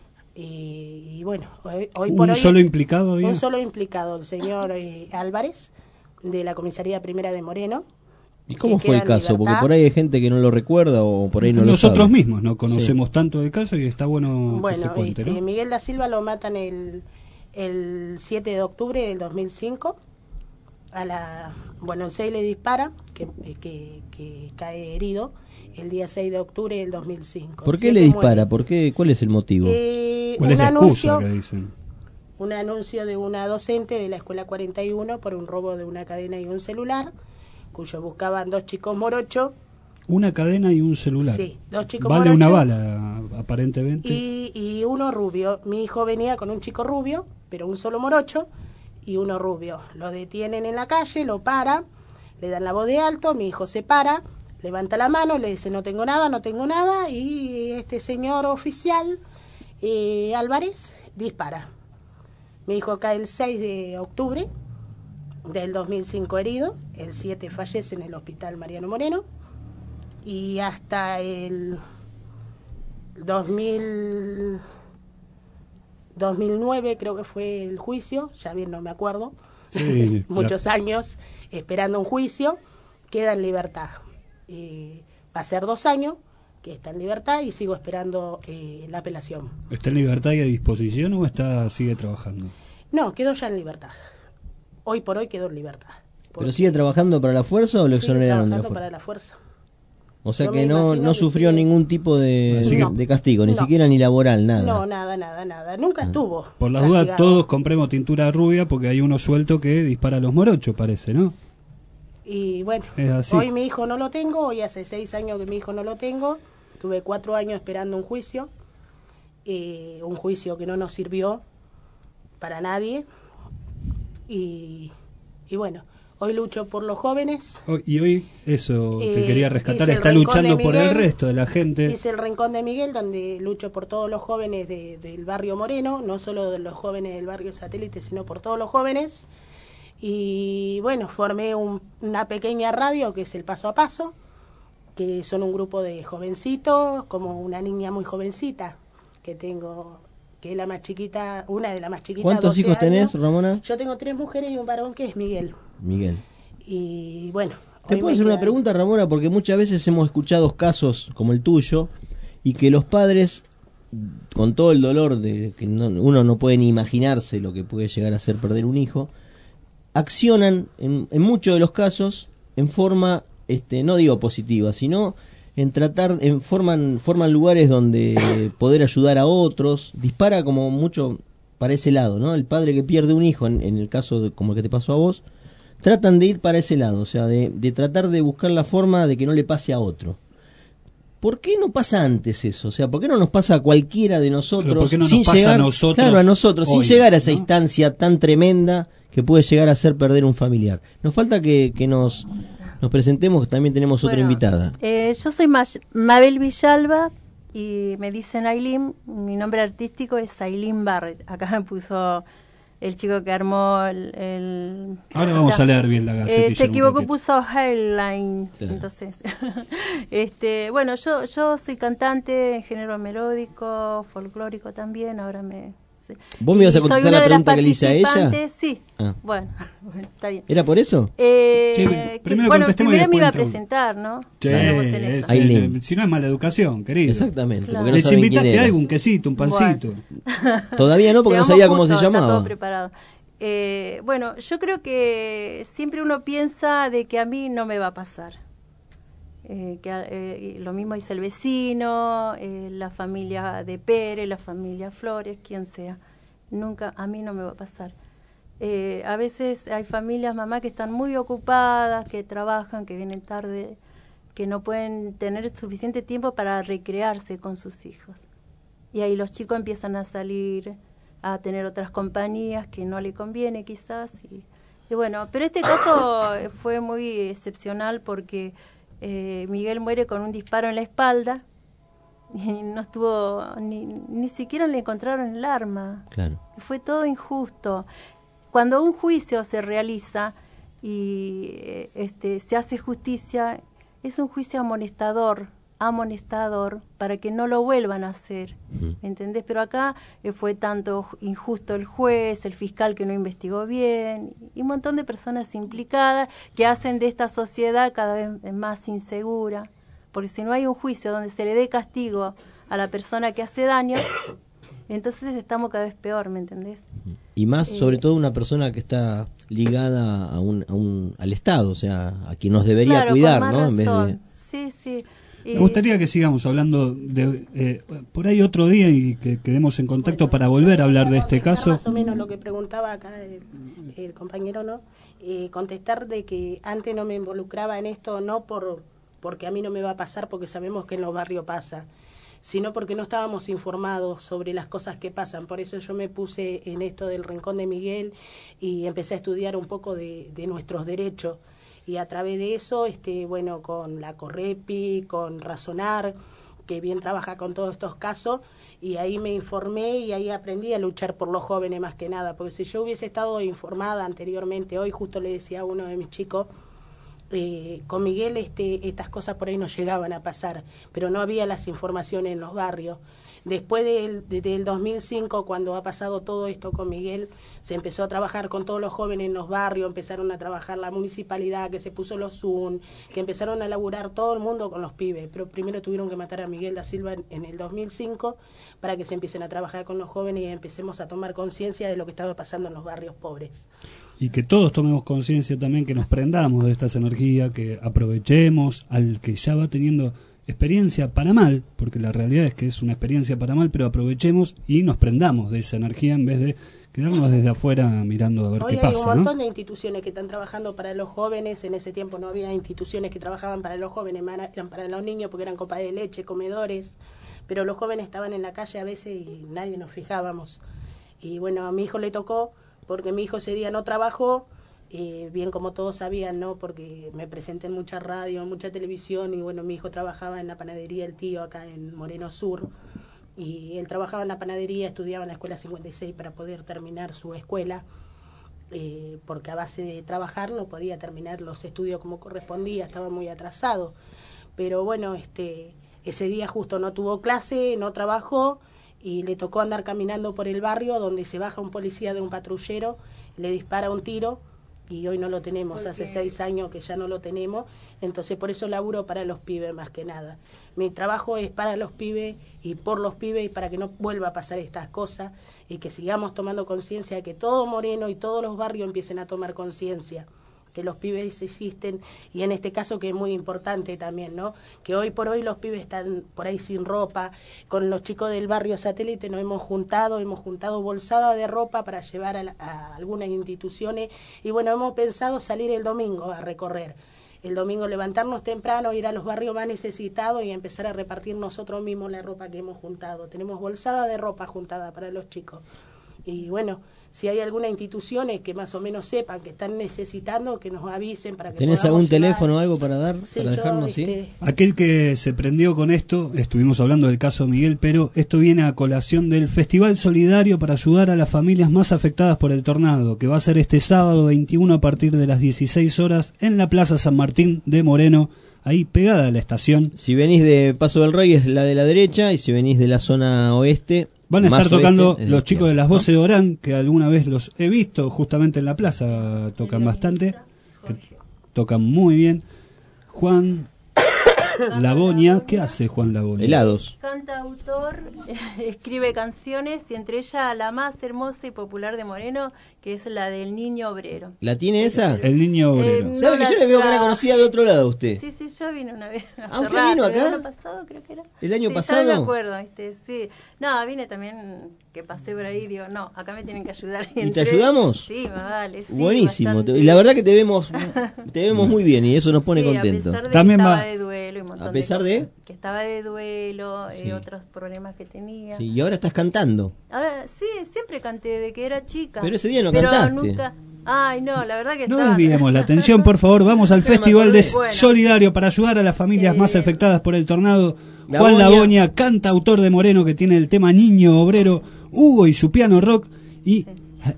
Y bueno, hoy por ¿Un hoy... solo implicado había? Un solo implicado, el señor Álvarez, de la comisaría primera de Moreno. ¿Y cómo que fue el queda en caso? Porque libertad. por ahí hay gente que no lo recuerda o por ahí no Nosotros lo sabe. mismos no conocemos tanto del caso y está bueno, que se Bueno, cuente, ¿no? Miguel da Silva lo matan el 7 de octubre del 2005. El 6 le dispara, que cae herido, el día 6 de octubre del 2005. ¿Por qué 7 le dispara? muere. ¿Por qué? ¿Cuál es el motivo? ¿Cuál es la excusa que dicen? Un anuncio de una docente de la escuela 41 por un robo de una cadena y un celular, cuyo buscaban 2 chicos morochos. Una cadena y un celular. Sí, 2 chicos Vale morochos. una bala, aparentemente. Y uno rubio. Mi hijo venía con un chico rubio, pero un solo morocho, y uno rubio. Lo detienen en la calle, lo paran, le dan la voz de alto, mi hijo se para, levanta la mano, le dice no tengo nada, y este señor oficial, Álvarez, dispara. Mi hijo cae el 6 de octubre del 2005 herido, el 7 fallece en el hospital Mariano Moreno, y hasta el 2009 creo que fue el juicio, ya bien no me acuerdo, Sí, muchos años esperando un juicio, queda en libertad. Va a ser 2 años que está en libertad y sigo esperando la apelación. ¿Está en libertad y a disposición o sigue trabajando? No, quedó ya en libertad. Hoy por hoy quedó en libertad. ¿Pero sigue trabajando para la fuerza o lo Sigue exoneraron de la trabajando fuerza? para la fuerza. O sea Yo que me no imagino que sufrió sí. ningún tipo de castigo, ni No. siquiera ni laboral, nada. No, nada. Nunca estuvo. Por las dudas, castigado. todos compremos tintura rubia porque hay uno suelto que dispara a los morochos, parece, ¿no? Y bueno, Es así. hoy mi hijo no lo tengo, hoy hace 6 años que mi hijo no lo tengo. Tuve 4 años esperando un juicio que no nos sirvió para nadie. Y bueno, hoy lucho por los jóvenes. Y hoy, eso te quería rescatar, hice el está Rincón luchando de por el Miguel, resto de la gente. Hice el Rincón de Miguel, donde lucho por todos los jóvenes del barrio Moreno, no solo de los jóvenes del barrio Satélite, sino por todos los jóvenes. Y bueno, formé una pequeña radio que es el Paso a Paso, que son un grupo de jovencitos, como una niña muy jovencita que tengo, que es la más chiquita, una de las más chiquitas. ¿Cuántos 12 hijos tenés, años. Ramona? Yo tengo 3 mujeres y un varón que es Miguel. Miguel. Y bueno. ¿Te hoy puedo me hacer una quedan- pregunta, Ramona? Porque muchas veces hemos escuchado casos como el tuyo y que los padres, con todo el dolor de que uno no puede ni imaginarse lo que puede llegar a ser perder un hijo, accionan en muchos de los casos en forma, no digo positiva, sino en forman lugares donde poder ayudar a otros, dispara como mucho para ese lado, ¿no? El padre que pierde un hijo, en el caso como el que te pasó a vos, tratan de ir para ese lado, o sea, de tratar de buscar la forma de que no le pase a otro. ¿Por qué no pasa antes eso? O sea, ¿por qué no nos pasa a cualquiera de nosotros? ¿Pero por qué no sin nos pasa llegar, a nosotros? Claro, a nosotros, hoy, sin llegar a esa ¿no? instancia tan tremenda que puede llegar a hacer perder un familiar. Nos falta que nos presentemos, que también tenemos otra invitada. Yo soy Mabel Villalba y me dicen Ailín. Mi nombre artístico es Ailín Barrett. Acá me puso el chico que armó el Ahora vamos a leer bien la gacetilla. se equivocó, puso Headline. Entonces, bueno, yo soy cantante en género melódico, folclórico también. Ahora ¿Vos me ibas a contestar la pregunta que le hice a ella? Sí. Ah. Bueno, está bien. ¿Era por eso? Primero me iba a presentar, ¿no? Sí, si no es mala educación, querido. Exactamente. Claro. Les invitaste algo, un quesito, un pancito. Bueno. Todavía no, porque no sabía cómo se llamaba. Está todo preparado. Bueno, yo creo que siempre uno piensa de que a mí no me va a pasar. Lo mismo dice el vecino, la familia de Pérez, la familia Flores, quien sea. Nunca, a mí no me va a pasar. A veces hay familias, mamá, que están muy ocupadas, que trabajan, que vienen tarde, que no pueden tener suficiente tiempo para recrearse con sus hijos. Y ahí los chicos empiezan a salir a tener otras compañías que no le conviene quizás. Y bueno, pero este caso fue muy excepcional porque Miguel muere con un disparo en la espalda y no estuvo, ni siquiera le encontraron el arma. Claro. Fue todo injusto. Cuando un juicio se realiza y se hace justicia, es un juicio amonestador para que no lo vuelvan a hacer, ¿me entendés? Pero acá fue tanto injusto el juez, el fiscal que no investigó bien, y un montón de personas implicadas que hacen de esta sociedad cada vez más insegura, porque si no hay un juicio donde se le dé castigo a la persona que hace daño, entonces estamos cada vez peor, ¿me entendés? Y más, sobre todo, una persona que está ligada al Estado, o sea, a quien nos debería cuidar, ¿no? En vez de... Sí. Me gustaría que sigamos hablando de por ahí otro día y que quedemos en contacto para volver a hablar de este caso. Más o menos lo que preguntaba acá el compañero, ¿no? Contestar de que antes no me involucraba en esto, no porque a mí no me va a pasar, porque sabemos que en los barrios pasa, sino porque no estábamos informados sobre las cosas que pasan. Por eso yo me puse en esto del Rincón de Miguel y empecé a estudiar un poco de nuestros derechos. Y a través de eso, bueno, con la Correpi, con Razonar, que bien trabaja con todos estos casos, y ahí me informé y ahí aprendí a luchar por los jóvenes más que nada, porque si yo hubiese estado informada anteriormente, hoy justo le decía a uno de mis chicos, con Miguel estas cosas por ahí no llegaban a pasar, pero no había las informaciones en los barrios. Después del 2005, cuando ha pasado todo esto con Miguel, se empezó a trabajar con todos los jóvenes en los barrios, empezaron a trabajar la municipalidad, que se puso los Zoom, que empezaron a laburar todo el mundo con los pibes, pero primero tuvieron que matar a Miguel da Silva en el 2005 para que se empiecen a trabajar con los jóvenes y empecemos a tomar conciencia de lo que estaba pasando en los barrios pobres. Y que todos tomemos conciencia también, que nos prendamos de estas energías, que aprovechemos al que ya va teniendo experiencia para mal, porque la realidad es que es una experiencia para mal, pero aprovechemos y nos prendamos de esa energía en vez de quedarnos desde afuera mirando a ver qué pasa. Hoy hay un montón de instituciones que están trabajando para los jóvenes. En ese tiempo no había instituciones que trabajaban para los jóvenes, eran para los niños porque eran copas de leche, comedores, pero los jóvenes estaban en la calle a veces y nadie nos fijábamos. Y bueno, a mi hijo le tocó, porque mi hijo ese día no trabajó, bien como todos sabían, ¿no? Porque me presenté en mucha radio, en mucha televisión, y bueno, mi hijo trabajaba en la panadería El Tío acá en Moreno Sur, y él trabajaba en la panadería, estudiaba en la escuela 56 para poder terminar su escuela, porque a base de trabajar no podía terminar los estudios como correspondía, estaba muy atrasado. Pero bueno, ese día justo no tuvo clase, no trabajó, y le tocó andar caminando por el barrio, donde se baja un policía de un patrullero, le dispara un tiro, y hoy no lo tenemos, hace 6 años que ya no lo tenemos, entonces por eso laburo para los pibes más que nada. Mi trabajo es para los pibes y por los pibes y para que no vuelva a pasar estas cosas y que sigamos tomando conciencia, que todo Moreno y todos los barrios empiecen a tomar conciencia, que los pibes existen, y en este caso que es muy importante también, ¿no? Que hoy por hoy los pibes están por ahí sin ropa. Con los chicos del barrio Satélite nos hemos juntado bolsada de ropa para llevar a algunas instituciones, y bueno, hemos pensado salir el domingo a recorrer. El domingo levantarnos temprano, ir a los barrios más necesitados y empezar a repartir nosotros mismos la ropa que hemos juntado. Tenemos bolsada de ropa juntada para los chicos. Y bueno, si hay alguna instituciones que más o menos sepan que están necesitando, que nos avisen para que ¿tenés podamos algún llevar. teléfono o algo para dar? Sí, para dejarnos, ¿sí? Aquel que se prendió con esto, estuvimos hablando del caso Miguel, pero esto viene a colación del Festival Solidario para ayudar a las familias más afectadas por el tornado, que va a ser este sábado 21 a partir de las 16 horas en la Plaza San Martín de Moreno, ahí pegada a la estación. Si venís de Paso del Rey es la de la derecha, y si venís de la zona oeste... Van a estar tocando oeste, los chicos de las ¿no? Voces de Orán, que alguna vez los he visto justamente en la plaza, tocan bastante, que tocan muy bien. Juan Labonia, ¿qué hace Juan Labonia? Helados. Cantautor, escribe canciones, y entre ellas la más hermosa y popular de Moreno, que es la del Niño Obrero. ¿La tiene esa? El Niño Obrero. ¿Sabe que yo le veo cara conocida de otro lado a usted? Sí, yo vine una vez. ¿Ah, usted vino acá? El año pasado creo que era. ¿El año sí, pasado? Ya no me acuerdo, sí. No, vine también, que pasé por ahí, digo, no, acá me tienen que ayudar. ¿Y te ayudamos? Sí, vale, sí. Buenísimo. Bastante. Y la verdad que te vemos muy bien, y eso nos pone sí, contento. A pesar de También que va. estaba de duelo y un montón ¿A pesar de de? cosas, que estaba de duelo, Sí. otros problemas que tenía. Sí, y ahora estás cantando. Ahora, sí, siempre canté desde que era chica. Pero ese día no pero cantaste. Nunca... Ay, no, la verdad que No estaba... desviemos la atención, por favor. Vamos al Festival de Solidario para ayudar a las familias más afectadas por el tornado. Juan Labonia, cantautor de Moreno, que tiene el tema Niño Obrero, Hugo y su piano rock. Y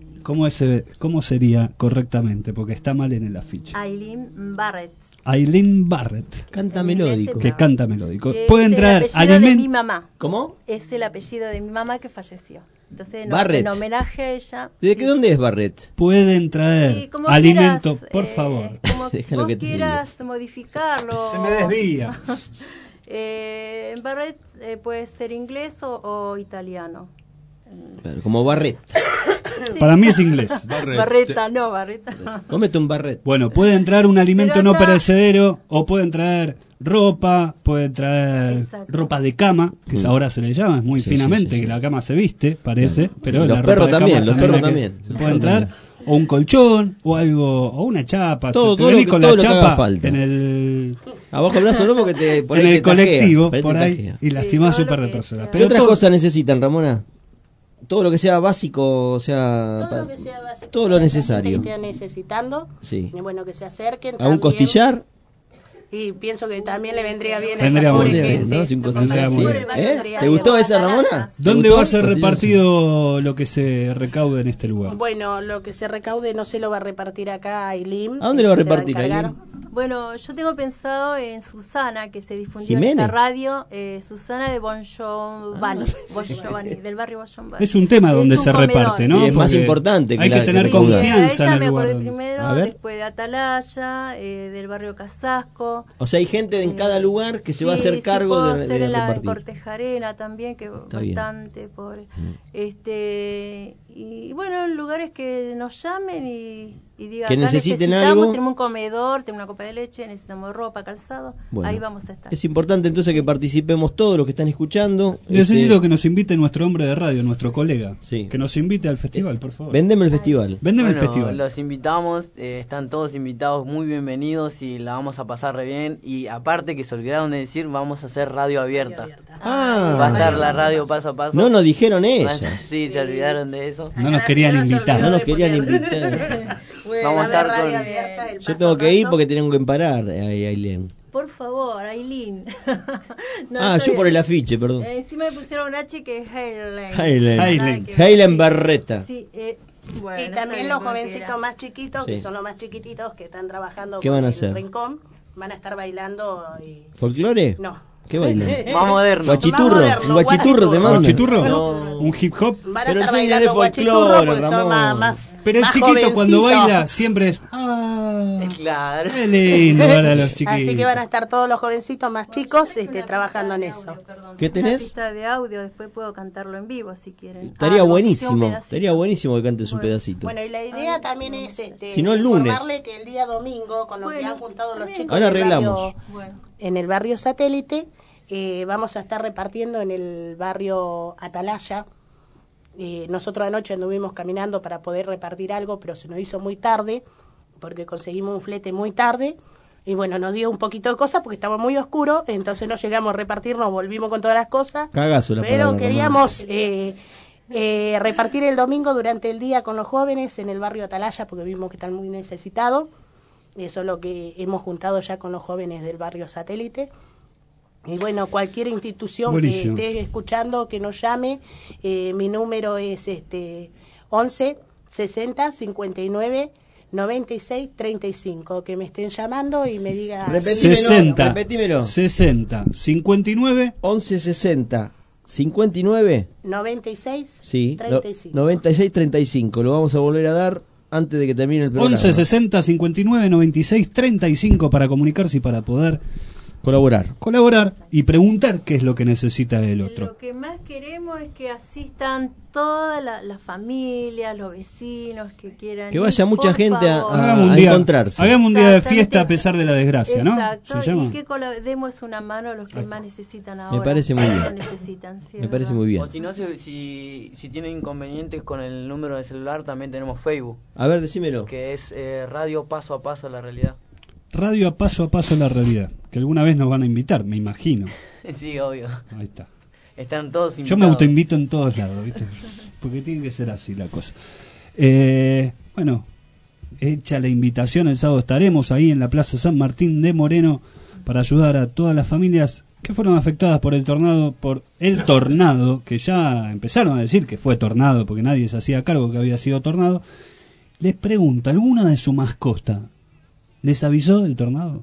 ¿cómo sería correctamente? Porque está mal en el afiche. Aileen Barrett. Aileen Barrett. Canta melódico. Que canta melódico. Es Pueden traer el apellido de alimento. mi mamá. ¿Cómo? Es el apellido de mi mamá que falleció. Entonces, Barrett. en homenaje a ella... ¿De qué dónde es Barrett? Pueden traer Sí, como alimento, quieras, por favor. Como Déjalo vos que te quieras modificarlo. Se me desvía. Barrett puede ser inglés o italiano. Claro, como Barrett. Sí. Para mí es inglés. Barretta, no, Barretta. Cómete un Barrett. Bueno, pueden traer un alimento Pero no acá- perecedero, o pueden traer ropa, pueden traer Exacto. ropa de cama, que ahora se le llama, es muy Sí, finamente, sí, sí, que sí. la cama se viste, parece, pero Los la ropa perros de también, cama los perros la que también. se Los pueden perros traer, o un colchón, o algo, o una chapa. Todo te lo venís que- con todo la lo que haga chapa falta. en el Abajo el brazo no, porque te por en ahí el te tajea, colectivo, ahí te por ahí, tajea. y lastimás todo un par lo de que personas. sea. ¿Qué otras todo- cosas necesitan, Ramona? Todo lo que sea básico, o sea, Todo lo que sea básico todo para lo la gente necesario. que esté necesitando, Sí. y bueno, que se acerquen. ¿A un también. costillar? Y pienso que también le vendría bien a Vendría esa muy pobre bien, gente. ¿no? Si un Para costillar, el muy sur, bien. el barrio ¿Eh? vendría ¿Te bien. gustó esa, Ramona? ¿Dónde ¿Te va a gustó? ser Costillar, repartido lo que se recaude en este lugar? Bueno, lo que se recaude no se lo va a repartir acá a Aileen. ¿A dónde lo va a se repartir, encargar. Aileen? Bueno, yo tengo pensado en Susana, que se difundió ¿Jiménez? en esta radio, Susana de Bon Giovanni, Bon Giovanni, del barrio Bon Giovanni. Es un tema donde Es un se comedor. reparte, ¿no? Y es más Porque importante que hay la- que tener que confianza ella en me el lugar. acordé donde- primero, A ver. después de Atalaya, del barrio Casasco. O sea, hay gente en cada lugar que se va a hacer cargo puedo de hacer en la repartir. Cortejarena también, que Está bien. bastante pobre. Y bueno, en lugares que nos llamen y digan Que acá necesiten necesitamos, algo. tenemos un comedor, tenemos una copa de leche, necesitamos ropa, calzado, Bueno. ahí vamos a estar. Es importante entonces que participemos todos los que están escuchando. Necesito que nos invite nuestro hombre de radio, nuestro colega. Sí. Que nos invite al festival, por favor. Vendeme el festival. Véndeme el Bueno, festival. los invitamos, están todos invitados, muy bienvenidos y la vamos a pasar re bien. Y aparte que se olvidaron de decir, vamos a hacer radio abierta. Va a estar la radio paso a paso. No nos dijeron ellas. Sí, se olvidaron de eso. No nos querían invitar. No nos querían invitar. Vamos a estar radio con... abierta, el Yo paso tengo a que ir paso. porque tengo que emparar, Aileen. Por favor, Aileen. No, Ah, está yo bien. por el afiche, perdón. Encima me pusieron un H que es Aileen. Aileen. Aileen Barretta. Sí, bueno, Y está también bien, los como jovencitos quiera. más chiquitos, Sí. que son los más chiquititos que están trabajando ¿Qué con van a el hacer? Rincón, van a estar bailando y... ¿Folclore? No, ¿Qué baile? Más moderno. Guachiturro. Más moderno, ¿Un guachiturro te manda? ¿Guachiturro? No. ¿Un hip hop? Van a Pero estar enseñale bailando guachiturro folclore, porque son Ramón. más Pero el más chiquito cuando jovencitos. baila siempre es... ¡Ah! Claro. ¡Qué lindo para los chiquitos! Así que van a estar todos los jovencitos más chicos trabajando en eso. ¿Qué Una tenés? pista de audio, después puedo cantarlo en vivo si quieren. Estaría un buenísimo. pedacito. Estaría buenísimo que cantes un pedacito. Bueno, y la idea también es Si no, el lunes. informarle que el día domingo, con lo que han juntado los chicos Ahora del arreglamos. en el barrio Satélite, vamos a estar repartiendo en el barrio Atalaya. Nosotros anoche anduvimos caminando para poder repartir algo, pero se nos hizo muy tarde, porque conseguimos un flete muy tarde. Y bueno, nos dio un poquito de cosas porque estaba muy oscuro, entonces no llegamos a repartir, nos volvimos con todas las cosas. Cagazo la Pero palabra, queríamos repartir el domingo durante el día con los jóvenes en el barrio Atalaya, porque vimos que están muy necesitados. Eso es lo que hemos juntado ya con los jóvenes del barrio Satélite. Y bueno, cualquier institución Buenísimo. que esté escuchando, que nos llame, mi número es 11 60 59 96 35, que me estén llamando y me digan... Repetímelo. 60 59 11 60 59 96 sí, 35. 96 35. Lo vamos a volver a dar antes de que termine el programa. 11 60 59 96 35 para comunicarse y para poder colaborar y preguntar qué es lo que necesita el otro. Lo que más queremos es que asistan todas las familias, los vecinos que quieran. Que vaya ir, mucha por gente favor. Hagamos encontrarse. Hagamos un día de fiesta a pesar de la desgracia, ¿no? Exacto, ¿Se llama? y que demos una mano a los que más necesitan ahora. Me parece muy bien. Lo necesitan, sí, Me es parece verdad. muy bien. O si no, si tienen inconvenientes con el número de celular, también tenemos Facebook. A ver, decímelo. Que es Radio Paso a Paso a la Realidad. Radio a paso la realidad, que alguna vez nos van a invitar, me imagino. Sí, obvio. Ahí está. Están todos invitados. Yo me autoinvito en todos lados, ¿viste? Porque tiene que ser así la cosa. Bueno, hecha la invitación, el sábado estaremos ahí en la Plaza San Martín de Moreno para ayudar a todas las familias que fueron afectadas por el tornado, que ya empezaron a decir que fue tornado porque nadie se hacía cargo que había sido tornado. Les pregunto, ¿alguna de su mascota les avisó del tornado?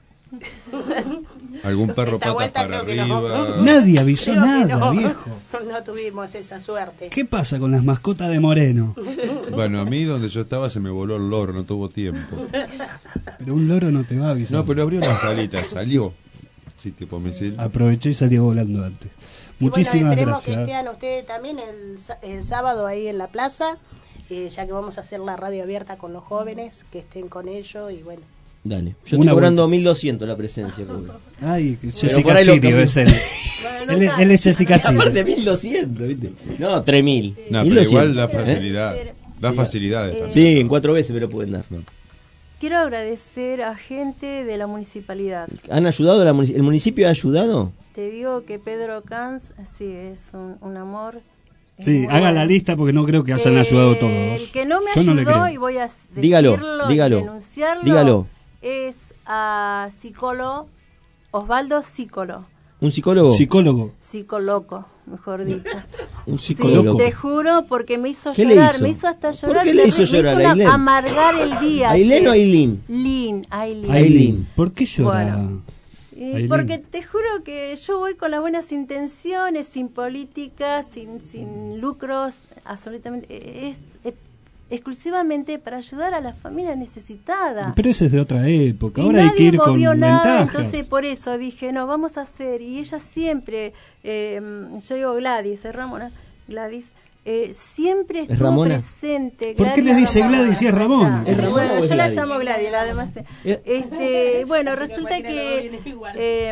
¿Algún perro Esta patas vuelta para creo que arriba? no. Nadie avisó Creo que nada, no. viejo. No tuvimos esa suerte. ¿Qué pasa con las mascotas de Moreno? Bueno, a mí donde yo estaba se me voló el loro, no tuvo tiempo. Pero un loro no te va a avisar. No, pero abrió las alitas, salió. Sí, tipo misil. Aproveché y salió volando antes. Muchísimas y bueno, esperemos gracias. que estén ustedes también el sábado ahí en la plaza, ya que vamos a hacer la radio abierta con los jóvenes, que estén con ellos y bueno. Dale. Yo estoy cobrando 1.200 la presencia. Pobre. Ay, Pero Jessica por ahí lo Sirio cambio. es él. Él es Jessica Sirio. Aparte 1.200, ¿viste? No, 3.000. No, pero 1.200. igual da facilidad. Da facilidades también. Sí, en 4 veces me lo pueden dar. Quiero agradecer a gente de la municipalidad. ¿Han ayudado? ¿El municipio ha ayudado? Te digo que Pedro Cans, sí, es un amor. Sí, haga la lista porque no creo que hayan ayudado todos. El que no me Yo no le ayudó, creo. y voy a Dígalo, decirlo dígalo, y denunciarlo, dígalo. es a psicólogo Osvaldo Psicolo. ¿Un psicólogo? Psicoloco, mejor dicho. Un psicólogo. Te juro, porque me hizo ¿Qué le llorar, hizo? me hizo hasta ¿Por llorar. qué le hizo llorar, me hizo Ailén? amargar el día. ¿Ailén o ayer. Ailín? Ailín. ¿Por qué llora? Bueno. Ailín. Porque te juro que yo voy con las buenas intenciones, sin política, sin lucros, absolutamente. Es exclusivamente para ayudar a la familia necesitada. Pero ese es de otra época. Y Ahora hay que ir nadie con movió nada, ventajas. entonces por eso dije, no, vamos a hacer. Y ella siempre, yo digo Gladys, es Ramona, Gladys, siempre ¿Es estuvo Ramona? presente. ¿Por qué le dice Gladys si es Ramona? ¿Es Ramona Bueno, o es yo la Gladys? llamo Gladys, además. Bueno, resulta que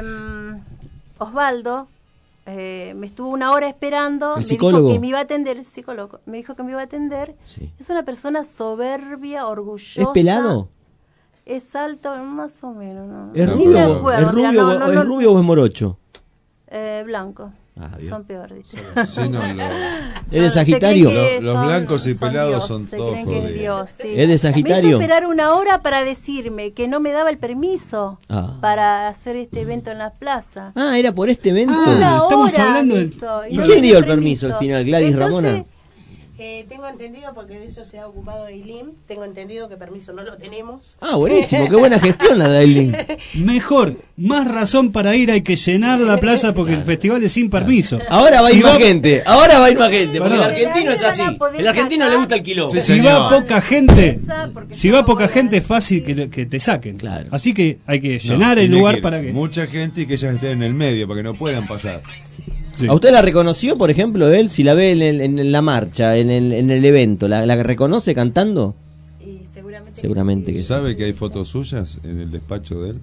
Osvaldo me estuvo una hora esperando, ¿El me psicólogo? dijo que me iba a atender, el psicólogo, me dijo que me iba a atender. Sí. Es una persona soberbia, orgullosa. ¿Es pelado? Es alto, más o menos. No, ¿Es Ni rubio, me acuerdo, ¿es mira, rubio, no, ¿es rubio o es morocho? Blanco. Ah, bien. Son peores. ¿viste? Sí, no, ¿Es de Sagitario? Los blancos y pelados Dios, son se todos creen que es jodidos. Dios, sí. ¿Es de Sagitario? Me hizo esperar una hora para decirme que no me daba el permiso Ah. para hacer este evento en la plaza. Ah, era por este evento. Una estamos hora hablando me de- hizo, ¿Y no quién me dio el permiso al final? ¿Gladys Entonces, Ramona? Tengo entendido, porque de eso se ha ocupado Ailín, tengo entendido que permiso no lo tenemos. Ah, buenísimo, qué buena gestión la de Ailín. Mejor, más razón para ir, hay que llenar la plaza porque el festival es sin permiso. Ahora va a ir más gente, ahora va a ir más gente, porque Perdón. el argentino es así. El argentino le gusta el quilombo. Si va poca gente, es fácil que te saquen. Claro. Así que hay que llenar No, el tiene lugar que ir para que... mucha gente y que ellas estén en el medio para que no puedan pasar. Sí. ¿A usted la reconoció, por ejemplo, él, si la ve en la marcha, en el evento, la reconoce cantando? Y Seguramente que sí. ¿Sabe que hay fotos suyas en el despacho de él?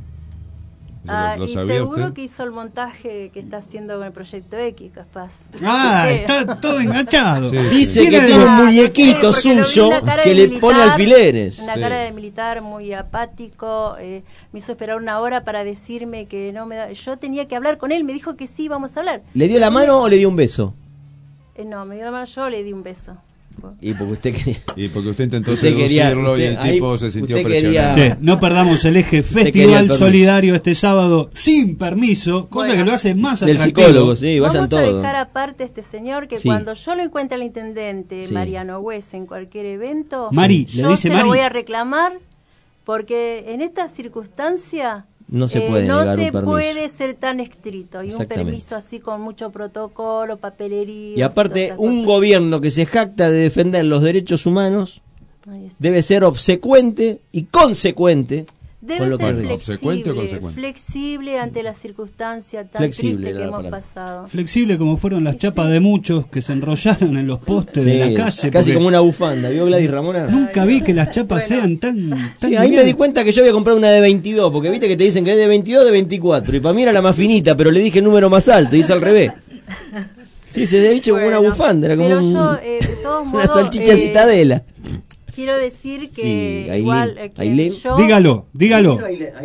¿Lo y sabía seguro usted? que hizo el montaje que está haciendo con el Proyecto X, capaz. Ah, Sí. está todo enganchado. Sí, Dice que tiene un muñequito porque lo vi en suyo una cara que de le militar, pone alfileres. Una Sí. cara de militar muy apático, me hizo esperar una hora para decirme que no me da... Yo tenía que hablar con él, me dijo que sí, vamos a hablar. ¿Le dio la mano o le dio un beso? No, me dio la mano, yo le di un beso. Y porque usted quería... Y porque usted intentó Usted quería- seducirlo y usted- el tipo ahí se sintió usted quería- presionado. Che, no perdamos el eje quería el Festival permiso. Solidario este sábado sin permiso, cosa Bueno. que lo hace más Del atractivo. psicólogo, sí, vayan Vamos a todos. dejar aparte a este señor que Sí. cuando yo lo encuentre al intendente Sí. Mariano Hues en cualquier evento, Mari, le yo dice se Mari. lo voy a reclamar porque en esta circunstancia No se puede no negar un se permiso. puede ser tan estricto y un Exactamente. permiso así con mucho protocolo, papelería. Y aparte, un gobierno que se jacta de defender los derechos humanos debe ser obsecuente y consecuente debe con lo que ser dice. ¿Obsecuente o consecuente? flexible ante la circunstancia tan Flexible triste era que la hemos palabra. pasado. Flexible como fueron las chapas de muchos que se enrollaron en los postes Sí, de la calle. casi porque como una bufanda. ¿Vio Gladys Ramona? Nunca vi que las chapas sean tan Sí, ahí me di cuenta que yo había comprado una de 22, porque viste que te dicen que es de 22 de 24, y para mí era la más finita, pero le dije el número más alto, y es al revés. Sí, se había dicho como una bufanda, era como Pero un- yo, de todos una modos, salchicha citadela. Quiero decir que Sí, Ailín, igual que Ailín. yo... Dígalo, dígalo.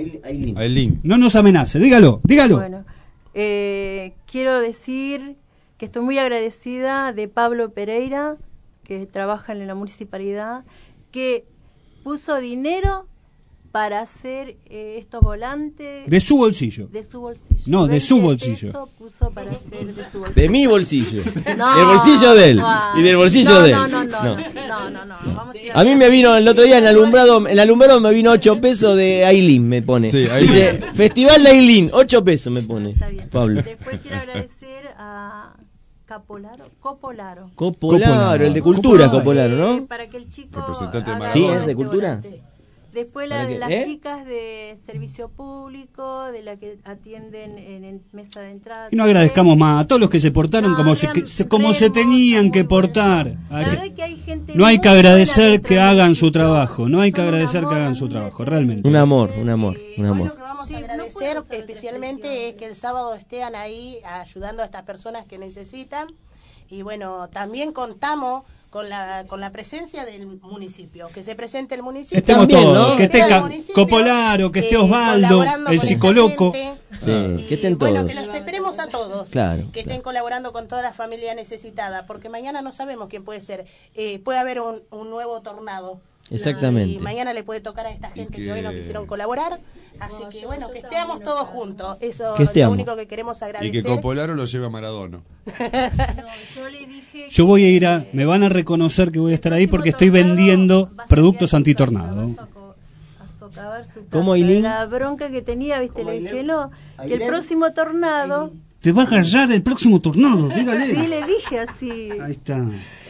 Ailín. No nos amenace, dígalo, dígalo. Bueno, quiero decir que estoy muy agradecida de Pablo Pereira, que trabaja en la municipalidad, que puso dinero para hacer estos volantes. De su bolsillo. De su bolsillo. No, de 20 su bolsillo. pesos puso para hacer de su bolsillo. De mi bolsillo. No, Del bolsillo de él. no, Y del bolsillo no, de él. no. Vamos A mí me vino el otro día en el alumbrado me vino 8 pesos de Ailín, me pone. Sí, Ailín. Dice, Festival de Ailín, 8 pesos me pone. Pablo. Después quiero agradecer a Copolaro. Copolaro, el de cultura, Copolaro, ¿no? Para que el chico Representante de haga Sí, Maradona. es de cultura. volante. Después ¿Para qué? las ¿Eh? chicas de servicio público, de la que atienden en mesa de entrada. Y no agradezcamos más a todos los que se portaron como se tenían que portar. No hay que agradecer que hagan su trabajo, no hay que agradecer que hagan su trabajo, realmente. Un amor, un amor, un amor. Vamos a agradecer especialmente es que el sábado estén ahí ayudando a estas personas que necesitan. Y bueno, también contamos con la presencia del municipio, que se presente el municipio. Estemos todos, que esté el municipio, Copolaro, que esté Osvaldo, colaborando el con psicoloco. esta Sí, que estén Bueno, todos. que los esperemos a todos, Claro, que estén colaborando con toda la familia necesitada, porque mañana no sabemos quién puede ser. Puede haber un nuevo tornado. Exactamente. Y mañana le puede tocar a esta gente que hoy no quisieron colaborar. Así que bueno, que estemos todos juntos. Eso Que es lo estemos. único que queremos Y agradecer. que Copolaro lo lleve a Maradona. Yo voy a ir me van a reconocer que voy a estar ahí porque estoy vendiendo productos antitornado. ¿Cómo, Ailín? La bronca que tenía, viste, le dije, no, que el próximo tornado... Te va a agarrar el próximo tornado, dígale. Sí, le dije así. Ahí está.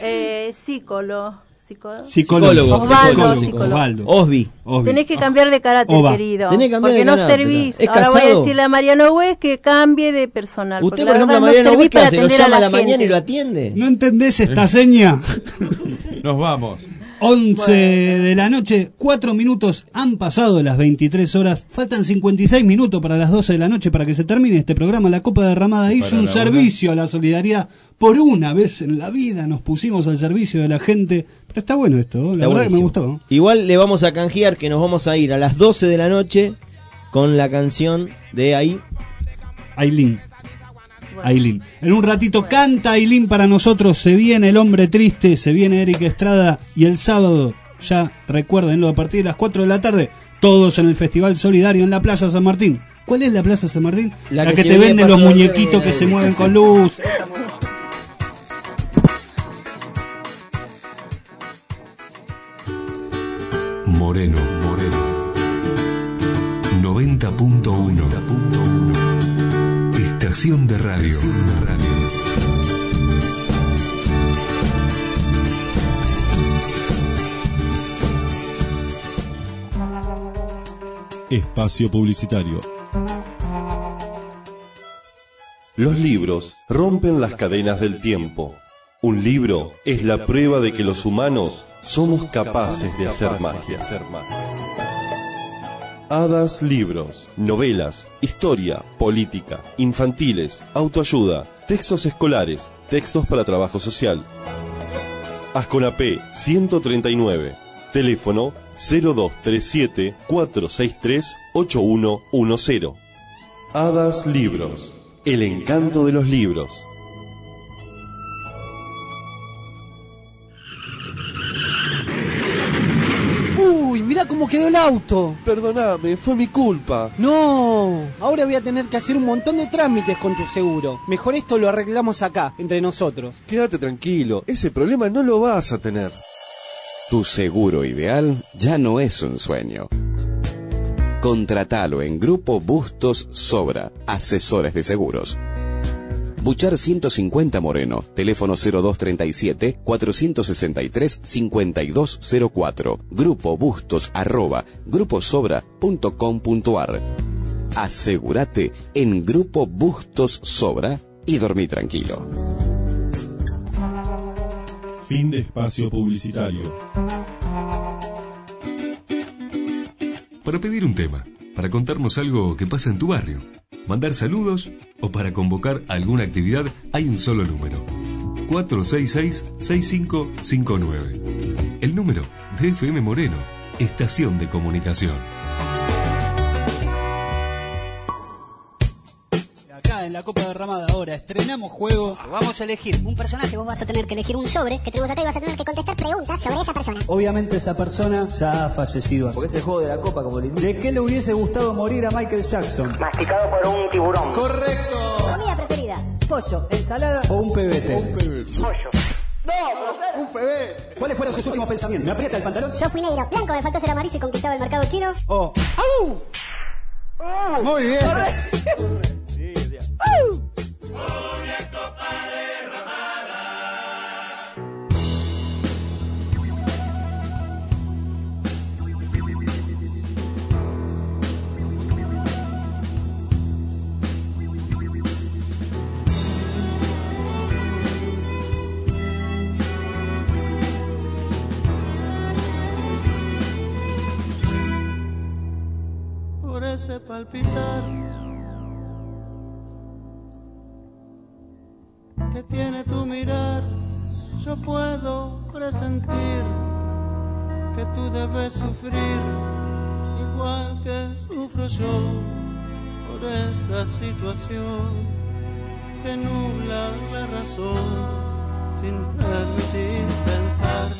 Psicólogo. Osvaldo. Osby. Tenés que cambiar de carácter, Ova. querido. Tenés que cambiar porque de no carácter. servís. ¿Es Ahora voy a casado? decirle a Mariano Hues que cambie de personal. Usted, porque por la ejemplo, a verdad Mariano no serví Hues, ¿qué para hace? Lo atender llama a la gente. mañana y lo atiende. ¿No entendés esta seña? Nos vamos. 11 de la noche, 4 minutos han pasado de las 23 horas. Faltan 56 minutos para las 12 de la noche para que se termine este programa. La Copa Derramada hizo Para un la servicio a la solidaridad. Por una vez en la vida nos pusimos al servicio de la gente. Pero está bueno esto, la Está verdad que me buenísimo. gustó. Igual le vamos a canjear que nos vamos a ir a las 12 de la noche con la canción de Ailín. En un ratito canta Ailín para nosotros. Se viene El Hombre Triste, se viene Eric Estrada. Y el sábado, ya recuérdenlo, a partir de las 4 de la tarde, todos en el Festival Solidario en la Plaza San Martín. ¿Cuál es la Plaza San Martín? La que se te ve vende Paso los del muñequitos Rey. que se mueven con luz. Moreno. 90.1. Estación de radio. Espacio publicitario. Los libros rompen las cadenas del tiempo. Un libro es la prueba de que los humanos somos capaces de hacer magia. Hadas Libros, novelas, historia, política, infantiles, autoayuda, textos escolares, textos para trabajo social. Asconapé 139, teléfono 0237-463-8110. Hadas Libros, el encanto de los libros. Uy, mirá cómo quedó el auto. Perdóname, fue mi culpa. No, ahora voy a tener que hacer un montón de trámites con tu seguro. Mejor esto lo arreglamos acá, entre nosotros. Quédate tranquilo, ese problema no lo vas a tener. Tu seguro ideal ya no es un sueño. Contratalo en Grupo Bustos Sobra, asesores de seguros. Buchar 150 Moreno, teléfono 0237-463-5204, Grupo Bustos @gruposobra.com.ar. Asegúrate en Grupo Bustos Sobra y dormí tranquilo. Fin de espacio publicitario. Para pedir un tema, para contarnos algo que pasa en tu barrio, mandar saludos o para convocar alguna actividad, hay un solo número: 466-6559. El número de FM Moreno, Estación de Comunicación. Acá en la Copa Derramada ahora estrenamos juego. Vamos a elegir un personaje. Vos vas a tener que elegir un sobre que tenemos acá y vas a tener que contestar preguntas sobre esa persona. Obviamente esa persona ya ha fallecido. Porque es el juego de la Copa, como le ¿De qué le hubiese gustado morir a Michael Jackson? Masticado por un tiburón. ¡Correcto! Comida preferida. Pollo, ensalada o un pebete. Pollo. No, un pebete. ¿Cuáles fueron sus últimos pensamientos? ¿Me aprieta el pantalón? Yo fui negro. Blanco, me faltó ser amarillo y conquistaba el mercado chino. Oh. ¡Au! Muy bien. Por ese palpitar que tiene tu mirar, yo puedo presentir que tú debes sufrir igual que sufro yo por esta situación que nubla la razón sin permitir pensar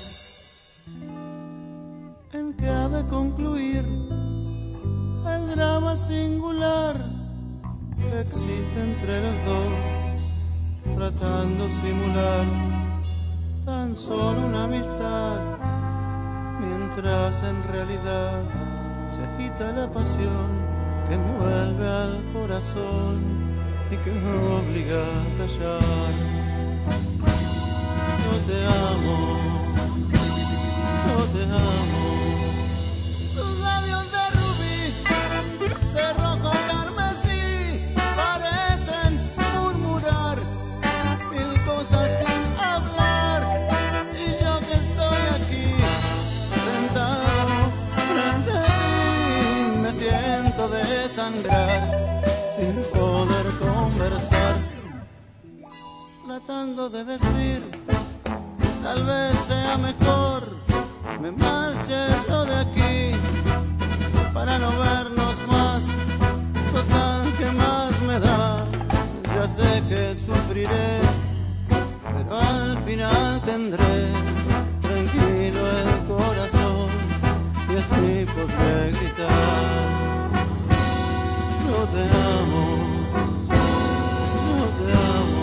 en que ha de concluir el drama singular que existe entre los dos, tratando simular tan solo una amistad, mientras en realidad se agita la pasión que envuelve al corazón y que obliga a callar. Yo te amo, yo te amo. Tus labios de rojo carmesí parecen murmurar mil cosas sin hablar, y yo que estoy aquí sentado frente a ti me siento desangrar sin poder conversar, tratando de decir tal vez sea mejor me marche yo de aquí para no vernos más. Total, ¿qué más me da? Ya sé que sufriré, pero al final tendré tranquilo el corazón y así podré gritar: yo te amo, yo te amo.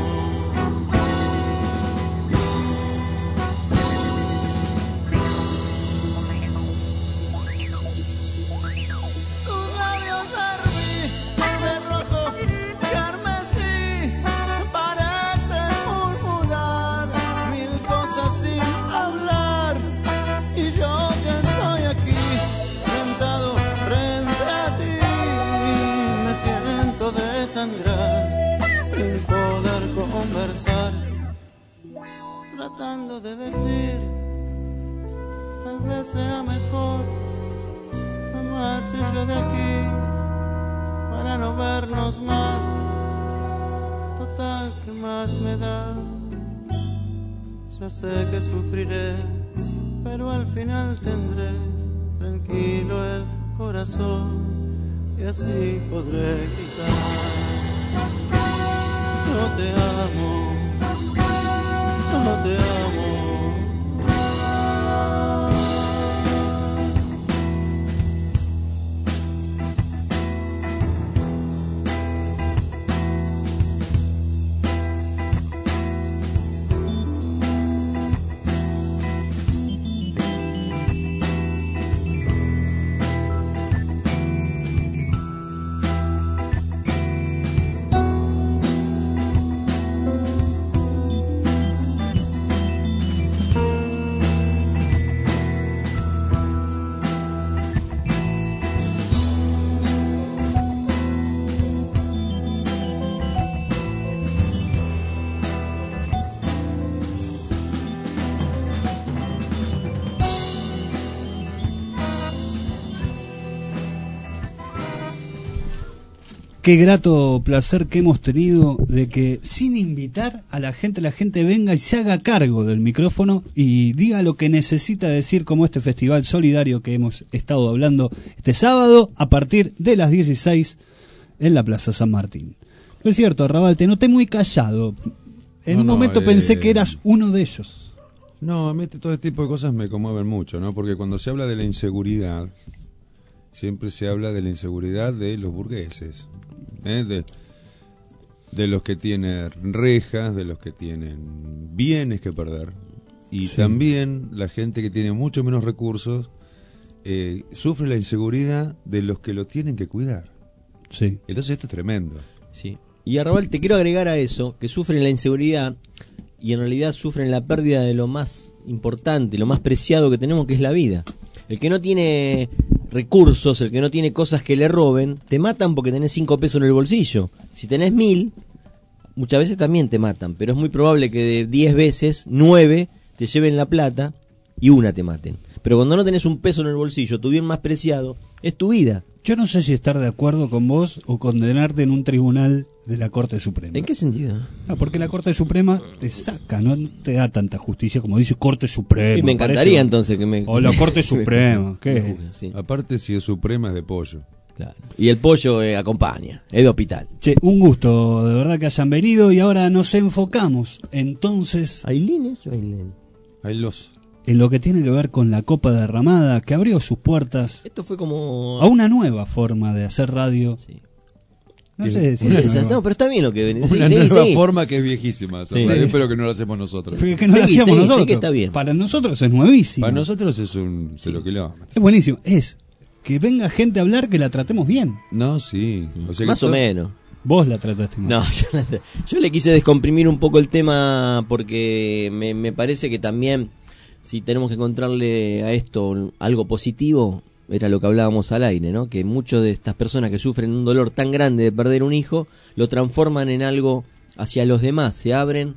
tratando de decir, tal vez sea mejor me marche yo de aquí para no vernos más. Total, ¿qué más me da? Ya sé que sufriré, pero al final tendré tranquilo el corazón y así podré gritar: yo te amo, yo te amo. Qué grato placer que hemos tenido de que sin invitar a la gente venga y se haga cargo del micrófono y diga lo que necesita decir, como este festival solidario que hemos estado hablando este sábado a partir de las 16 en la Plaza San Martín. No es cierto, Arrabal, te noté muy callado. En un momento pensé que eras uno de ellos. No, a mí todo este tipo de cosas me conmueven mucho, ¿no? Porque cuando se habla de la inseguridad, siempre se habla de la inseguridad de los burgueses. De los que tienen rejas, de los que tienen bienes que perder, y también la gente que tiene mucho menos recursos sufre la inseguridad de los que lo tienen que cuidar. Sí. Entonces esto es tremendo. Sí. Y Arrabal, te quiero agregar a eso, que sufren la inseguridad y en realidad sufren la pérdida de lo más importante, lo más preciado que tenemos, que es la vida. El que no tiene recursos, el que no tiene cosas que le roben, te matan porque tenés 5 pesos en el bolsillo. Si tenés 1000, muchas veces también te matan, pero es muy probable que de 10 veces, 9 te lleven la plata y 1 te maten. Pero cuando no tenés un peso en el bolsillo, tu bien más preciado es tu vida. Yo no sé si estar de acuerdo con vos o condenarte en un tribunal de la Corte Suprema. ¿En qué sentido? No, porque la Corte Suprema te saca, no te da tanta justicia como dice Corte Suprema. Y me encantaría entonces que me... O la Corte Suprema, ¿qué? Sí. Aparte, si es Suprema es de pollo. Claro. Y el pollo acompaña, es de hospital. Che, un gusto, de verdad que hayan venido y ahora nos enfocamos entonces... ¿Hay líneas o hay líneas? Hay los... En lo que tiene que ver con la Copa Derramada, que abrió sus puertas... Esto fue como... a una nueva forma de hacer radio. Sí. No sé si no, pero está bien lo que ven. Una nueva forma que es viejísima. Espero que no lo hacemos nosotros. Porque que no lo hacíamos nosotros. Sí que está bien. Para nosotros es nuevísimo. Para nosotros es un 0 kilómetros. Es buenísimo. Es que venga gente a hablar que la tratemos bien. No, sí. O sea, más o menos. Vos la trataste mal. No, yo le quise descomprimir un poco el tema porque me parece que también, si tenemos que encontrarle a esto algo positivo, era lo que hablábamos al aire, ¿no? Que muchas de estas personas que sufren un dolor tan grande de perder un hijo, lo transforman en algo hacia los demás, se abren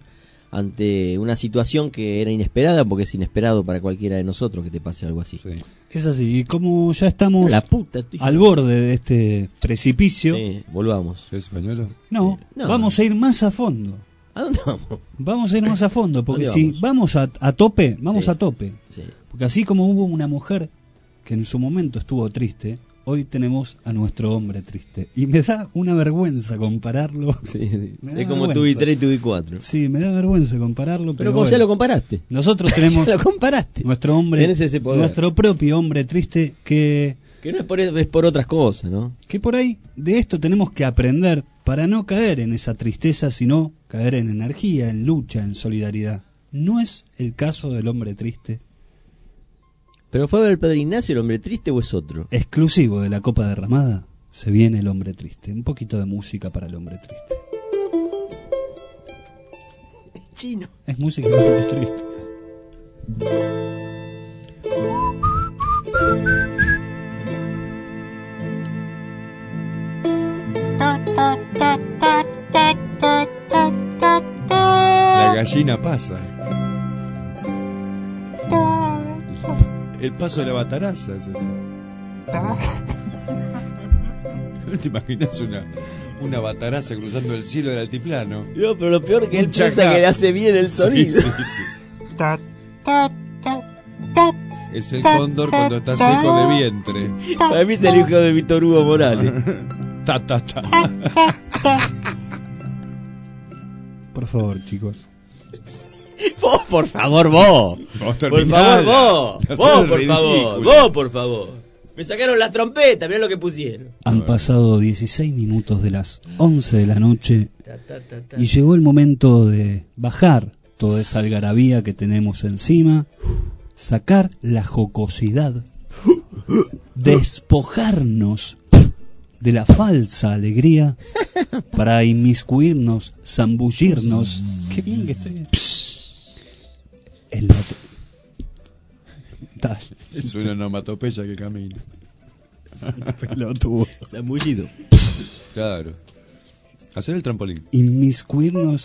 ante una situación que era inesperada, porque es inesperado para cualquiera de nosotros que te pase algo así. Sí. Es así, y como ya estamos al borde de este precipicio... Sí, volvamos. ¿Es español? No, vamos a ir más a fondo. ¿A dónde vamos? Vamos a ir más a fondo, porque si vamos a tope, vamos a tope. Sí. Porque así como hubo una mujer que en su momento estuvo triste, hoy tenemos a nuestro hombre triste. Y me da una vergüenza compararlo. Sí. Es como tu i3 y tu i4. Sí, me da vergüenza compararlo. Pero como bueno, ya lo comparaste. Nosotros tenemos ya lo comparaste. Nuestro hombre, nuestro propio hombre triste que no es por otras cosas, ¿no? Que por ahí de esto tenemos que aprender para no caer en esa tristeza, sino caer en energía, en lucha, en solidaridad. ¿No es el caso del hombre triste? ¿Pero fue el Padre Ignacio el hombre triste o es otro? Exclusivo de la Copa Derramada, se viene el hombre triste. Un poquito de música para el hombre triste. Es chino. Es música para el hombre triste. La gallina pasa. El paso de la bataraza es eso. ¿No te imaginas una bataraza cruzando el cielo del altiplano? No, pero lo peor que él chacá. piensa que le hace bien el sonido. Sí. Es el cóndor cuando está seco de vientre. Para mí es el hijo de Víctor Hugo Morales. Ta, ta, ta. Por favor, chicos. Vos, por favor, vos. Por favor, vos. Vos, por favor. Vos, por favor. Me sacaron las trompetas, mirá lo que pusieron. Han pasado 16 minutos de las 11 de la noche y llegó el momento de bajar toda esa algarabía que tenemos encima, sacar la jocosidad, despojarnos de la falsa alegría para inmiscuirnos, zambullirnos. Qué bien que estoy. Es una onomatopeya que camina. Pelotudo. Zambullido. Claro. Hacer el trampolín. Inmiscuirnos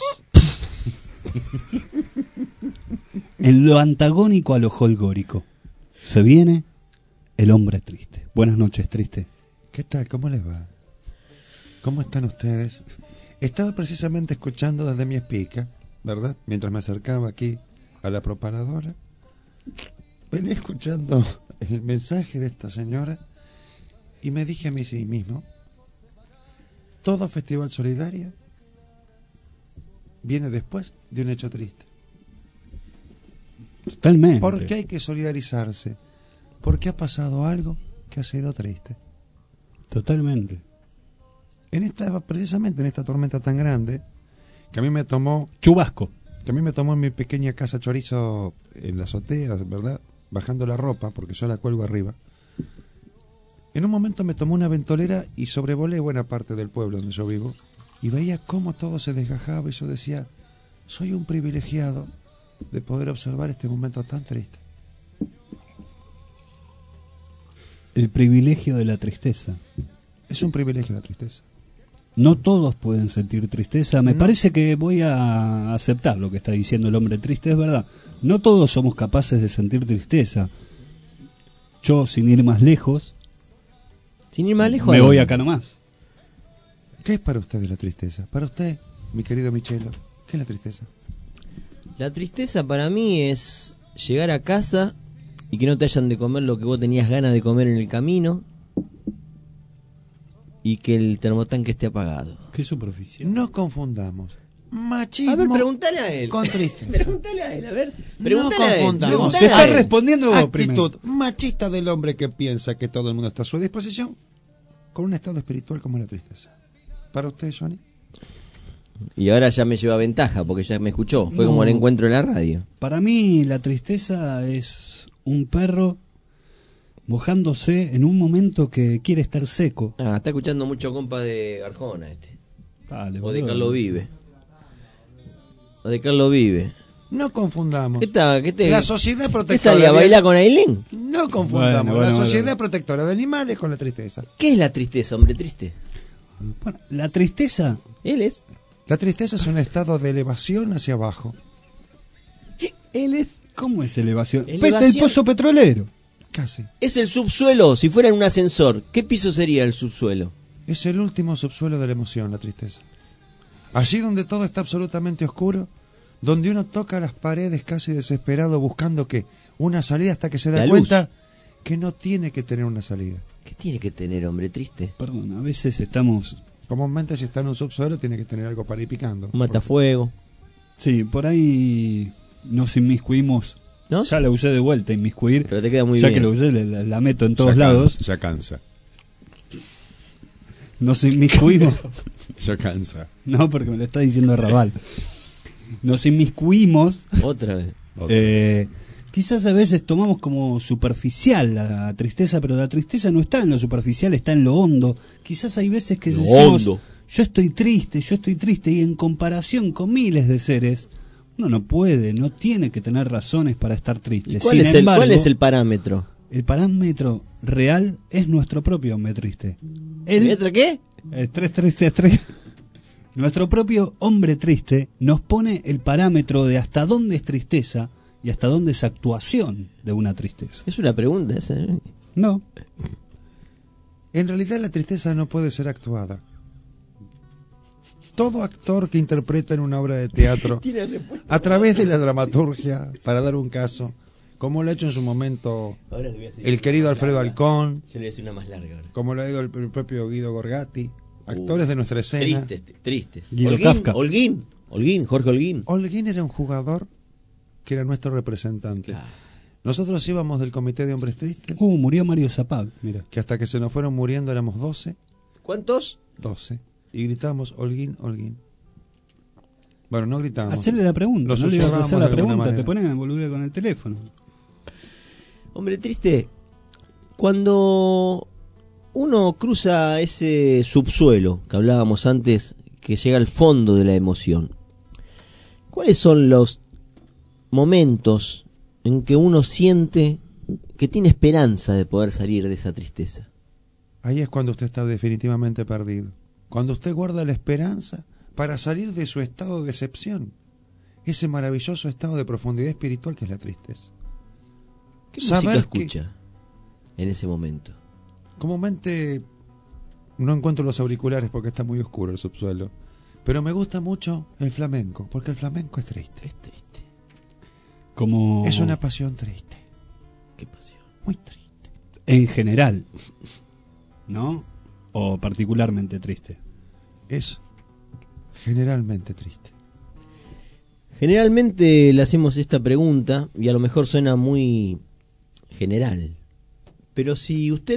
en lo antagónico a lo holgórico. Se viene el hombre triste. Buenas noches, triste. ¿Qué tal? ¿Cómo les va? ¿Cómo están ustedes? Estaba precisamente escuchando desde mi espica, ¿verdad? Mientras me acercaba aquí a la propaladora. Venía escuchando el mensaje de esta señora y me dije a mí sí mismo, todo festival solidario viene después de un hecho triste. Totalmente. ¿Por qué hay que solidarizarse? Porque ha pasado algo que ha sido triste. Totalmente. Precisamente en esta tormenta tan grande, que a mí me tomó... Chubasco. Que a mí me tomó en mi pequeña casa chorizo en la azotea, ¿verdad? Bajando la ropa, porque yo la cuelgo arriba. En un momento me tomó una ventolera y sobrevolé buena parte del pueblo donde yo vivo. Y veía cómo todo se desgajaba y yo decía, soy un privilegiado de poder observar este momento tan triste. El privilegio de la tristeza. Es un privilegio la tristeza. No todos pueden sentir tristeza. Me parece que voy a aceptar lo que está diciendo el hombre triste, es verdad. No todos somos capaces de sentir tristeza. Yo, sin ir más lejos, me voy acá nomás. ¿Qué es para usted la tristeza? Para usted, mi querido Michelo, ¿qué es la tristeza? La tristeza para mí es llegar a casa y que no te hayan de comer lo que vos tenías ganas de comer en el camino y que el termotanque esté apagado. Qué superficial. No confundamos machismo. A ver, preguntale a él. Con tristeza. Preguntale a él, a ver. No Preguntale a él. confundamos. Se está respondiendo vos primero. Actitud machista del hombre que piensa que todo el mundo está a su disposición con un estado espiritual como la tristeza. ¿Para usted, Johnny? Y ahora ya me lleva ventaja porque ya me escuchó. Fue como el encuentro en la radio. Para mí la tristeza es un perro mojándose en un momento que quiere estar seco. Ah, está escuchando mucho compa de Arjona este. Vale, o de Carlos Vive. O de Carlos Vive. No confundamos. La sociedad protectora. ¿Qué salía a bailar con Ailén? No confundamos la sociedad protectora de animales con la tristeza. ¿Qué es la tristeza, hombre triste? Bueno, la tristeza... La tristeza es un estado de elevación hacia abajo. ¿Cómo es elevación? Elevación. El pozo petrolero. Casi. Es el subsuelo. Si fuera en un ascensor, ¿qué piso sería el subsuelo? Es el último subsuelo de la emoción, la tristeza. Allí donde todo está absolutamente oscuro, donde uno toca las paredes casi desesperado buscando que una salida hasta que se da cuenta que no tiene que tener una salida. ¿Qué tiene que tener, hombre triste? Perdón, a veces estamos... Comúnmente si está en un subsuelo tiene que tener algo para ir picando. Un matafuego. Sí, por ahí nos inmiscuimos. ¿No? Ya la usé de vuelta, inmiscuir. Pero te queda muy ya bien. Ya que la usé, la meto en todos lados. Ya cansa. Nos inmiscuimos. Ya cansa. No, porque me lo está diciendo Raval. Nos inmiscuimos. Otra vez. Quizás a veces tomamos como superficial la tristeza, pero la tristeza no está en lo superficial, está en lo hondo. Quizás hay veces que decimos, yo estoy triste, y en comparación con miles de seres, uno no puede, no tiene que tener razones para estar triste. ¿Cuál es el parámetro? El parámetro real es nuestro propio hombre triste. ¿Metro qué? 3. Nuestro propio hombre triste nos pone el parámetro de hasta dónde es tristeza y hasta dónde es actuación de una tristeza. Es una pregunta esa, ¿eh? No. En realidad la tristeza no puede ser actuada. Todo actor que interpreta en una obra de teatro, a través de la dramaturgia, para dar un caso, como lo ha hecho en su momento el querido Alfredo Alcón, yo le voy a decir una más larga ahora. como lo ha ido el propio Guido Gorgati, actores de nuestra escena. Tristes. Guido Kafka. Holguín, Jorge Holguín. Holguín era un jugador que era nuestro representante. Nosotros íbamos del Comité de Hombres Tristes. Murió Mario Zapag, mira. Que hasta que se nos fueron muriendo éramos 12. ¿Cuántos? 12. Y gritábamos Holguín, Holguín. Bueno, no gritábamos. Hacerle la pregunta, Lo no le ibas a hacer la susurrábamos de alguna pregunta, manera. te ponen a boludeo con el teléfono. Hombre triste, cuando uno cruza ese subsuelo que hablábamos antes, que llega al fondo de la emoción, ¿cuáles son los momentos en que uno siente que tiene esperanza de poder salir de esa tristeza? Ahí es cuando usted está definitivamente perdido. Cuando usted guarda la esperanza para salir de su estado de decepción. Ese maravilloso estado de profundidad espiritual que es la tristeza. ¿Qué música escucha en ese momento? Comúnmente no encuentro los auriculares porque está muy oscuro el subsuelo. Pero me gusta mucho el flamenco, porque el flamenco es triste. Es triste. Como... Es una pasión triste. ¿Qué pasión? Muy triste. En general, ¿no? O particularmente triste. Es generalmente triste. Generalmente le hacemos esta pregunta y a lo mejor suena muy general. Pero si usted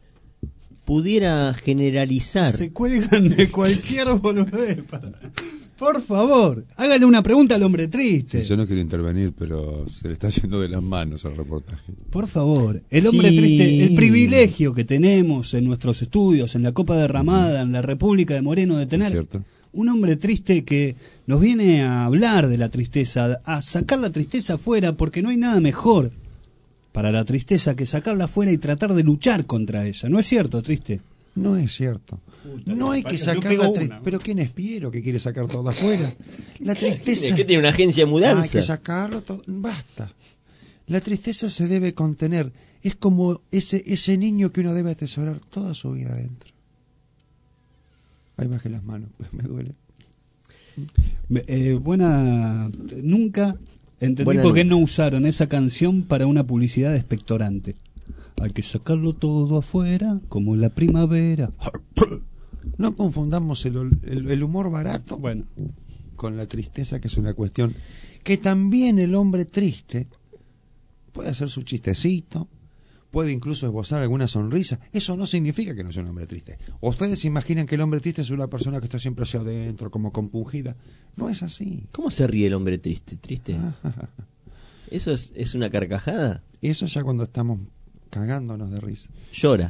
pudiera generalizar... Se cuelgan de cualquier boludez. Por favor, hágale una pregunta al hombre triste. Sí, yo no quiero intervenir, pero se le está yendo de las manos al reportaje. Por favor, el hombre triste, el privilegio que tenemos en nuestros estudios, en la Copa Derramada, en la República de Moreno, de tener un hombre triste que nos viene a hablar de la tristeza, a sacar la tristeza afuera, porque no hay nada mejor para la tristeza que sacarla afuera y tratar de luchar contra ella. ¿No es cierto, triste? No es cierto. No hay que sacar la tristeza. Pero ¿quién es Piero que quiere sacar todo afuera? La tristeza... ¿Qué tiene una agencia de mudanza? Hay que sacarlo todo. Basta. La tristeza se debe contener. Es como ese niño que uno debe atesorar toda su vida adentro. Ahí bajé las manos, pues me duele. Nunca entendí por qué no usaron esa canción para una publicidad de expectorante. Hay que sacarlo todo afuera, como la primavera. No confundamos el humor barato con la tristeza, que es una cuestión que también el hombre triste puede hacer su chistecito, puede incluso esbozar alguna sonrisa. Eso no significa que no sea un hombre triste. ¿O ustedes imaginan que el hombre triste es una persona que está siempre hacia adentro, como compungida? No es así. ¿Cómo se ríe el hombre triste? ¿Triste? ¿Eso es una carcajada? Eso ya cuando estamos cagándonos de risa. Llora.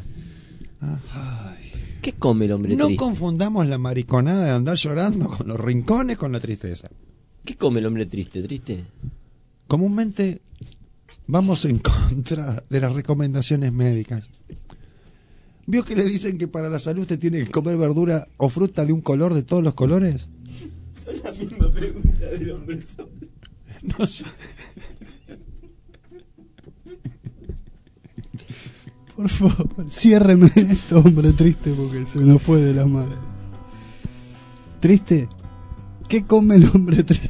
¿Qué come el hombre triste? No confundamos la mariconada de andar llorando con los rincones con la tristeza. ¿Qué come el hombre triste? ¿Triste? Comúnmente vamos en contra de las recomendaciones médicas. ¿Vio que le dicen que para la salud usted tiene que comer verdura o fruta de un color, de todos los colores? Son la misma pregunta del hombre zombie. No sé. Por favor, ciérreme esto, hombre triste, porque se nos fue de las manos. ¿Triste? ¿Qué come el hombre triste?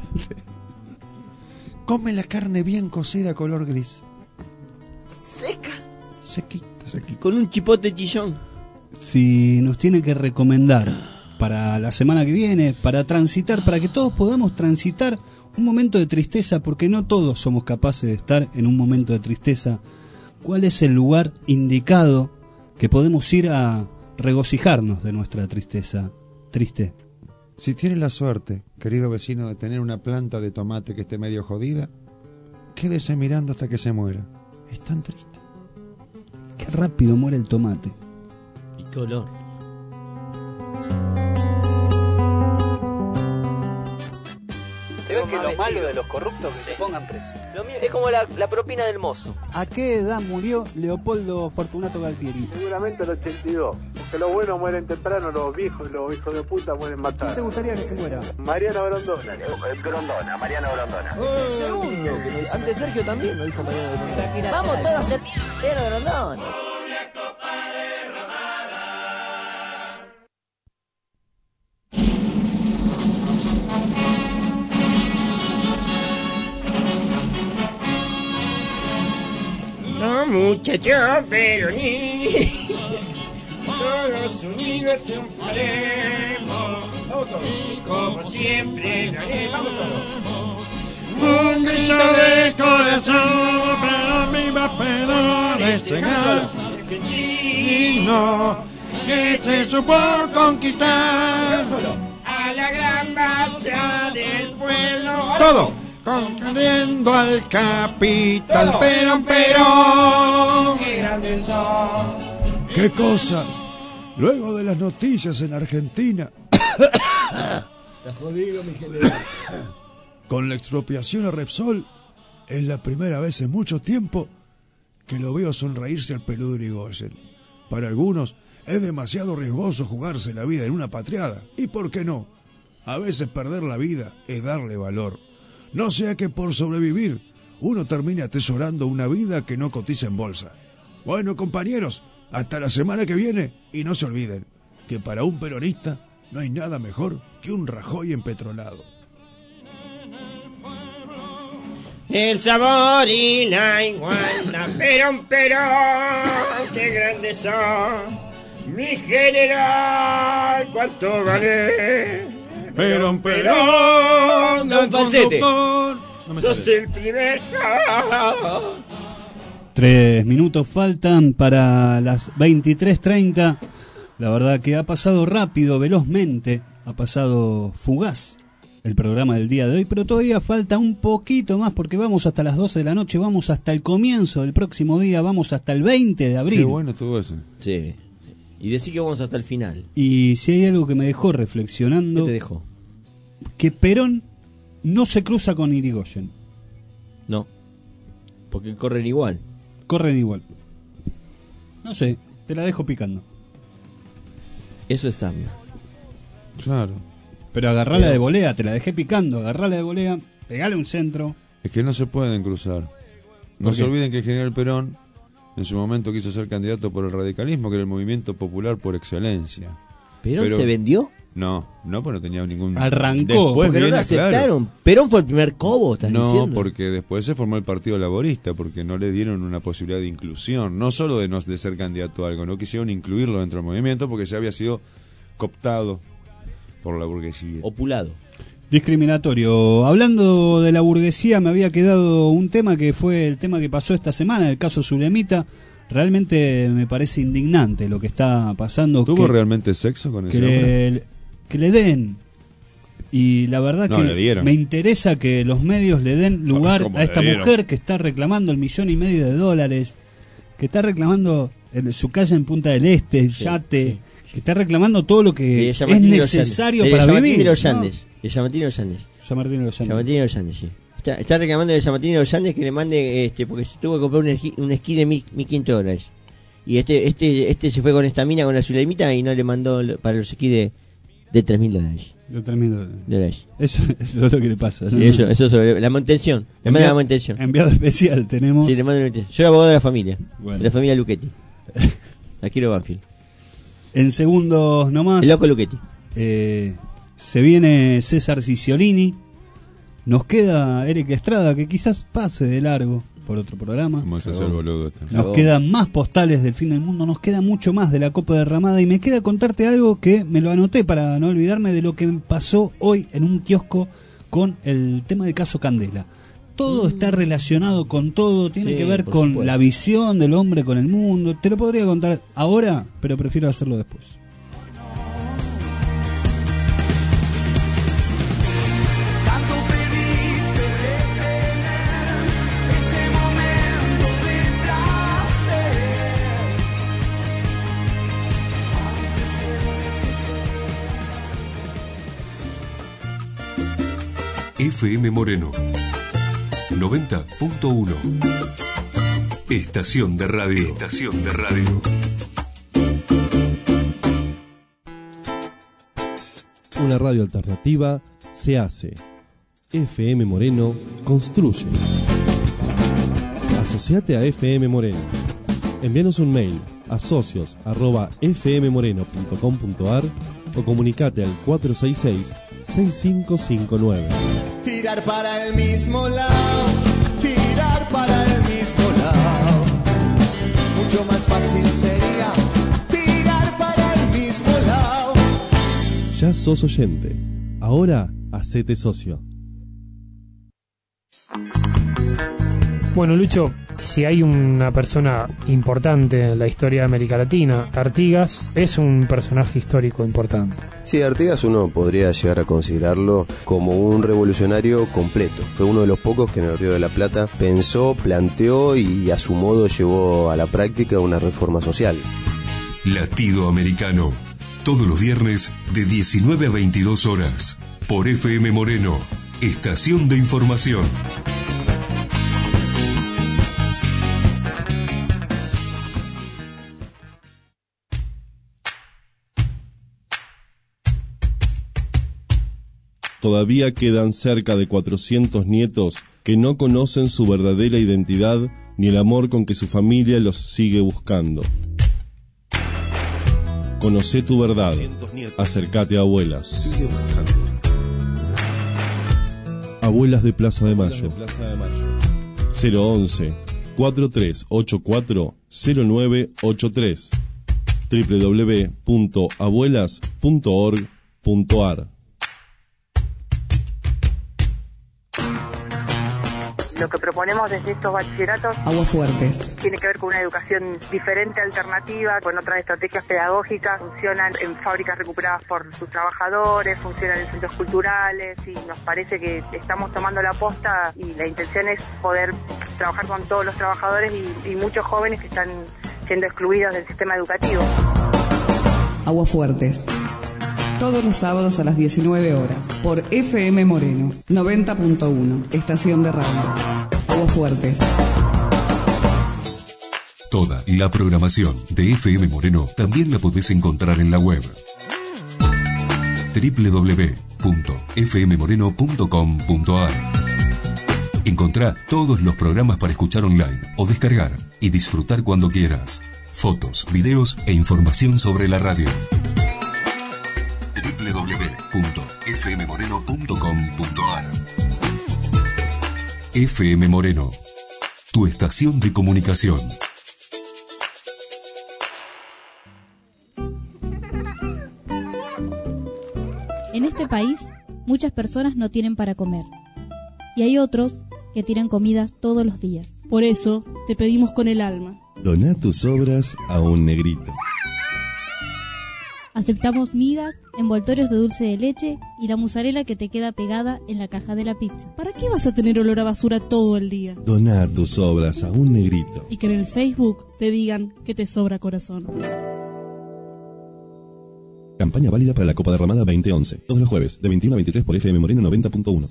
Come la carne bien cocida color gris. Seca. Sequita. Con un chipote chillón. Si nos tiene que recomendar para la semana que viene, para transitar, para que todos podamos transitar un momento de tristeza, porque no todos somos capaces de estar en un momento de tristeza, ¿cuál es el lugar indicado que podemos ir a regocijarnos de nuestra tristeza? Triste. Si tiene la suerte, querido vecino, de tener una planta de tomate que esté medio jodida, quédese mirando hasta que se muera. Es tan triste. Qué rápido muere el tomate. Y qué olor. Se ve que lo malo de los corruptos que se pongan presos. Lo mío es como la propina del mozo. ¿A qué edad murió Leopoldo Fortunato Galtieri? Seguramente el 82. Que los buenos mueren temprano, los viejos de puta mueren más tarde. ¿Quién te gustaría que se muera? Mariano Grondona. Mariano Grondona. Segundo. Antes Sergio también lo dijo Mariano Grondona. Vamos todos a hacer mierda, Mariano Grondona. Los muchachos peronistas, todos unidos triunfaremos, y como siempre lo haremos. Vamos todos. Un grito de corazón, pero viva Perón, ese argentino que se supo conquistar A la gran masa del pueblo. todo, conquistando al capital. Perón, Perón. ¡Qué grandes son! ¿Qué cosa? Luego de las noticias en Argentina, Está jodido, mi general. con la expropiación a Repsol, es la primera vez en mucho tiempo que lo veo sonreírse al peludo Irigoyen. Para algunos es demasiado riesgoso jugarse la vida en una patriada. ¿Y por qué no? A veces perder la vida es darle valor. No sea que por sobrevivir uno termine atesorando una vida que no cotiza en bolsa. Bueno, compañeros, hasta la semana que viene, y no se olviden que para un peronista no hay nada mejor que un Rajoy empetrolado. El sabor y la igualdad. Perón, qué grandes son. Mi general, ¿cuánto vale? Perón, gran falsete. conductor. No me Sos sale. el primer. 3 minutos faltan para las 23:30. La verdad que ha pasado rápido, velozmente, ha pasado fugaz el programa del día de hoy, pero todavía falta un poquito más porque vamos hasta las 12 de la noche, vamos hasta el comienzo del próximo día, vamos hasta el 20 de abril. Qué bueno estuvo eso. Sí. Y decí que vamos hasta el final. Y si hay algo que me dejó reflexionando, ¿Qué te dejó? que Perón no se cruza con Irigoyen. No. Porque corren igual. Corren igual. No sé, te la dejo picando. Eso es sabio. Claro. Pero agarrala de volea, te la dejé picando, agarrala de volea, pegale un centro. Es que no se pueden cruzar. No ¿Por se qué? olviden que el general Perón en su momento quiso ser candidato por el radicalismo, que era el movimiento popular por excelencia. ¿Perón se vendió? No, pues no tenía ningún... Arrancó. Después Porque no lo viene, aceptaron. claro. Perón fue el primer cobo, estás No, diciendo. porque después se formó el Partido Laborista, porque no le dieron una posibilidad de inclusión, no solo de ser candidato a algo, no quisieron incluirlo dentro del movimiento porque ya había sido cooptado por la burguesía. Opulado. Discriminatorio. Hablando de la burguesía, me había quedado un tema que fue el tema que pasó esta semana, el caso Zulemita. Realmente me parece indignante lo que está pasando. ¿Tuvo realmente sexo con ese hombre? Que le den. Y la verdad No, que le dieron. me interesa que los medios le den lugar ¿Cómo a esta le dieron? mujer que está reclamando $1,500,000, que está reclamando su casa en Punta del Este, el yate, que está reclamando todo lo que es necesario para vivir. De los Andes. De Yamatino de los Andes. Yamatino de los Andes. Yamatino de los Andes, sí. Está reclamando de Yamatino de los Andes que le mande, porque se tuvo que comprar un esquí de $1,500. Y este se fue con esta mina, con la Zulemita, y no le mandó para los esquís de $3,000. De $3,000. Eso es lo que le pasa. Sí, eso sobre la manutención. Le manda la manutención. Enviado especial tenemos. Sí, le mando la manutención. Yo soy abogado de la familia. Bueno. De la familia Luchetti. La quiero Banfield. En segundos nomás. El loco Luchetti. Se viene César Cicciolini. Nos queda Eric Estrada, que quizás pase de largo por otro programa. Vamos a hacer boludo. Nos quedan más postales del fin del mundo, nos queda mucho más de la Copa Derramada y me queda contarte algo que me lo anoté para no olvidarme de lo que pasó hoy en un kiosco con el tema del caso Candela. Todo está relacionado con todo, tiene Sí, que ver por con supuesto. la visión del hombre con el mundo. Te lo podría contar ahora, pero prefiero hacerlo después. FM Moreno 90.1. Estación de radio. Estación de radio. una radio alternativa se hace. FM Moreno construye. Asociate a FM Moreno. Envíanos un mail a socios@fmmoreno.com.ar o comunicate al 466-6559. Tirar para el mismo lado, tirar para el mismo lado. Mucho más fácil sería tirar para el mismo lado. Ya sos oyente. Ahora hacete socio. Bueno, Lucho, si hay una persona importante en la historia de América Latina, Artigas es un personaje histórico importante. Sí, Artigas uno podría llegar a considerarlo como un revolucionario completo. Fue uno de los pocos que en el Río de la Plata pensó, planteó y a su modo llevó a la práctica una reforma social. Latido Americano, todos los viernes de 19 a 22 horas, por FM Moreno, estación de información. Todavía quedan cerca de 400 nietos que no conocen su verdadera identidad ni el amor con que su familia los sigue buscando. Conocé tu verdad. Acércate a Abuelas. Abuelas de Plaza de Mayo. 011-4384-0983 www.abuelas.org.ar. Lo que proponemos desde estos bachilleratos Aguafuertes. tiene que ver con una educación diferente, alternativa, con otras estrategias pedagógicas. Funcionan en fábricas recuperadas por sus trabajadores, funcionan en centros culturales y nos parece que estamos tomando la posta y la intención es poder trabajar con todos los trabajadores y muchos jóvenes que están siendo excluidos del sistema educativo. Aguafuertes. Todos los sábados a las 19 horas, por FM Moreno, 90.1, estación de radio. Aguafuertes. Toda la programación de FM Moreno también la podés encontrar en la web www.fmmoreno.com.ar. Encontrá todos los programas para escuchar online o descargar y disfrutar cuando quieras. Fotos, videos e información sobre la radio. www.fmmoreno.com.ar. FM Moreno, tu estación de comunicación. En este país, muchas personas no tienen para comer. Y hay otros que tiran comidas todos los días. Por eso, te pedimos con el alma. Doná tus obras a un negrito. Aceptamos migas, envoltorios de dulce de leche y la mozzarella que te queda pegada en la caja de la pizza. ¿Para qué vas a tener olor a basura todo el día? Doná tus obras a un negrito. Y que en el Facebook te digan que te sobra corazón. Campaña válida para la Copa Derramada 2011. Todos los jueves, de 21 a 23 por FM Moreno 90.1.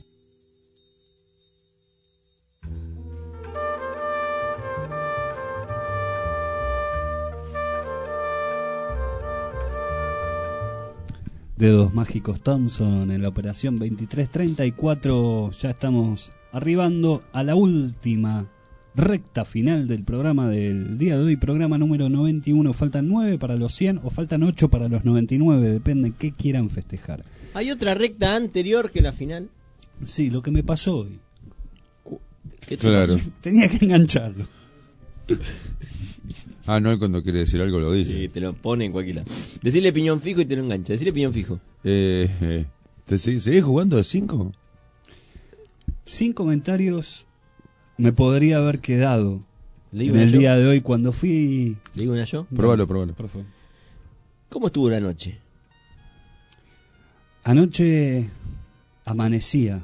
Dedos Mágicos Thompson en la operación 2334. Ya estamos arribando a la última recta final del programa del día de hoy, programa número 91. Faltan 9 para los 100 o faltan 8 para los 99, depende qué quieran festejar. ¿Hay otra recta anterior que la final? Sí, lo que me pasó hoy. ¿Qué te Claro. pasó? Tenía que engancharlo. Ah, no, él cuando quiere decir algo lo dice. Sí, te lo pone en cualquier lado. Decirle piñón fijo y te lo engancha. Decirle piñón fijo. ¿Te seguís jugando de 5? Sin comentarios me podría haber quedado en una el yo? día de hoy cuando fui... ¿Le digo una yo? Probalo. Por favor. ¿Cómo estuvo la noche? Anoche amanecía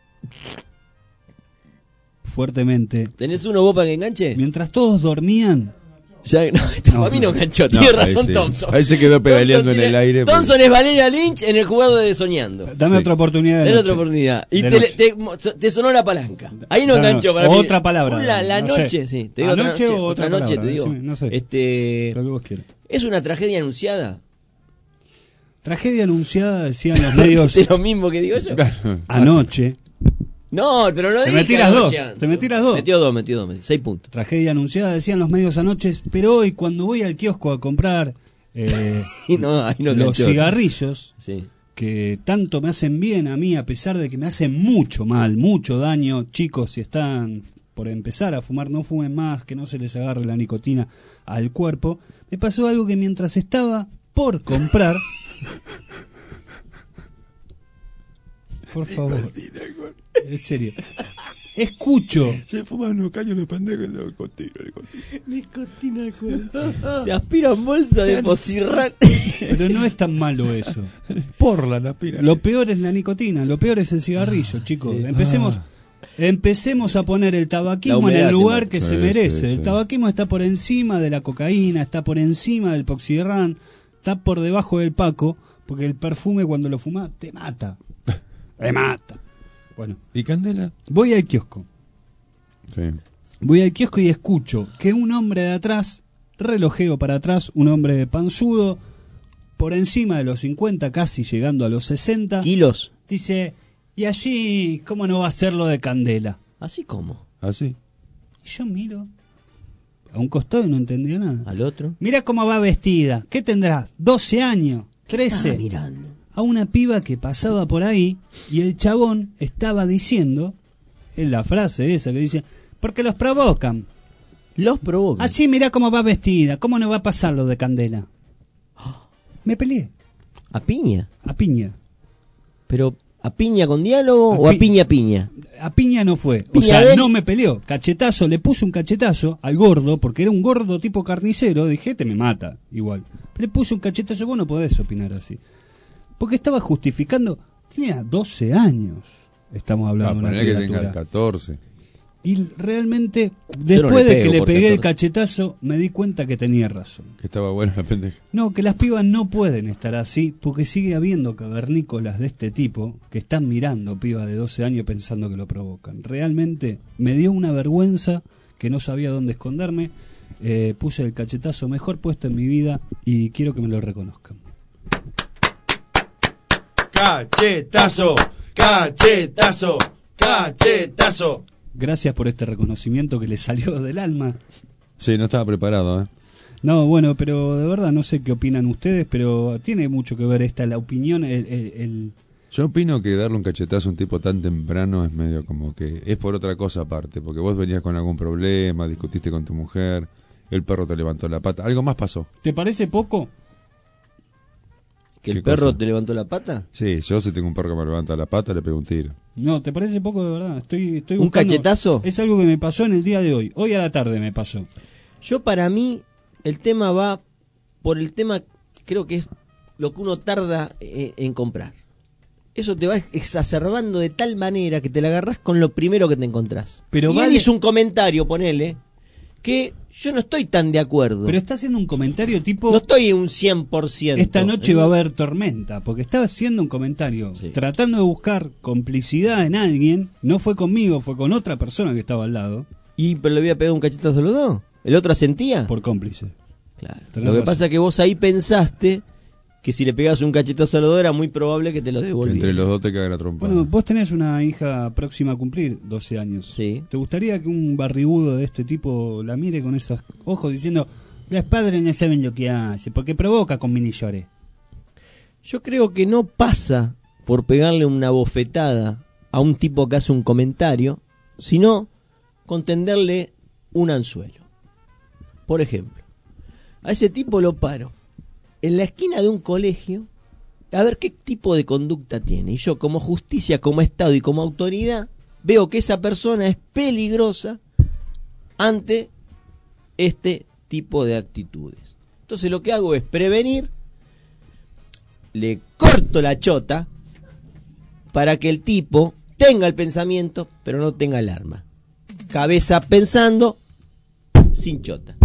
fuertemente. ¿Tenés uno vos para que enganche? Mientras todos dormían. Ya, no, para mí no enganchó. Tiene razón Thompson. Ahí se quedó pedaleando en el aire. Thompson es Valeria Lynch en el jugado de Soñando. Dame otra oportunidad. Dale otra oportunidad. Y te sonó la palanca. Ahí no enganchó para mí. Otra palabra. La no noche, sé. sí. Te digo Anoche o otra noche, palabra, te digo. decime, no sé. Lo que vos quieras. ¿Es una tragedia anunciada? Tragedia anunciada, decían los medios. ¿Es lo mismo que digo yo? Anoche. No, pero no Te dije metí las anoche. dos. Te metí las dos. Metió dos, 6 puntos. Tragedia anunciada, decían los medios anoche. Pero hoy, cuando voy al kiosco a comprar ahí no los canchó. cigarrillos, Sí. que tanto me hacen bien a mí, a pesar de que me hacen mucho mal, mucho daño. Chicos, si están por empezar a fumar, no fumen más, que no se les agarre la nicotina al cuerpo. Me pasó algo que mientras estaba por comprar... Por favor, en serio, escucho. Se fuman unos caños los pendejos de Nicotina al cuerpo. Se aspiran bolsa de Posirran. Pero no es tan malo eso. Porlan, aspiran. Lo peor es la nicotina, lo peor es el cigarrillo, chicos. Empecemos a poner el tabaquismo en el lugar que se merece. El tabaquismo está por encima de la cocaína, está por encima del Poxirran, está por debajo del Paco, porque el perfume cuando lo fumas te mata. Te mata. Bueno. ¿Y Candela? Voy al kiosco. Sí. Voy al kiosco y escucho que un hombre de atrás, relojeo para atrás, un hombre panzudo, por encima de los 50, casi llegando a los 60 kilos, dice, y allí, ¿cómo no va a ser lo de Candela? ¿Así cómo? Así. Y yo miro a un costado y no entendía nada. Al otro. Mira cómo va vestida. ¿Qué tendrá? 12 años, 13. Mirando. A una piba que pasaba por ahí y el chabón estaba diciendo, en la frase esa que dice, porque los provocan. Los provocan. Así mirá cómo va vestida, ¿cómo no va a pasar lo de Candela? Me peleé. ¿A piña? A piña. ¿Pero a piña con diálogo o a piña? A piña no fue. Piña o sea, de... no me peleó. Cachetazo, le puse un cachetazo al gordo, porque era un gordo tipo carnicero. Dije, me mata, igual. Le puse un cachetazo, vos no podés opinar así. Porque estaba justificando, tenía 12 años, estamos hablando de una que criatura. tenga 14. Y realmente, después de que le pegué el cachetazo, me di cuenta que tenía razón. Que estaba bueno la pendeja. No, que las pibas no pueden estar así, porque sigue habiendo cavernícolas de este tipo que están mirando pibas de 12 años pensando que lo provocan. Realmente me dio una vergüenza que no sabía dónde esconderme. Puse el cachetazo mejor puesto en mi vida y quiero que me lo reconozcan. Cachetazo, cachetazo, cachetazo. Gracias por este reconocimiento que le salió del alma. Sí, no estaba preparado, No, bueno, pero de verdad no sé qué opinan ustedes, pero tiene mucho que ver la opinión, Yo opino que darle un cachetazo a un tipo tan temprano es medio como que es por otra cosa aparte, porque vos venías con algún problema, discutiste con tu mujer, el perro te levantó la pata, algo más pasó. ¿Te parece poco? ¿Que el perro te levantó la pata? Sí, yo si tengo un perro que me levanta la pata le pego un tiro. No, ¿te parece poco de verdad? Estoy ¿Un cachetazo? Es algo que me pasó en el día de hoy. Hoy a la tarde me pasó. Yo para mí, el tema va por el tema, creo que es lo que uno tarda en comprar. Eso te va exacerbando de tal manera que te la agarrás con lo primero que te encontrás. Pero y él hizo un comentario, ponele, que yo no estoy tan de acuerdo. Pero está haciendo un comentario tipo... No estoy un 100%. Esta noche va a haber tormenta, porque estaba haciendo un comentario, tratando de buscar complicidad en alguien. No fue conmigo, fue con otra persona que estaba al lado. ¿Y pero le había pegado un cachetazo a los dos? ¿El otro asentía? Por cómplice. Claro. Lo que pasa es que vos ahí pensaste que si le pegabas un cachetazo a los dos era muy probable que te lo devolvieran. Entre los dos te cagan a trompada. Bueno, vos tenés una hija próxima a cumplir 12 años. Sí. ¿Te gustaría que un barrigudo de este tipo la mire con esos ojos diciendo, los padres no saben lo que hace, porque provoca con mini llore? Yo creo que no pasa por pegarle una bofetada a un tipo que hace un comentario, sino con tenderle un anzuelo. Por ejemplo, a ese tipo lo paro en la esquina de un colegio a ver qué tipo de conducta tiene. Y yo, como justicia, como Estado y como autoridad, veo que esa persona es peligrosa ante este tipo de actitudes. Entonces lo que hago es prevenir, le corto la chota para que el tipo tenga el pensamiento, pero no tenga el arma. Cabeza pensando, sin chota.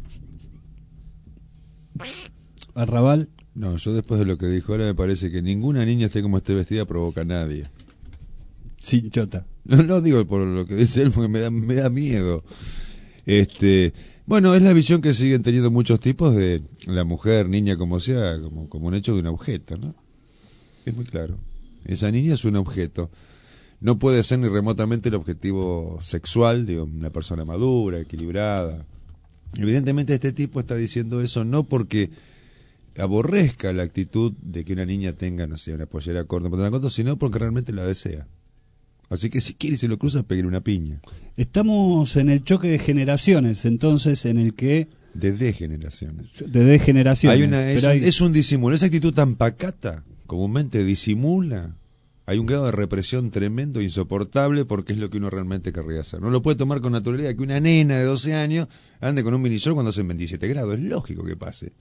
Arrabal. No, yo después de lo que dijo ahora me parece que ninguna niña esté como esté vestida provoca a nadie. Sin chota. No digo por lo que dice él porque me da miedo. Bueno, es la visión que siguen teniendo muchos tipos de la mujer, niña, como sea, como un hecho de un objeto, ¿no? Es muy claro. Esa niña es un objeto. No puede ser ni remotamente el objetivo sexual de una persona madura, equilibrada. Evidentemente este tipo está diciendo eso no porque aborrezca la actitud de que una niña tenga, no sé, una pollera corta, un pantalón corto, sino porque realmente la desea. Así que si quiere y se lo cruza, pégale una piña. Estamos en el choque de generaciones, entonces, en el que... De degeneraciones. De degeneraciones. Es un disimulo. Esa actitud tan pacata, comúnmente disimula. Hay un grado de represión tremendo, insoportable, porque es lo que uno realmente querría hacer. No lo puede tomar con naturalidad que una nena de 12 años ande con un minishort cuando hacen 27 grados. Es lógico que pase.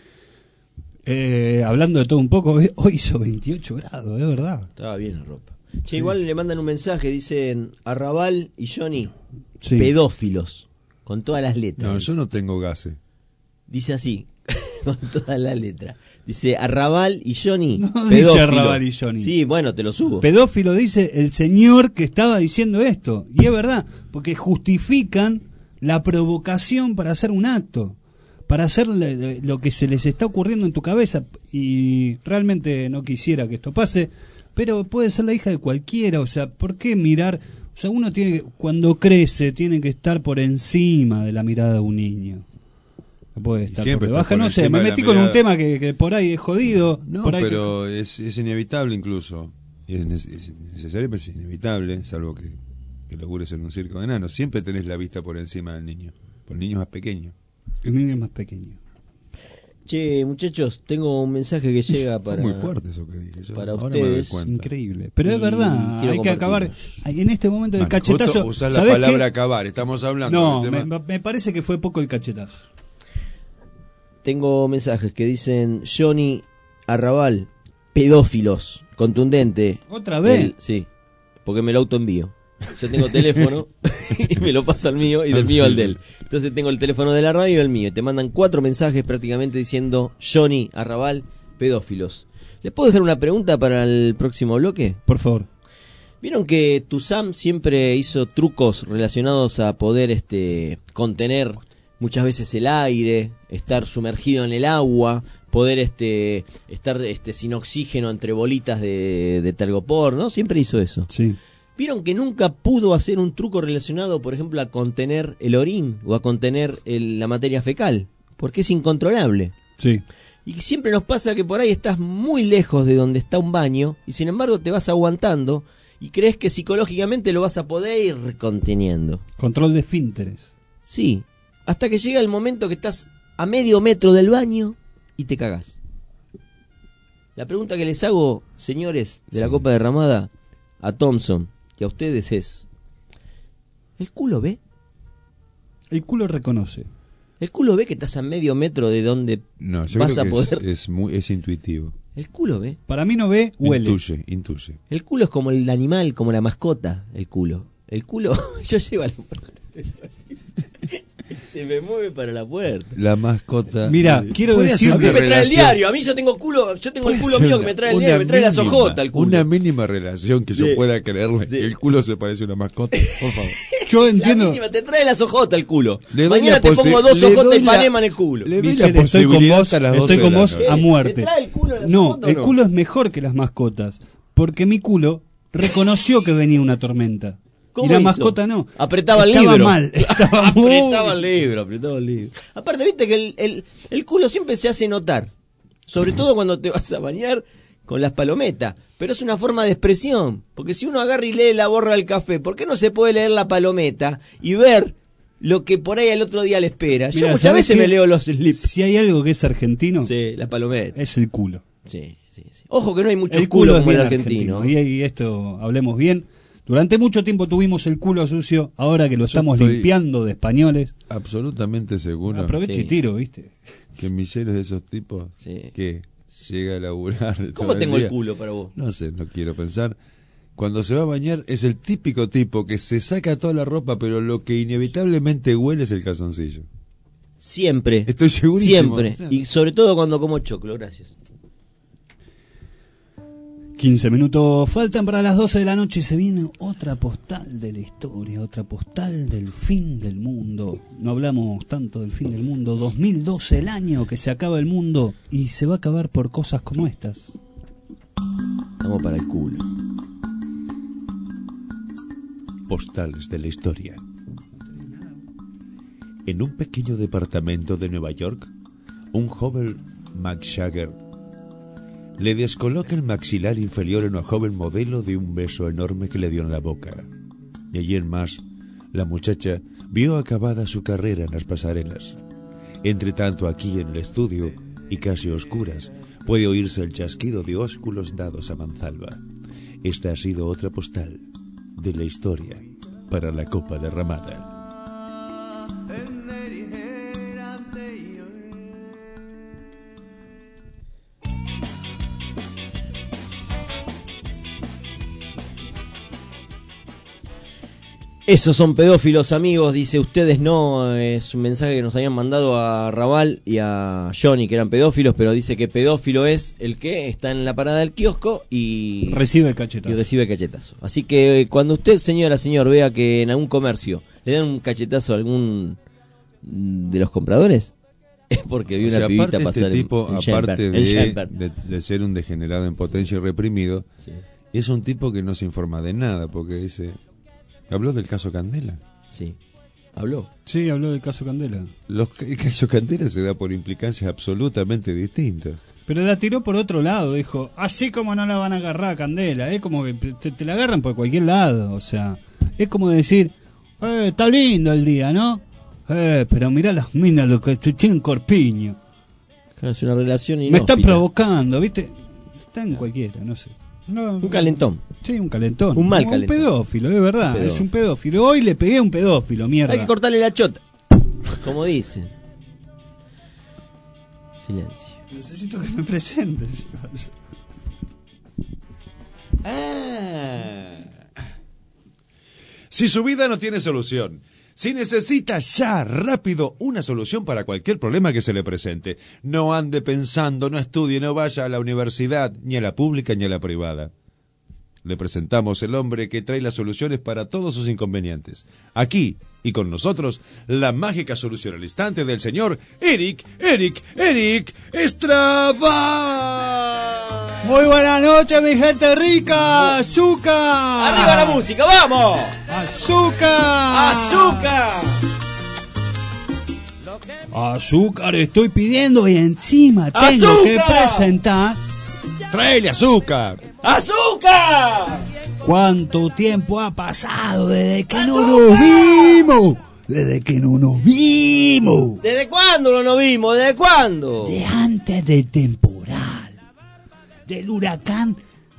Hablando de todo un poco, hoy hizo 28 grados, es verdad. Estaba bien la ropa. Sí. Che, igual le mandan un mensaje, dicen Arrabal y Johnny, sí, pedófilos, con todas las letras. No, yo no tengo gases. Dice así, con todas las letras. Dice Arrabal y Johnny, no pedófilo. Dice Arrabal y Johnny. Sí, bueno, te lo subo. Pedófilo dice el señor que estaba diciendo esto. Y es verdad, porque justifican la provocación para hacer un acto, para hacer lo que se les está ocurriendo en tu cabeza. Y realmente no quisiera que esto pase, pero puede ser la hija de cualquiera. O sea, ¿por qué mirar? O sea, uno tiene que, cuando crece, tiene que estar por encima de la mirada de un niño. No puede estar por debajo. No sé, me metí con un tema que por ahí es jodido. No, por ahí pero es inevitable incluso. Es necesario, pero es inevitable, salvo que logres en un circo de enanos. Siempre tenés la vista por encima del niño, por el niño más pequeño. El niño más pequeño. Che, muchachos, tengo un mensaje que llega para... muy fuerte eso que dije. Para ustedes. Increíble. Pero es verdad, hay que acabar. En este momento del cachetazo... Usás la palabra acabar, estamos hablando... No, me parece que fue poco el cachetazo. Tengo mensajes que dicen Johnny Arrabal, pedófilos, contundente. ¿Otra vez? Sí, porque me lo autoenvío. Yo tengo teléfono y me lo pasa al mío y del mío al de él. Entonces tengo el teléfono de la radio y el mío. Y te mandan 4 mensajes prácticamente diciendo Johnny Arrabal, pedófilos. ¿Les puedo dejar una pregunta para el próximo bloque? Por favor. ¿Vieron que Tuzam siempre hizo trucos relacionados a poder contener muchas veces el aire, estar sumergido en el agua, poder estar sin oxígeno entre bolitas de tergopor, ¿no? Siempre hizo eso. Sí. ¿Vieron que nunca pudo hacer un truco relacionado, por ejemplo, a contener el orín o a contener la materia fecal? Porque es incontrolable. Sí. Y siempre nos pasa que por ahí estás muy lejos de donde está un baño y sin embargo te vas aguantando y crees que psicológicamente lo vas a poder ir conteniendo. Control de esfínteres. Sí. Hasta que llega el momento que estás a medio metro del baño y te cagás. La pregunta que les hago, señores de la Copa Derramada, a Thompson y a ustedes es: ¿el culo ve? El culo reconoce. ¿El culo ve que estás a medio metro de donde vas a poder? Es intuitivo. ¿El culo ve? Para mí no ve, huele. Intuye. El culo es como el animal, como la mascota, el culo. El culo, yo llevo a la puerta. Se me mueve para la puerta. La mascota. Mira, quiero decir que me trae el diario. A mí yo tengo el culo mío que me trae el diario, me trae las ojotas el culo. Una mínima relación que yo pueda creerle. Sí. El culo se parece a una mascota, por favor. Yo entiendo. La mínima, te trae las ojotas el culo. Mañana te pongo 2 ojotas de Ipanema en el culo. Le doy la posibilidad estoy con vos a muerte. ¿Te trae el culo a las no, el culo es mejor que las mascotas. Porque mi culo reconoció que venía una tormenta. Y la mascota no. Apretaba el libro. Mal. Apretaba el libro. Aparte, viste que el culo siempre se hace notar. Sobre todo cuando te vas a bañar con las palometas. Pero es una forma de expresión. Porque si uno agarra y lee la borra del café, ¿por qué no se puede leer la palometa y ver lo que por ahí el otro día le espera? Yo muchas veces me leo los slips. Si hay algo que es argentino, sí, la palometa. Es el culo. Sí. Ojo que no hay mucho culo como el argentino. Y esto, hablemos bien. Durante mucho tiempo tuvimos el culo sucio, ahora que lo estamos limpiando de españoles. Absolutamente seguro. Aprovecha y tiro, ¿viste? Que miles de esos tipos que llega a laburar. ¿Cómo tengo el culo para vos? No sé, no quiero pensar. Cuando se va a bañar es el típico tipo que se saca toda la ropa, pero lo que inevitablemente huele es el calzoncillo. Siempre. Estoy segurísimo. Siempre. Y sobre todo cuando como choclo, gracias. 15 minutos faltan para las 12 de la noche y se viene otra postal de la historia, otra postal del fin del mundo. No hablamos tanto del fin del mundo. 2012, el año que se acaba el mundo y se va a acabar por cosas como estas. Estamos para el culo. Postales de la historia. En un pequeño departamento de Nueva York, un joven Max Jagger le descoloca el maxilar inferior a una joven modelo de un beso enorme que le dio en la boca. Y allí en más, la muchacha vio acabada su carrera en las pasarelas. Entre tanto, aquí en el estudio, y casi a oscuras, puede oírse el chasquido de ósculos dados a mansalva. Esta ha sido otra postal de la historia para la copa derramada. Esos son pedófilos, amigos, dice ustedes no, es un mensaje que nos habían mandado a Raval y a Johnny, que eran pedófilos, pero dice que pedófilo es el que está en la parada del kiosco y recibe cachetazo. Así que cuando usted, señor, vea que en algún comercio le dan un cachetazo a algún de los compradores, es porque vio una pibita pasar este tipo, en aparte Schenberg. de ser un degenerado en potencia y reprimido, sí, es un tipo que no se informa de nada, porque dice... ¿Habló del caso Candela? Sí. ¿Habló? Sí, habló del caso Candela. El caso Candela se da por implicancias absolutamente distintas. Pero la tiró por otro lado, dijo, así como no la van a agarrar a Candela, es como que te la agarran por cualquier lado, o sea, es como decir, está lindo el día, ¿no? Pero mirá las minas, lo que tienen corpiño. Claro, es una relación inhóspita. Me están provocando, ¿viste? Está en cualquiera, no sé. No, un calentón. Sí, un calentón. Un mal calentón. Un pedófilo, es verdad. Es un pedófilo. Hoy le pegué a un pedófilo, mierda. Hay que cortarle la chota. Como dice. Silencio. Necesito que me presentes. Si su vida no tiene solución, si necesita ya rápido una solución para cualquier problema que se le presente, no ande pensando, no estudie, no vaya a la universidad, ni a la pública ni a la privada. Le presentamos el hombre que trae las soluciones para todos sus inconvenientes. Aquí y con nosotros, la mágica solución al instante del señor Eric Estrada. Muy buenas noches, mi gente rica. ¡Azúcar! ¡Arriba la música, vamos! ¡Azúcar! ¡Azúcar! Azúcar estoy pidiendo y encima tengo que presentar... ¡Tráele azúcar! ¡Azúcar! ¿Cuánto tiempo ha pasado desde que no nos vimos? Desde que no nos vimos. ¿Desde cuándo no nos vimos? ¿Desde cuándo? De antes del temporal. Del huracán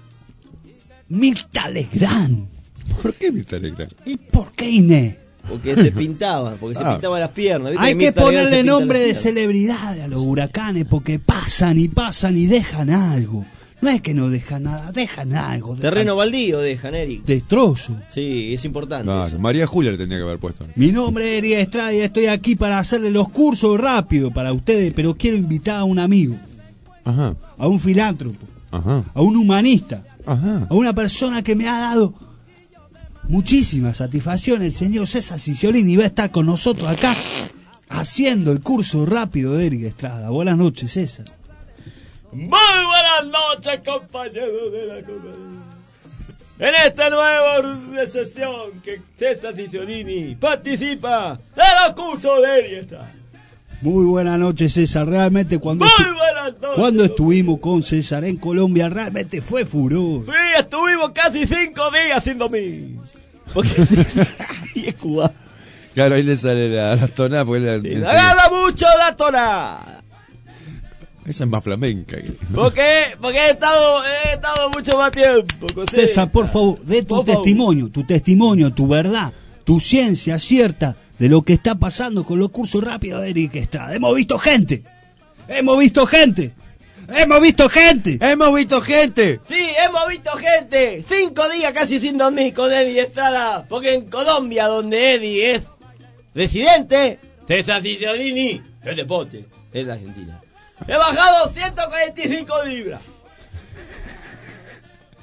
Mirta Legrand. ¿Por qué Mirta Legrand? ¿Y por qué Inés? Porque se pintaban las piernas. Hay que ponerle nombre de celebridad a los huracanes porque pasan y dejan algo. No es que no dejan nada, dejan algo. Terreno baldío dejan, Eric. Destrozo. Sí, es importante eso. María Julia le tenía que haber puesto. Mi nombre es Eric Estrada y estoy aquí para hacerle los cursos rápido para ustedes, pero quiero invitar a un amigo. Ajá. A un filántropo. Ajá. A un humanista. Ajá. A una persona que me ha dado muchísimas satisfacciones. El señor César Cicciolini va a estar con nosotros acá haciendo el curso rápido de Eric Estrada. Buenas noches, César. Muy buenas noches, compañeros de la comunidad. En esta nueva sesión que César Cicciolini participa de los cursos de Eric Estrada. Muy buenas noches, César. Realmente cuando estuvimos con César en Colombia, realmente fue furor. Sí, estuvimos casi 5 días sin dormir. Porque y es cubano. Claro, ahí le sale la tonada. Agarra mucho la tonada. Esa es más flamenca. Porque he estado mucho más tiempo con César, por favor, de tu testimonio, tu verdad, tu ciencia cierta de lo que está pasando con los cursos rápidos de Eric Estrada. Hemos visto gente. Sí, hemos visto gente. 5 días casi sin dormir con Eric Estrada. Porque en Colombia, donde Eddie es residente, César Cicciolini es deporte, es de Argentina. He bajado 145 libras.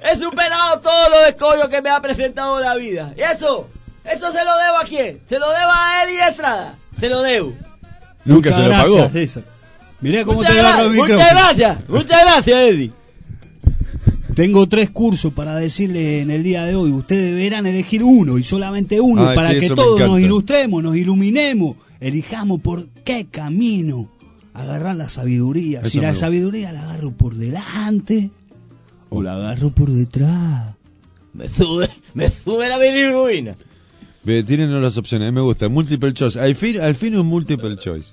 He superado todos los escollos que me ha presentado la vida. ¿Y eso se lo debo a quién? Se lo debo a Eddie Estrada. Se lo debo. Nunca se lo pagó. César. Mirá cómo te agarro el micrófono. Muchas gracias, Eddie. Tengo 3 cursos para decirle en el día de hoy. Ustedes deberán elegir uno y solamente uno para que todos nos ilustremos, nos iluminemos, elijamos por qué camino agarrar la sabiduría. Si la sabidoría la agarro por delante o la agarro por detrás. Me sube la bilirrubina. Tienen las opciones, a mí me gusta. Multiple choice. Al fin un multiple choice.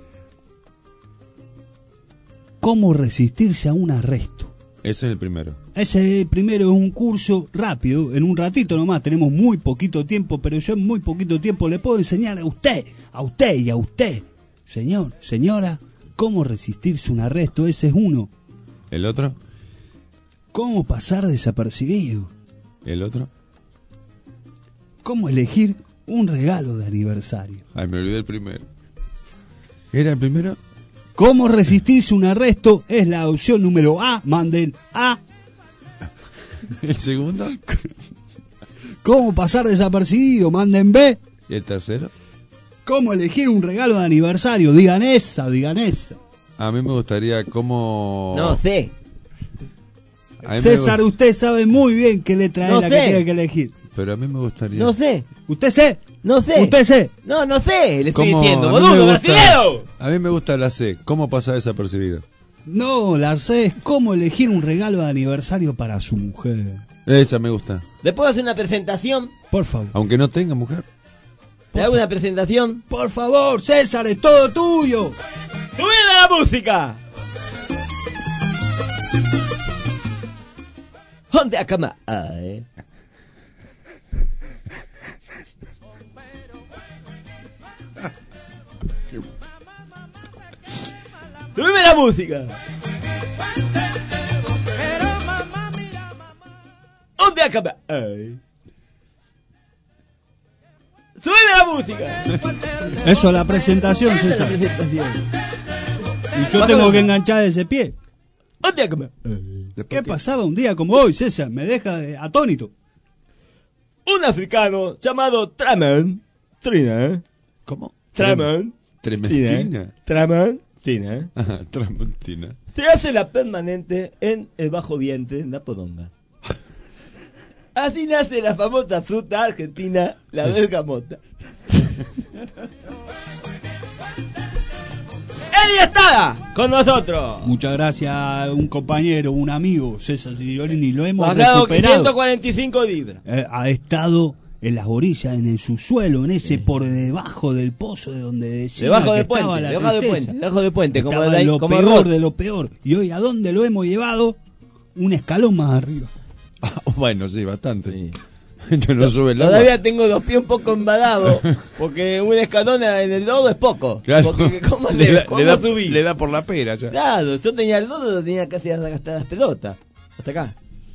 ¿Cómo resistirse a un arresto? Ese es el primero. Ese primero es un curso rápido, en un ratito nomás, tenemos muy poquito tiempo, pero yo en muy poquito tiempo le puedo enseñar a usted y a usted, señor, señora, cómo resistirse a un arresto. Ese es uno. ¿El otro? ¿Cómo pasar desapercibido? ¿El otro? ¿Cómo elegir un regalo de aniversario? Ay, me olvidé el primero. ¿Era el primero? ¿Cómo resistirse a un arresto? Es la opción número A. Manden A. ¿El segundo? ¿Cómo pasar desapercibido? Manden B. ¿Y el tercero? ¿Cómo elegir un regalo de aniversario? Digan esa. A mí me gustaría cómo... No sé. César, usted sabe muy bien qué letra es la que tiene que elegir. Pero a mí me gustaría... No sé. ¿Usted sé? No sé. ¿Usted sé? No sé. Le estoy diciendo, boludo, brasilero. A mí me gusta la C. ¿Cómo pasar desapercibido? No, la C es cómo elegir un regalo de aniversario para su mujer. Esa me gusta. ¿Le puedo hacer una presentación? Por favor. Aunque no tenga mujer. ¿Le hago una presentación? Por favor, César, es todo tuyo. ¡Subida la música! ¿Dónde a cama? ¡Subime la música! ¿Dónde a cama? ¡Subime la música! Eso es la presentación, César. Y yo tengo que enganchar ese pie. ¿Dónde a cama? ¿Qué pasaba un día como hoy, César? Me deja atónito. Un africano llamado Traman Trina. ¿Cómo? Traman Trementina. Tramontina. Ajá, Tramontina. Se hace la permanente en el bajo vientre, en la podonga. Así nace la famosa fruta argentina, la bergamota. Eddie Estrada con nosotros. Muchas gracias, un compañero, un amigo, César Signorini, lo hemos bajado recuperado. 145 libras. Ha estado en las orillas, en el subsuelo, en ese por debajo del pozo de donde decía debajo que del puente, estaba la debajo del puente, como lo como peor de lo peor. Y hoy, ¿a dónde lo hemos llevado? Un escalón más arriba. Bueno, sí, bastante. Sí. No sube el agua. Todavía tengo los pies un poco embadados, porque un escalón en el lodo es poco. Claro. Porque ¿cómo subí? Le da por la pera ya. Claro, yo tenía el lodo, lo tenía casi hasta las pelotas. Hasta acá.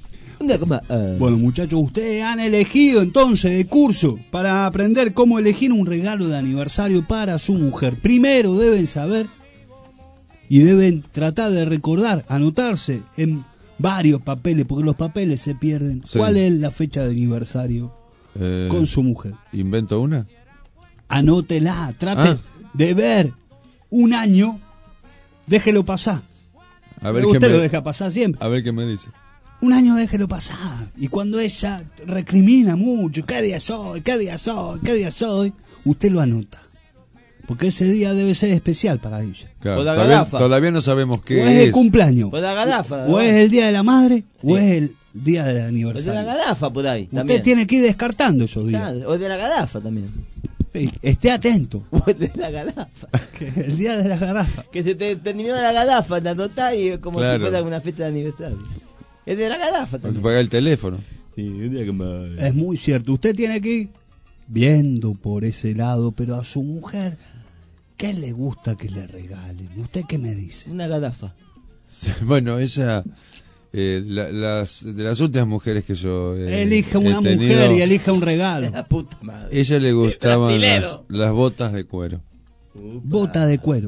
Bueno, muchachos, ustedes han elegido entonces el curso para aprender cómo elegir un regalo de aniversario para su mujer. Primero deben saber y deben tratar de recordar, anotarse en varios papeles, porque los papeles se pierden. Sí. ¿Cuál es la fecha de aniversario con su mujer? ¿Invento una? Anótela, trate de ver un año, déjelo pasar. A ver usted lo deja pasar siempre. A ver qué me dice. Un año déjelo pasar. Y cuando ella recrimina mucho, ¿qué día soy? ¿Qué día soy? ¿Qué día soy? Usted lo anota. Porque ese día debe ser especial para ella. Claro, todavía no sabemos qué es. O es el cumpleaños. O la gadafa. O es el día de la madre, sí. O es el día del aniversario. O de la gadafa por ahí. Usted también tiene que ir descartando esos días. Claro, o de la gadafa también. Sí, esté atento. O de la gadafa. El día de la gadafa. Que se te terminó la gadafa, la anotás y como si fuera una fiesta de aniversario. Es de la gadafa también. Hay que pagar el teléfono. Sí, es muy cierto. Usted tiene que ir viendo por ese lado, pero a su mujer, ¿qué le gusta que le regalen? ¿Usted qué me dice? Una gadafa. Bueno, ella, de las últimas mujeres que yo elija una mujer y elija un regalo. La puta madre. Ella le gustaban las botas de cuero. Bota de cuero.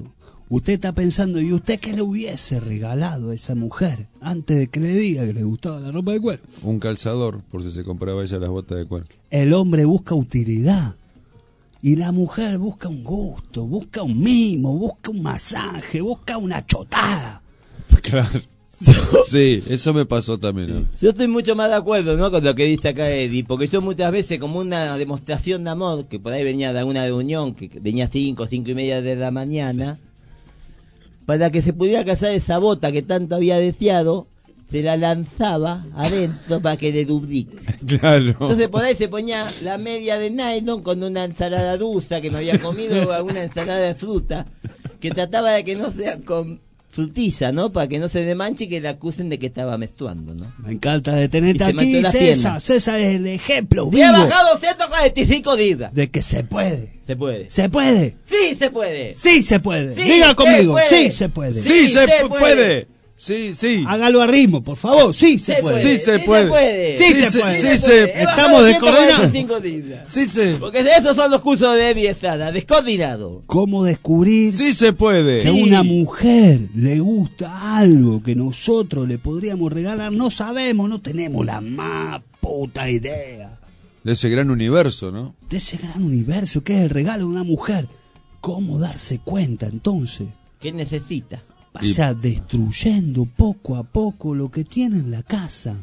Usted está pensando, ¿y usted qué le hubiese regalado a esa mujer antes de que le diga que le gustaba la ropa de cuero? Un calzador, por si se compraba ella las botas de cuero. El hombre busca utilidad y la mujer busca un gusto, busca un mimo, busca un masaje, busca una chotada. Claro. Sí, eso me pasó también. ¿No? Yo estoy mucho más de acuerdo, ¿no?, con lo que dice acá Eddie, porque yo muchas veces, como una demostración de amor, que por ahí venía de alguna reunión, que venía 5 y media de la mañana, para que se pudiera casar esa bota que tanto había deseado, se la lanzaba adentro para que le lubrique. Claro. Entonces por ahí se ponía la media de nylon con una ensalada rusa que me había comido, alguna ensalada de fruta, que trataba de que no sea con frutilla, ¿no? Para que no se demanche y que le acusen de que estaba menstruando, ¿no? Me encanta detenerte aquí, César. César es el ejemplo vivo. Y ha bajado 145 días. De que se puede. Se puede. ¿Se puede? Sí, se puede. Sí, se puede. Sí, diga conmigo. Sí, se puede. Sí, se puede. Sí, sí. Hágalo a ritmo, por favor. Sí, se puede. Sí, se puede. Sí, se puede. Sí, se. Estamos descoordinados. Sí, se. Porque esos son los cursos de Eddie Estrada, descoordinado. ¿Cómo descubrir? Sí, se puede. Que a una mujer le gusta algo que nosotros le podríamos regalar, no sabemos, no tenemos la más puta idea. De ese gran universo, ¿no? De ese gran universo que es el regalo de una mujer. ¿Cómo darse cuenta entonces? ¿Qué necesita? Vaya destruyendo poco a poco lo que tiene en la casa.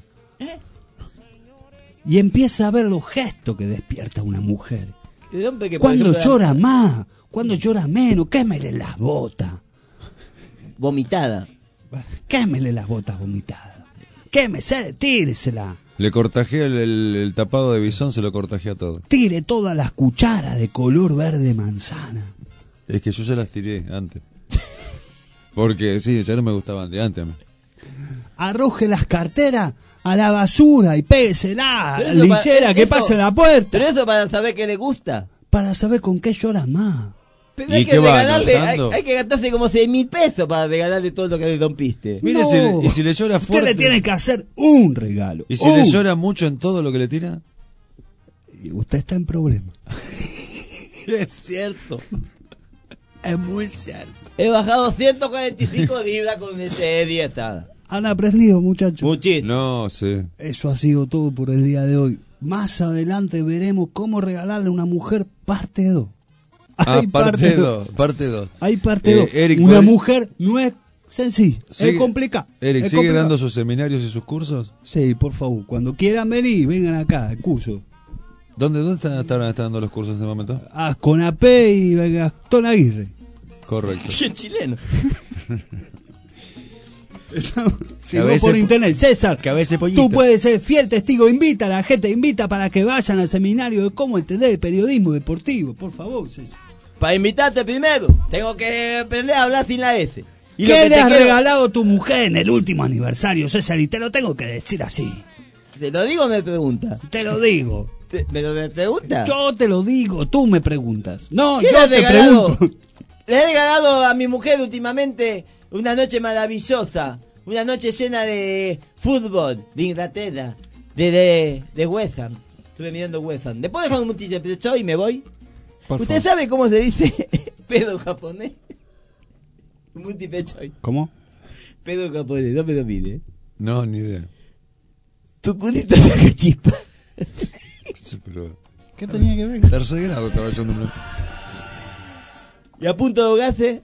Y empieza a ver los gestos que despierta una mujer. Cuando llora más, cuando llora menos, quémele las botas. Vomitada. Quémele las botas vomitadas. Tíresela. Le cortajea el tapado de bisón, se lo cortajea todo. Tire todas las cucharas de color verde manzana. Es que yo ya las tiré antes. Porque sí, ya no me gustaban de antes a mí. Arroje las carteras a la basura y péguesela a la lillera que pase la puerta. Pero eso para saber qué le gusta. Para saber con qué llora más. Pero hay que regalarle, hay que gastarse como 6.000 pesos para regalarle todo lo que le rompiste. Mire, no. y si le llora fuerte. Usted le tiene que hacer un regalo. ¿Y si le llora mucho en todo lo que le tira? Y usted está en problema. Es cierto. Es muy cierto. He bajado 145 libras con ese Eddie Estrada. Han aprendido, muchachos. Muchísimo. No, sí. Eso ha sido todo por el día de hoy. Más adelante veremos cómo regalarle a una mujer parte 2. Parte 2. Hay parte 2. Una mujer no es sencilla, es complicada. Eric, ¿sigue dando sus seminarios y sus cursos? Sí, por favor. Cuando quieran venir, vengan acá, el curso. ¿Dónde están dando los cursos en este momento? Con AP y Gastón Aguirre. Correcto. Chileno. Sigo por internet. César, tú puedes ser fiel testigo. Invita a la gente, invita para que vayan al seminario de cómo entender el periodismo deportivo. Por favor, César. Para invitarte primero, tengo que aprender a hablar sin la S. ¿Y ¿qué le has regalado a tu mujer en el último aniversario, César? Y te lo tengo que decir así. ¿Te lo digo o me pregunta? Te lo digo. ¿Me pregunta? Yo te lo digo, tú me preguntas. No, yo te pregunto. Le he regalado a mi mujer últimamente una noche maravillosa, una noche llena de fútbol, de Inglaterra, de West Ham. Estuve mirando West Ham. Después dejo un multipecho y me voy. ¿Usted sabe cómo se dice pedo japonés? Multipecho. ¿Cómo? Pedo japonés, no me lo mire. No, ni idea. Tu culito saca chispa. Sí, pero... ¿Qué tenía que ver? Tercer grado estaba yendo. Y a punto de ahogarse.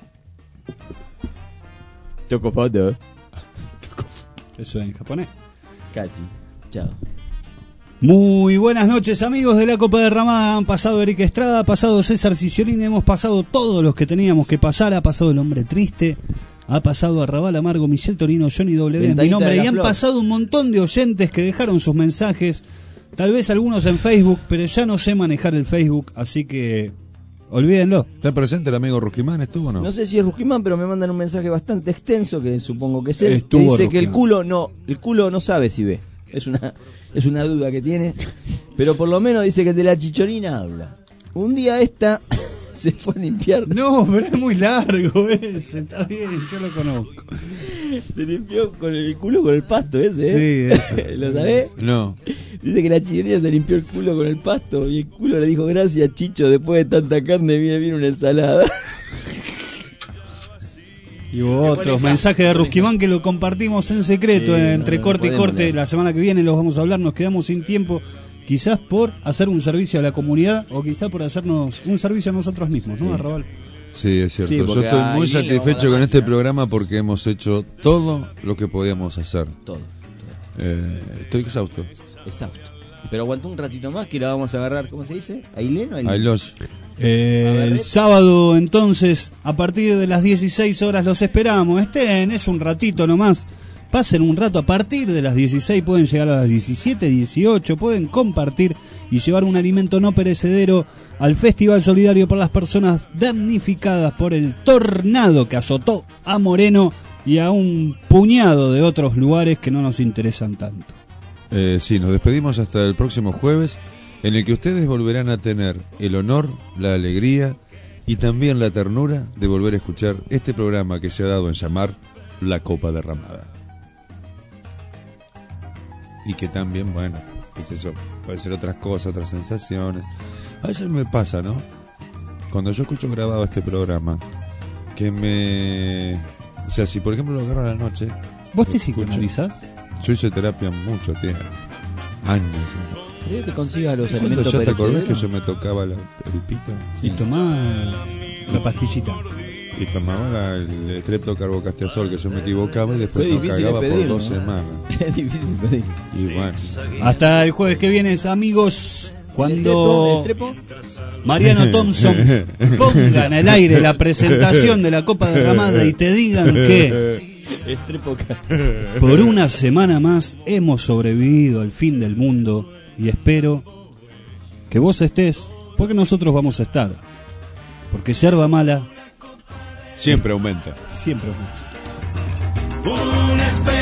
Toco foto. Eso es en japonés. Casi. Chao. Muy buenas noches, amigos de la Copa Derramada. Han pasado Eric Estrada, ha pasado César Ciciolini, hemos pasado todos los que teníamos que pasar. Ha pasado el hombre triste, ha pasado Arrabal Amargo, Michel Torino, Johnny W en mi nombre, y han pasado un montón de oyentes que dejaron sus mensajes. Tal vez algunos en Facebook, pero ya no sé manejar el Facebook, así que olvídenlo. ¿Está presente el amigo Rusquimán? ¿Estuvo o no? No sé si es Rusquimán, pero me mandan un mensaje bastante extenso, que supongo que es él. Que dice que el culo no sabe si ve. Es una duda que tiene. Pero por lo menos dice que de la chichorina habla. Un día se fue a limpiar. No, pero es muy largo ese. Está bien, yo lo conozco. Se limpió con el culo con el pasto ese, Sí, eso. ¿Lo sabés? No. Dice que la chichorina se limpió el culo con el pasto y el culo le dijo: gracias, Chicho, después de tanta carne viene una ensalada. Y hubo otros mensajes de Rusquimán que lo compartimos en secreto, entre corte y corte. La semana que viene los vamos a hablar, nos quedamos sin tiempo. Quizás por hacer un servicio a la comunidad o quizás por hacernos un servicio a nosotros mismos, ¿no, Arrabal? Sí, es cierto. Sí, yo estoy muy satisfecho con este programa porque hemos hecho todo lo que podíamos hacer. Todo. Estoy exhausto. Pero aguantó un ratito más que la vamos a agarrar, ¿cómo se dice? ¿Ailén o Ailén? Ailos. El sábado, entonces, a partir de las 16 horas los esperamos. Es un ratito nomás. Pasen un rato, a partir de las 16 pueden llegar a las 17, 18, pueden compartir y llevar un alimento no perecedero al Festival Solidario por las personas damnificadas por el tornado que azotó a Moreno y a un puñado de otros lugares que no nos interesan tanto. Sí, nos despedimos hasta el próximo jueves, en el que ustedes volverán a tener el honor, la alegría y también la ternura de volver a escuchar este programa que se ha dado en llamar La Copa Derramada. Y que también, bueno, qué sé yo, puede ser otras cosas, otras sensaciones. A veces me pasa, ¿no? Cuando yo escucho grabado este programa, que me... O sea, si por ejemplo lo agarro a la noche... ¿Vos te psicoanalizás? Yo hice terapia mucho tiempo, años. ¿Crees que consigas los ¿Cuándo alimentos ya te acordás perecederos? que yo me tocaba el pito? Y tomás la pastillita. Y tomaba el streptocarbocastiazol, que yo me equivocaba y después Fue me difícil cagaba de pedir, por 2 ¿no? semanas. Es difícil pedir. Y bueno. Hasta el jueves que viene, amigos, cuando ¿El trepo? Mariano Thompson pongan al aire la presentación de la Copa Derramada y te digan que por una semana más hemos sobrevivido al fin del mundo y espero que vos estés, porque nosotros vamos a estar, porque yerba mala siempre aumenta. Siempre aumenta.